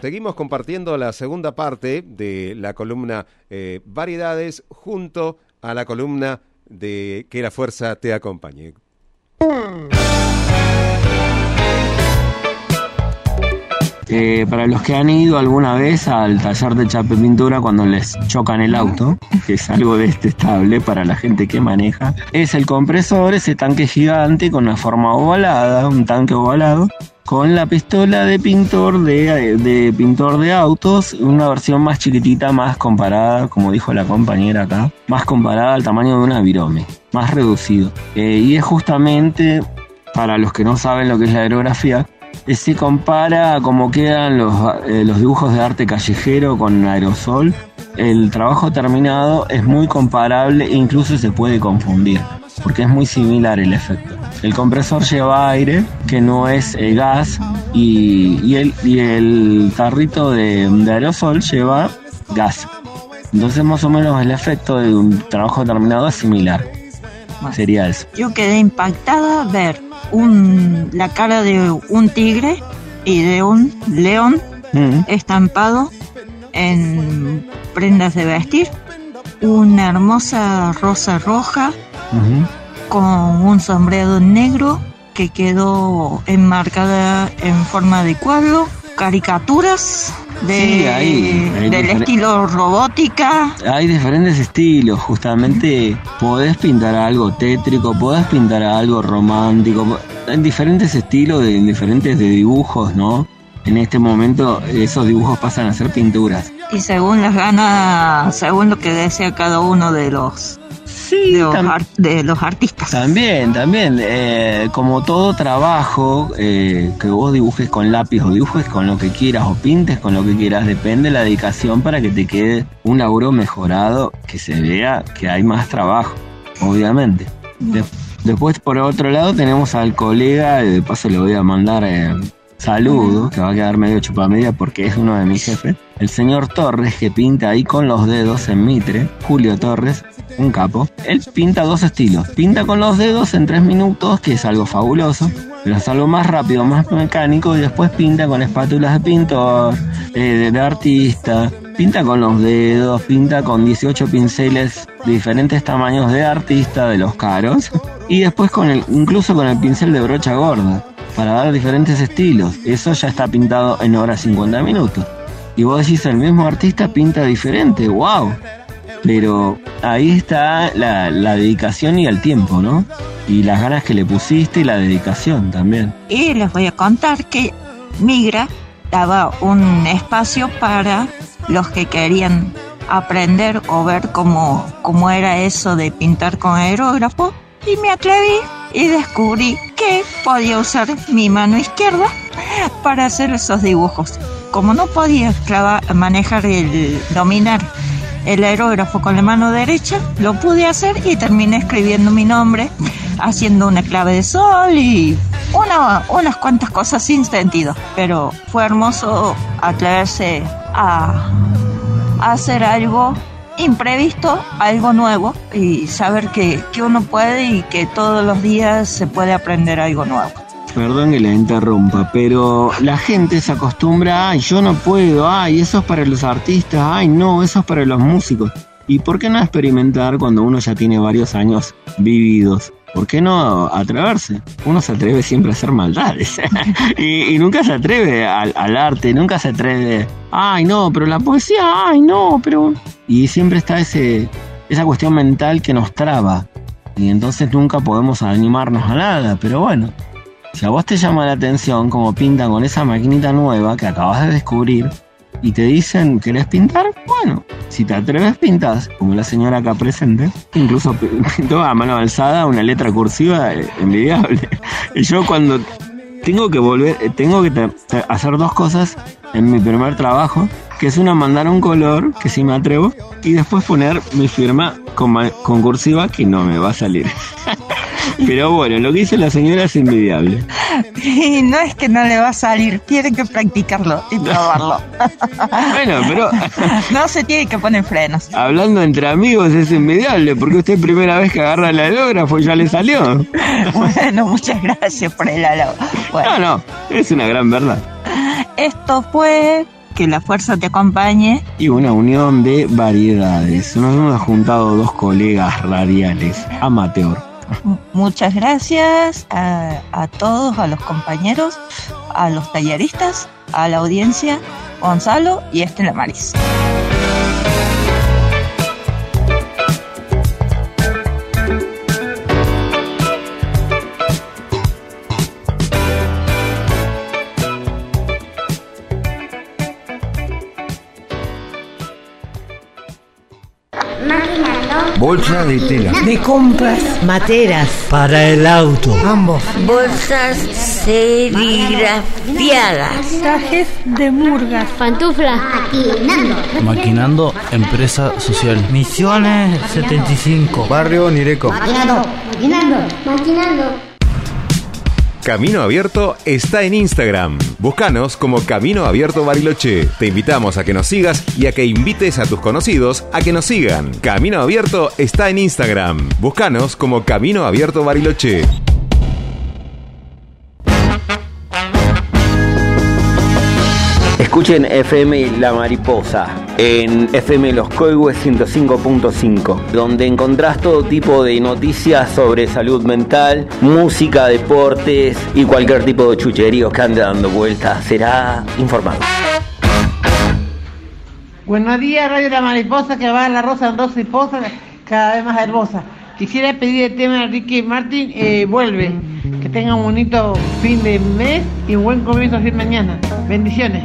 Speaker 22: seguimos compartiendo la segunda parte de la columna eh, Variedades junto a la columna de Que la Fuerza te acompañe.
Speaker 14: Eh, para los que han ido alguna vez al taller de chapa y pintura cuando les chocan el auto, que es algo detestable para la gente que maneja, es el compresor, ese tanque gigante con una forma ovalada, un tanque ovalado, con la pistola de pintor de, de pintor de autos, una versión más chiquitita, más comparada, como dijo la compañera acá, más comparada al tamaño de una virome, más reducido. Eh, y es justamente, para los que no saben lo que es la aerografía, se compara a cómo quedan los, eh, los dibujos de arte callejero con aerosol. El trabajo terminado es muy comparable e incluso se puede confundir, porque es muy similar el efecto. El compresor lleva aire, que no es eh, gas, y, y, el, y el tarrito de, de aerosol lleva gas. Entonces más o menos el efecto de un trabajo terminado es similar. Sería eso.
Speaker 1: Yo quedé impactada ver un, la cara de un tigre y de un león mm. estampado en prendas de vestir, una hermosa rosa roja uh-huh. con un sombrero negro que quedó enmarcada en forma de cuadro, caricaturas de,
Speaker 14: sí, hay, hay
Speaker 1: del difer- estilo robótica.
Speaker 14: Hay diferentes estilos, justamente podés pintar algo tétrico, podés pintar algo romántico, hay diferentes estilos de diferentes de dibujos, ¿no? En este momento esos dibujos pasan a ser pinturas.
Speaker 1: Y según las ganas, según lo que desea cada uno de los Sí, de, los tam- art- de los artistas.
Speaker 14: También, también, eh, como todo trabajo, eh, que vos dibujes con lápiz o dibujes con lo que quieras o pintes con lo que quieras, depende de la dedicación para que te quede un laburo mejorado, que se vea que hay más trabajo, obviamente. De- después, por otro lado, tenemos al colega, de paso le voy a mandar eh, saludos, que va a quedar medio chupamedia porque es uno de mis jefes, el señor Torres, que pinta ahí con los dedos en Mitre, Julio Torres, un capo. Él pinta dos estilos, pinta con los dedos en tres minutos, que es algo fabuloso, pero es algo más rápido, más mecánico, y después pinta con espátulas de pintor, eh, de, de artista, pinta con los dedos, pinta con dieciocho pinceles de diferentes tamaños de artista, de los caros, y después con el, incluso con el pincel de brocha gorda, para dar diferentes estilos. Eso ya está pintado en hora cincuenta minutos. Y vos decís, el mismo artista pinta diferente, wow. Pero ahí está la, la dedicación y el tiempo, ¿no? Y las ganas que le pusiste y la dedicación también.
Speaker 1: Y les voy a contar que Migra daba un espacio para los que querían aprender o ver cómo, cómo era eso de pintar con aerógrafo. Y me atreví y descubrí que podía usar mi mano izquierda para hacer esos dibujos. Como no podía clavar, manejar el dominar el aerógrafo con la mano derecha, lo pude hacer y terminé escribiendo mi nombre, haciendo una clave de sol y una, unas cuantas cosas sin sentido. Pero fue hermoso atreverse a, a hacer algo imprevisto, algo nuevo, y saber que, que uno puede y que todos los días se puede aprender algo nuevo.
Speaker 14: Perdón que le interrumpa, pero la gente se acostumbra, ay, yo no puedo, ay, eso es para los artistas, ay, no, eso es para los músicos. ¿Y por qué no experimentar cuando uno ya tiene varios años vividos? ¿Por qué no atreverse? Uno se atreve siempre a hacer maldades y, y nunca se atreve al, al arte, nunca se atreve, ay, no, pero la poesía, ay, no, pero... Y siempre está ese esa cuestión mental que nos traba y entonces nunca podemos animarnos a nada, pero bueno. Si a vos te llama la atención cómo pintan con esa maquinita nueva que acabas de descubrir y te dicen, ¿querés pintar? Bueno, si te atreves, pintás, como la señora acá presente, que incluso pintó a mano alzada una letra cursiva envidiable. Y yo cuando tengo que volver, tengo que te, te hacer dos cosas en mi primer trabajo, que es una, mandar un color, que sí me atrevo, y después poner mi firma con, con cursiva, que no me va a salir. Pero bueno, lo que dice la señora es envidiable.
Speaker 1: Y no es que no le va a salir, tiene que practicarlo y probarlo.
Speaker 14: Bueno, pero...
Speaker 1: No se tiene que poner frenos.
Speaker 14: Hablando entre amigos es envidiable, porque usted primera vez que agarra el aerógrafo ya le salió.
Speaker 1: Bueno, muchas gracias por el halago. Bueno.
Speaker 14: No, no, es una gran verdad.
Speaker 1: Esto fue que la fuerza te acompañe.
Speaker 14: Y una unión de variedades. Nos hemos juntado dos colegas radiales, amateur.
Speaker 1: Muchas gracias a, a todos, a los compañeros, a los talleristas, a la audiencia, Gonzalo y Estela Maris.
Speaker 12: Bolsa de tela.
Speaker 16: De compras.
Speaker 12: Materas. Para el auto.
Speaker 16: Ambos.
Speaker 13: Bolsas serigrafiadas.
Speaker 16: Trajes de murgas.
Speaker 13: Pantuflas.
Speaker 16: Maquinando.
Speaker 17: Maquinando Empresa Social.
Speaker 12: Misiones setenta y cinco. Barrio Nireco.
Speaker 16: Maquinando. Maquinando. Maquinando.
Speaker 18: Camino Abierto está en Instagram. Búscanos como Camino Abierto Bariloche. Te invitamos a que nos sigas y a que invites a tus conocidos a que nos sigan. Camino Abierto está en Instagram. Búscanos como Camino Abierto Bariloche.
Speaker 14: Escuchen F M La Mariposa en F M Los Coihues ciento cinco punto cinco, donde encontrás todo tipo de noticias sobre salud mental, música, deportes y cualquier tipo de chucheríos que ande dando vueltas. Será informado.
Speaker 15: Buenos días, Radio La Mariposa, que va a la rosa en rosa y posa, cada vez más hermosa. Quisiera pedir el tema de Ricky Martin, eh, Vuelve. Que tenga un bonito fin de mes y un buen comienzo de mañana. Bendiciones.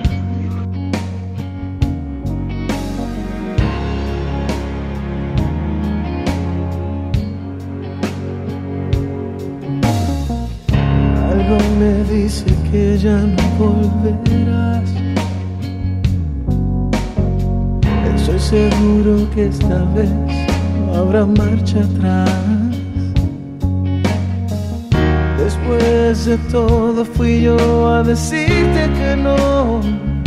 Speaker 8: Algo me dice que ya no volverás. Estoy seguro que esta vez no habrá marcha atrás. Después de todo fui yo a decirte que no.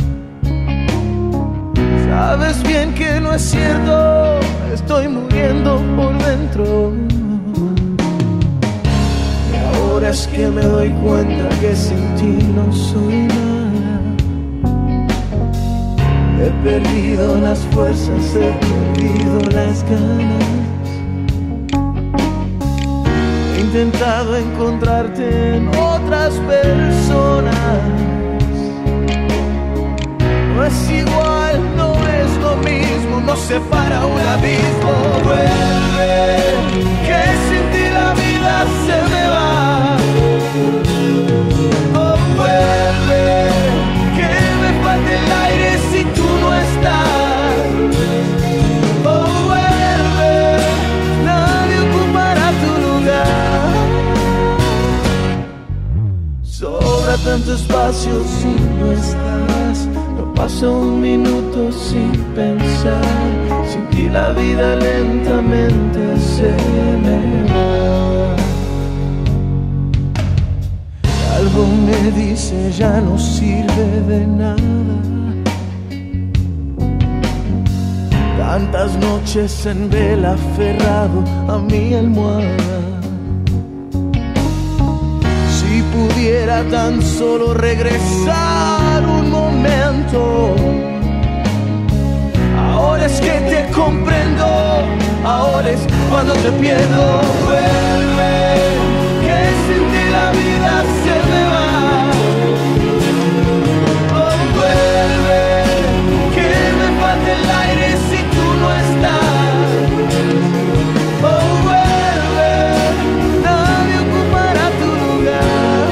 Speaker 8: Sabes bien que no es cierto, estoy muriendo por dentro. Ahora es que me doy cuenta que sin ti no soy nada. He perdido las fuerzas, he perdido las ganas. He intentado encontrarte en otras personas. No es igual, no es lo mismo, nos separa un abismo. Vuelve, que sin ti la vida se me va. Oh, vuelve, que me falta el aire si tú no estás. Oh, vuelve, nadie ocupará tu lugar. Sobra tanto espacio si no estás. No paso un minuto sin pensar. Sin ti la vida lentamente se me va. Algo me dice ya no sirve de nada. Tantas noches en vela aferrado a mi almohada. Si pudiera tan solo regresar un momento. Ahora es que te comprendo, ahora es cuando te pierdo. Vuelve, que sin ti la vida se me va. Oh, vuelve, que me falta el aire si tú no estás. Oh, vuelve, nadie ocupará tu lugar.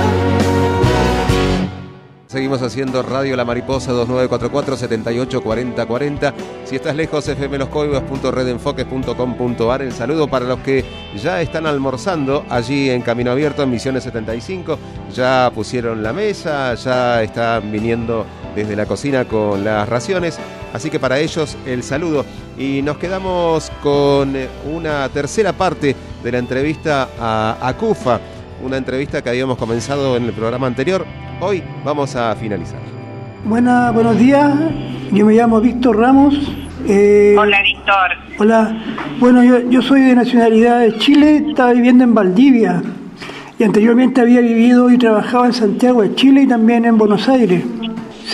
Speaker 22: Seguimos haciendo Radio La Mariposa dos nueve cuatro cuatro, siete ocho cuatro cero cuatro cero. Si estás lejos, f m los coihues punto red enfoques punto com punto a r. El saludo para los que ya están almorzando allí en Camino Abierto en Misiones setenta y cinco. Ya pusieron la mesa, ya están viniendo desde la cocina con las raciones. Así que para ellos el saludo. Y nos quedamos con una tercera parte de la entrevista a Acufa. Una entrevista que habíamos comenzado en el programa anterior. Hoy vamos a finalizar.
Speaker 23: Buena, buenos días, yo me llamo Víctor Ramos. Eh,
Speaker 24: hola Víctor.
Speaker 23: Hola, bueno, yo, yo soy de nacionalidad de Chile, estaba viviendo en Valdivia y anteriormente había vivido y trabajado en Santiago de Chile y también en Buenos Aires. Sí,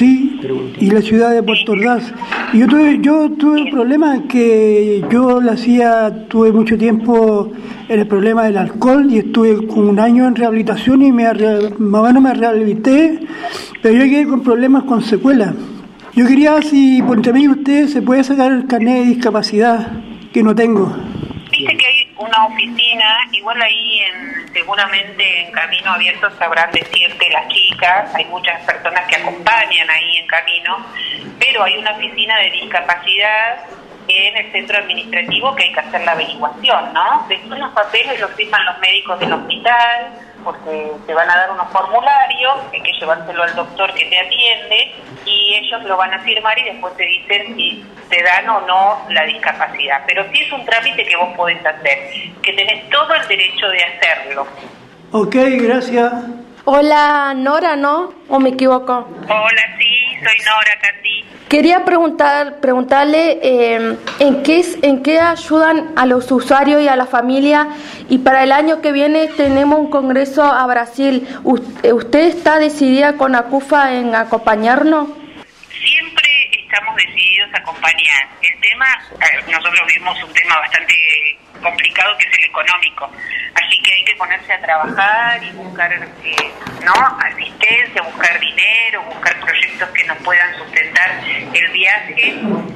Speaker 23: y la ciudad de Puerto Ordaz. Y yo tuve, yo tuve un problema que yo la hacía, tuve mucho tiempo en el problema del alcohol y estuve con un año en rehabilitación y me, más o menos me rehabilité, pero yo quedé con problemas con secuelas. Yo quería si por entre mí usted se puede sacar el carnet de discapacidad que no tengo.
Speaker 7: Viste que hay una oficina, igual ahí en, seguramente en Camino Abierto sabrán decirte las chicas, hay muchas personas que acompañan ahí en Camino, pero hay una oficina de discapacidad en el centro administrativo que hay que hacer la averiguación, ¿no? Después los papeles los firman los médicos del hospital, porque te van a dar unos formularios, hay que llevárselo al doctor que te atiende y ellos lo van a firmar y después te dicen si te dan o no la discapacidad. Pero sí es un trámite que vos podés hacer, que tenés todo el derecho de hacerlo.
Speaker 23: Ok, gracias.
Speaker 9: Hola, Nora, ¿no? ¿O me equivoco?
Speaker 7: Hola, sí, soy Nora, Katy.
Speaker 9: Quería preguntar, preguntarle eh, en qué en qué ayudan a los usuarios y a la familia, y para el año que viene tenemos un congreso a Brasil. ¿Usted está decidida con ACUFA en acompañarnos?
Speaker 7: Siempre estamos decididos a acompañar. El tema, nosotros vivimos un tema bastante complicado que es el económico, así que hay que ponerse a trabajar y buscar eh, no asistencia, buscar dinero, buscar proyectos que nos puedan sustentar el viaje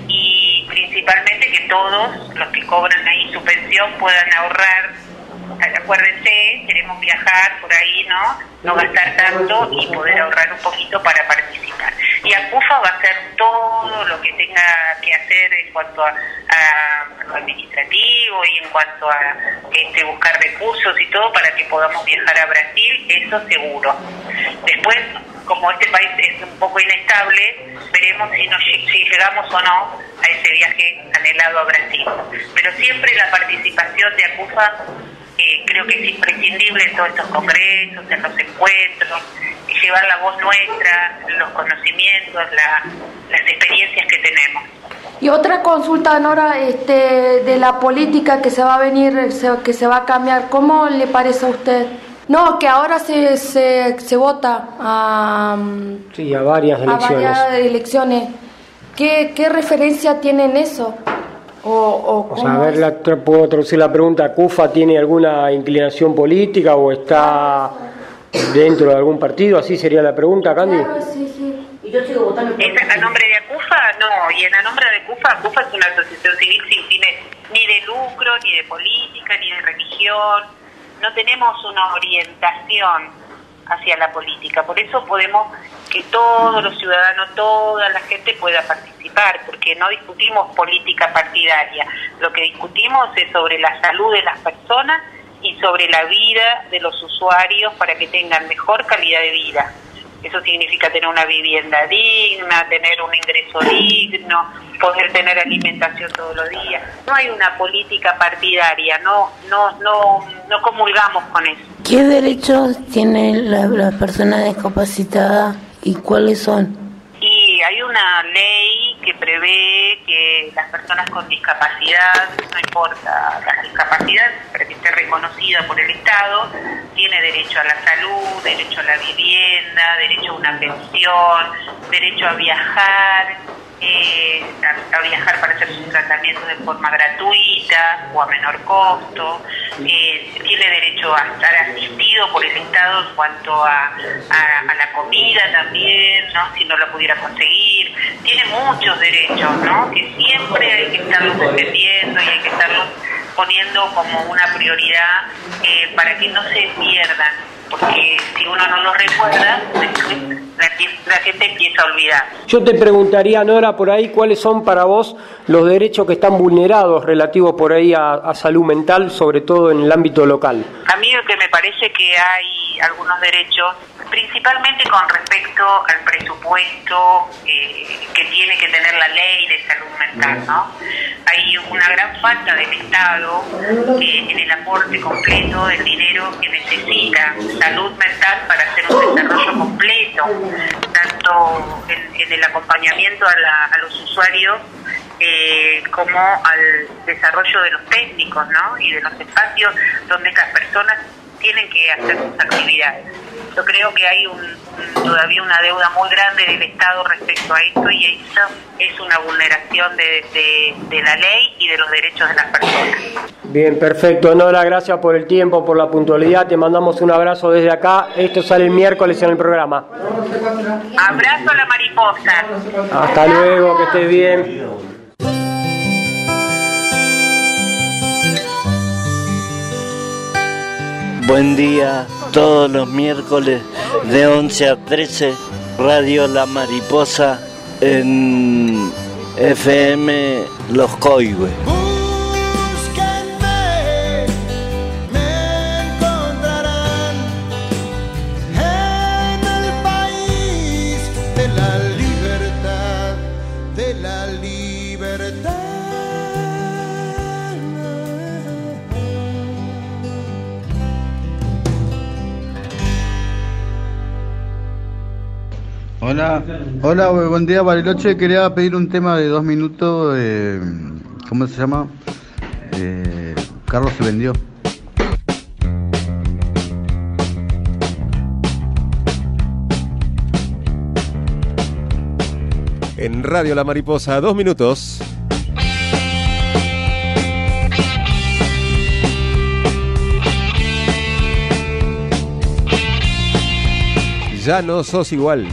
Speaker 7: y principalmente que todos los que cobran ahí su pensión puedan ahorrar. Acuérdense, queremos viajar por ahí, ¿no? No gastar tanto y poder ahorrar un poquito para participar. Y ACUFA va a hacer todo lo que tenga que hacer en cuanto a, a lo administrativo y en cuanto a este, buscar recursos y todo para que podamos viajar a Brasil, eso seguro. Después, como este país es un poco inestable, veremos si, nos, si llegamos o no a ese viaje anhelado a Brasil. Pero siempre la participación de ACUFA Eh, creo que es imprescindible en todos estos congresos, en los encuentros, llevar la voz nuestra, los conocimientos, la, las experiencias que tenemos.
Speaker 9: Y otra consulta, Nora, este, de la política que se va a venir, se, que se va a cambiar, ¿cómo le parece a usted? No, que ahora se se, se vota a,
Speaker 11: sí, a varias elecciones.
Speaker 9: A varias elecciones. ¿Qué, qué referencia tiene en eso? O, o,
Speaker 11: o sea, a ver, la, puedo traducir la pregunta. ¿CUFA tiene alguna inclinación política o está dentro de algún partido? ¿Así sería la pregunta, Candy?
Speaker 9: Claro, sí, sí.
Speaker 7: Y yo sigo votando. ¿Es a nombre de ACUFA? No, y en a nombre de ACUFA, ACUFA es una asociación civil sin fines ni de lucro, ni de política, ni de religión. No tenemos una orientación hacia la política. Por eso podemos que todos los ciudadanos, toda la gente pueda participar, porque no discutimos política partidaria. Lo que discutimos es sobre la salud de las personas y sobre la vida de los usuarios para que tengan mejor calidad de vida. Eso significa tener una vivienda digna, tener un ingreso digno, poder tener alimentación todos los días. No hay una política partidaria, no no no no comulgamos con eso.
Speaker 9: ¿Qué derechos tienen las la personas discapacitadas y cuáles son?
Speaker 7: Y hay una ley que prevé que las personas con discapacidad, no importa la discapacidad, para que esté reconocida por el Estado, tiene derecho a la salud, derecho a la vivienda, derecho a una pensión, derecho a viajar, eh, a, a viajar para hacer sus tratamientos de forma gratuita o a menor costo, eh, tiene derecho a estar asistido por el Estado en cuanto a, a, a la comida también, ¿no? Si no lo pudiera conseguir, tiene muchos derechos, ¿no? Que siempre hay que estarlos defendiendo y hay que estarlos poniendo como una prioridad eh, para que no se pierdan, porque si uno no los recuerda, después la, la gente empieza a olvidar.
Speaker 11: Yo te preguntaría, Nora, por ahí, ¿cuáles son para vos los derechos que están vulnerados relativos por ahí a, a salud mental, sobre todo en el ámbito local?
Speaker 7: A mí lo que me parece que hay algunos derechos, principalmente con respecto al presupuesto eh, que tiene que tener la ley de salud mental, ¿no? Hay una gran falta del Estado eh, en el aporte completo del dinero que necesita salud mental para hacer un desarrollo completo, tanto en, en el acompañamiento a, la, a los usuarios eh, como al desarrollo de los técnicos, ¿no? Y de los espacios donde las personas tienen que hacer sus actividades. Yo creo que hay un, todavía una deuda muy grande del Estado respecto a esto, y eso es una vulneración de, de, de la ley y de los derechos de las personas.
Speaker 11: Bien, perfecto. Nora, gracias por el tiempo, por la puntualidad. Te mandamos un abrazo desde acá. Esto sale el miércoles en el programa.
Speaker 7: Abrazo a la mariposa.
Speaker 11: Hasta luego, que estés bien.
Speaker 3: Buen día, todos los miércoles de once a trece, Radio La Mariposa en F M Los Coihues.
Speaker 10: Hola, hola, buen día Bariloche. Quería pedir un tema de dos minutos. Eh, ¿Cómo se llama? Eh, Carlos se vendió.
Speaker 22: En Radio La Mariposa, dos minutos. Ya no sos igual.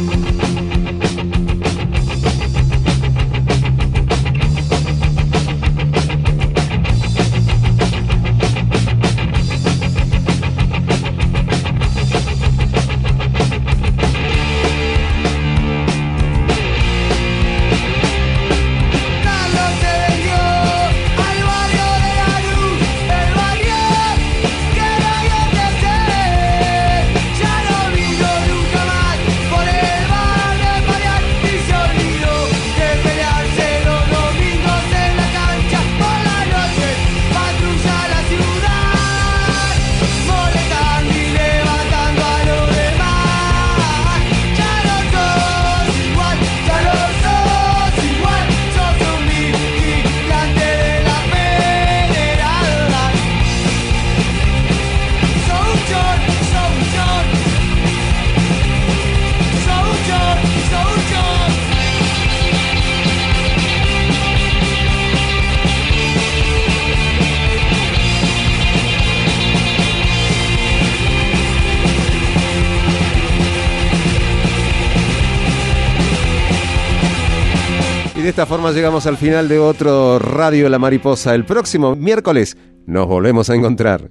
Speaker 22: De esta forma llegamos al final de otro Radio La Mariposa. El próximo miércoles nos volvemos a encontrar.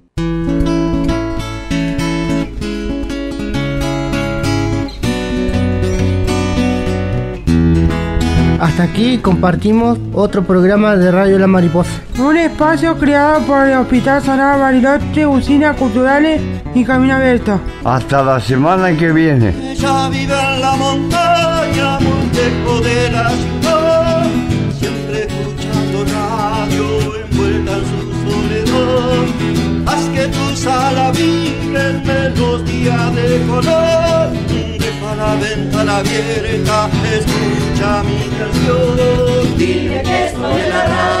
Speaker 13: Hasta aquí compartimos otro programa de Radio La Mariposa.
Speaker 15: Un espacio creado por el Hospital Sagrado Bariloche, Usinas Culturales y Camino Abierto.
Speaker 12: Hasta la semana que viene.
Speaker 8: Ella vive en la montaña, muy lejos de la ciudad, siempre escuchando radio, envuelta en su soledad. Haz que tu sala vibre en melodía de color, deja la ventana abierta, escucha mi canción. Dile que estoy en la radio.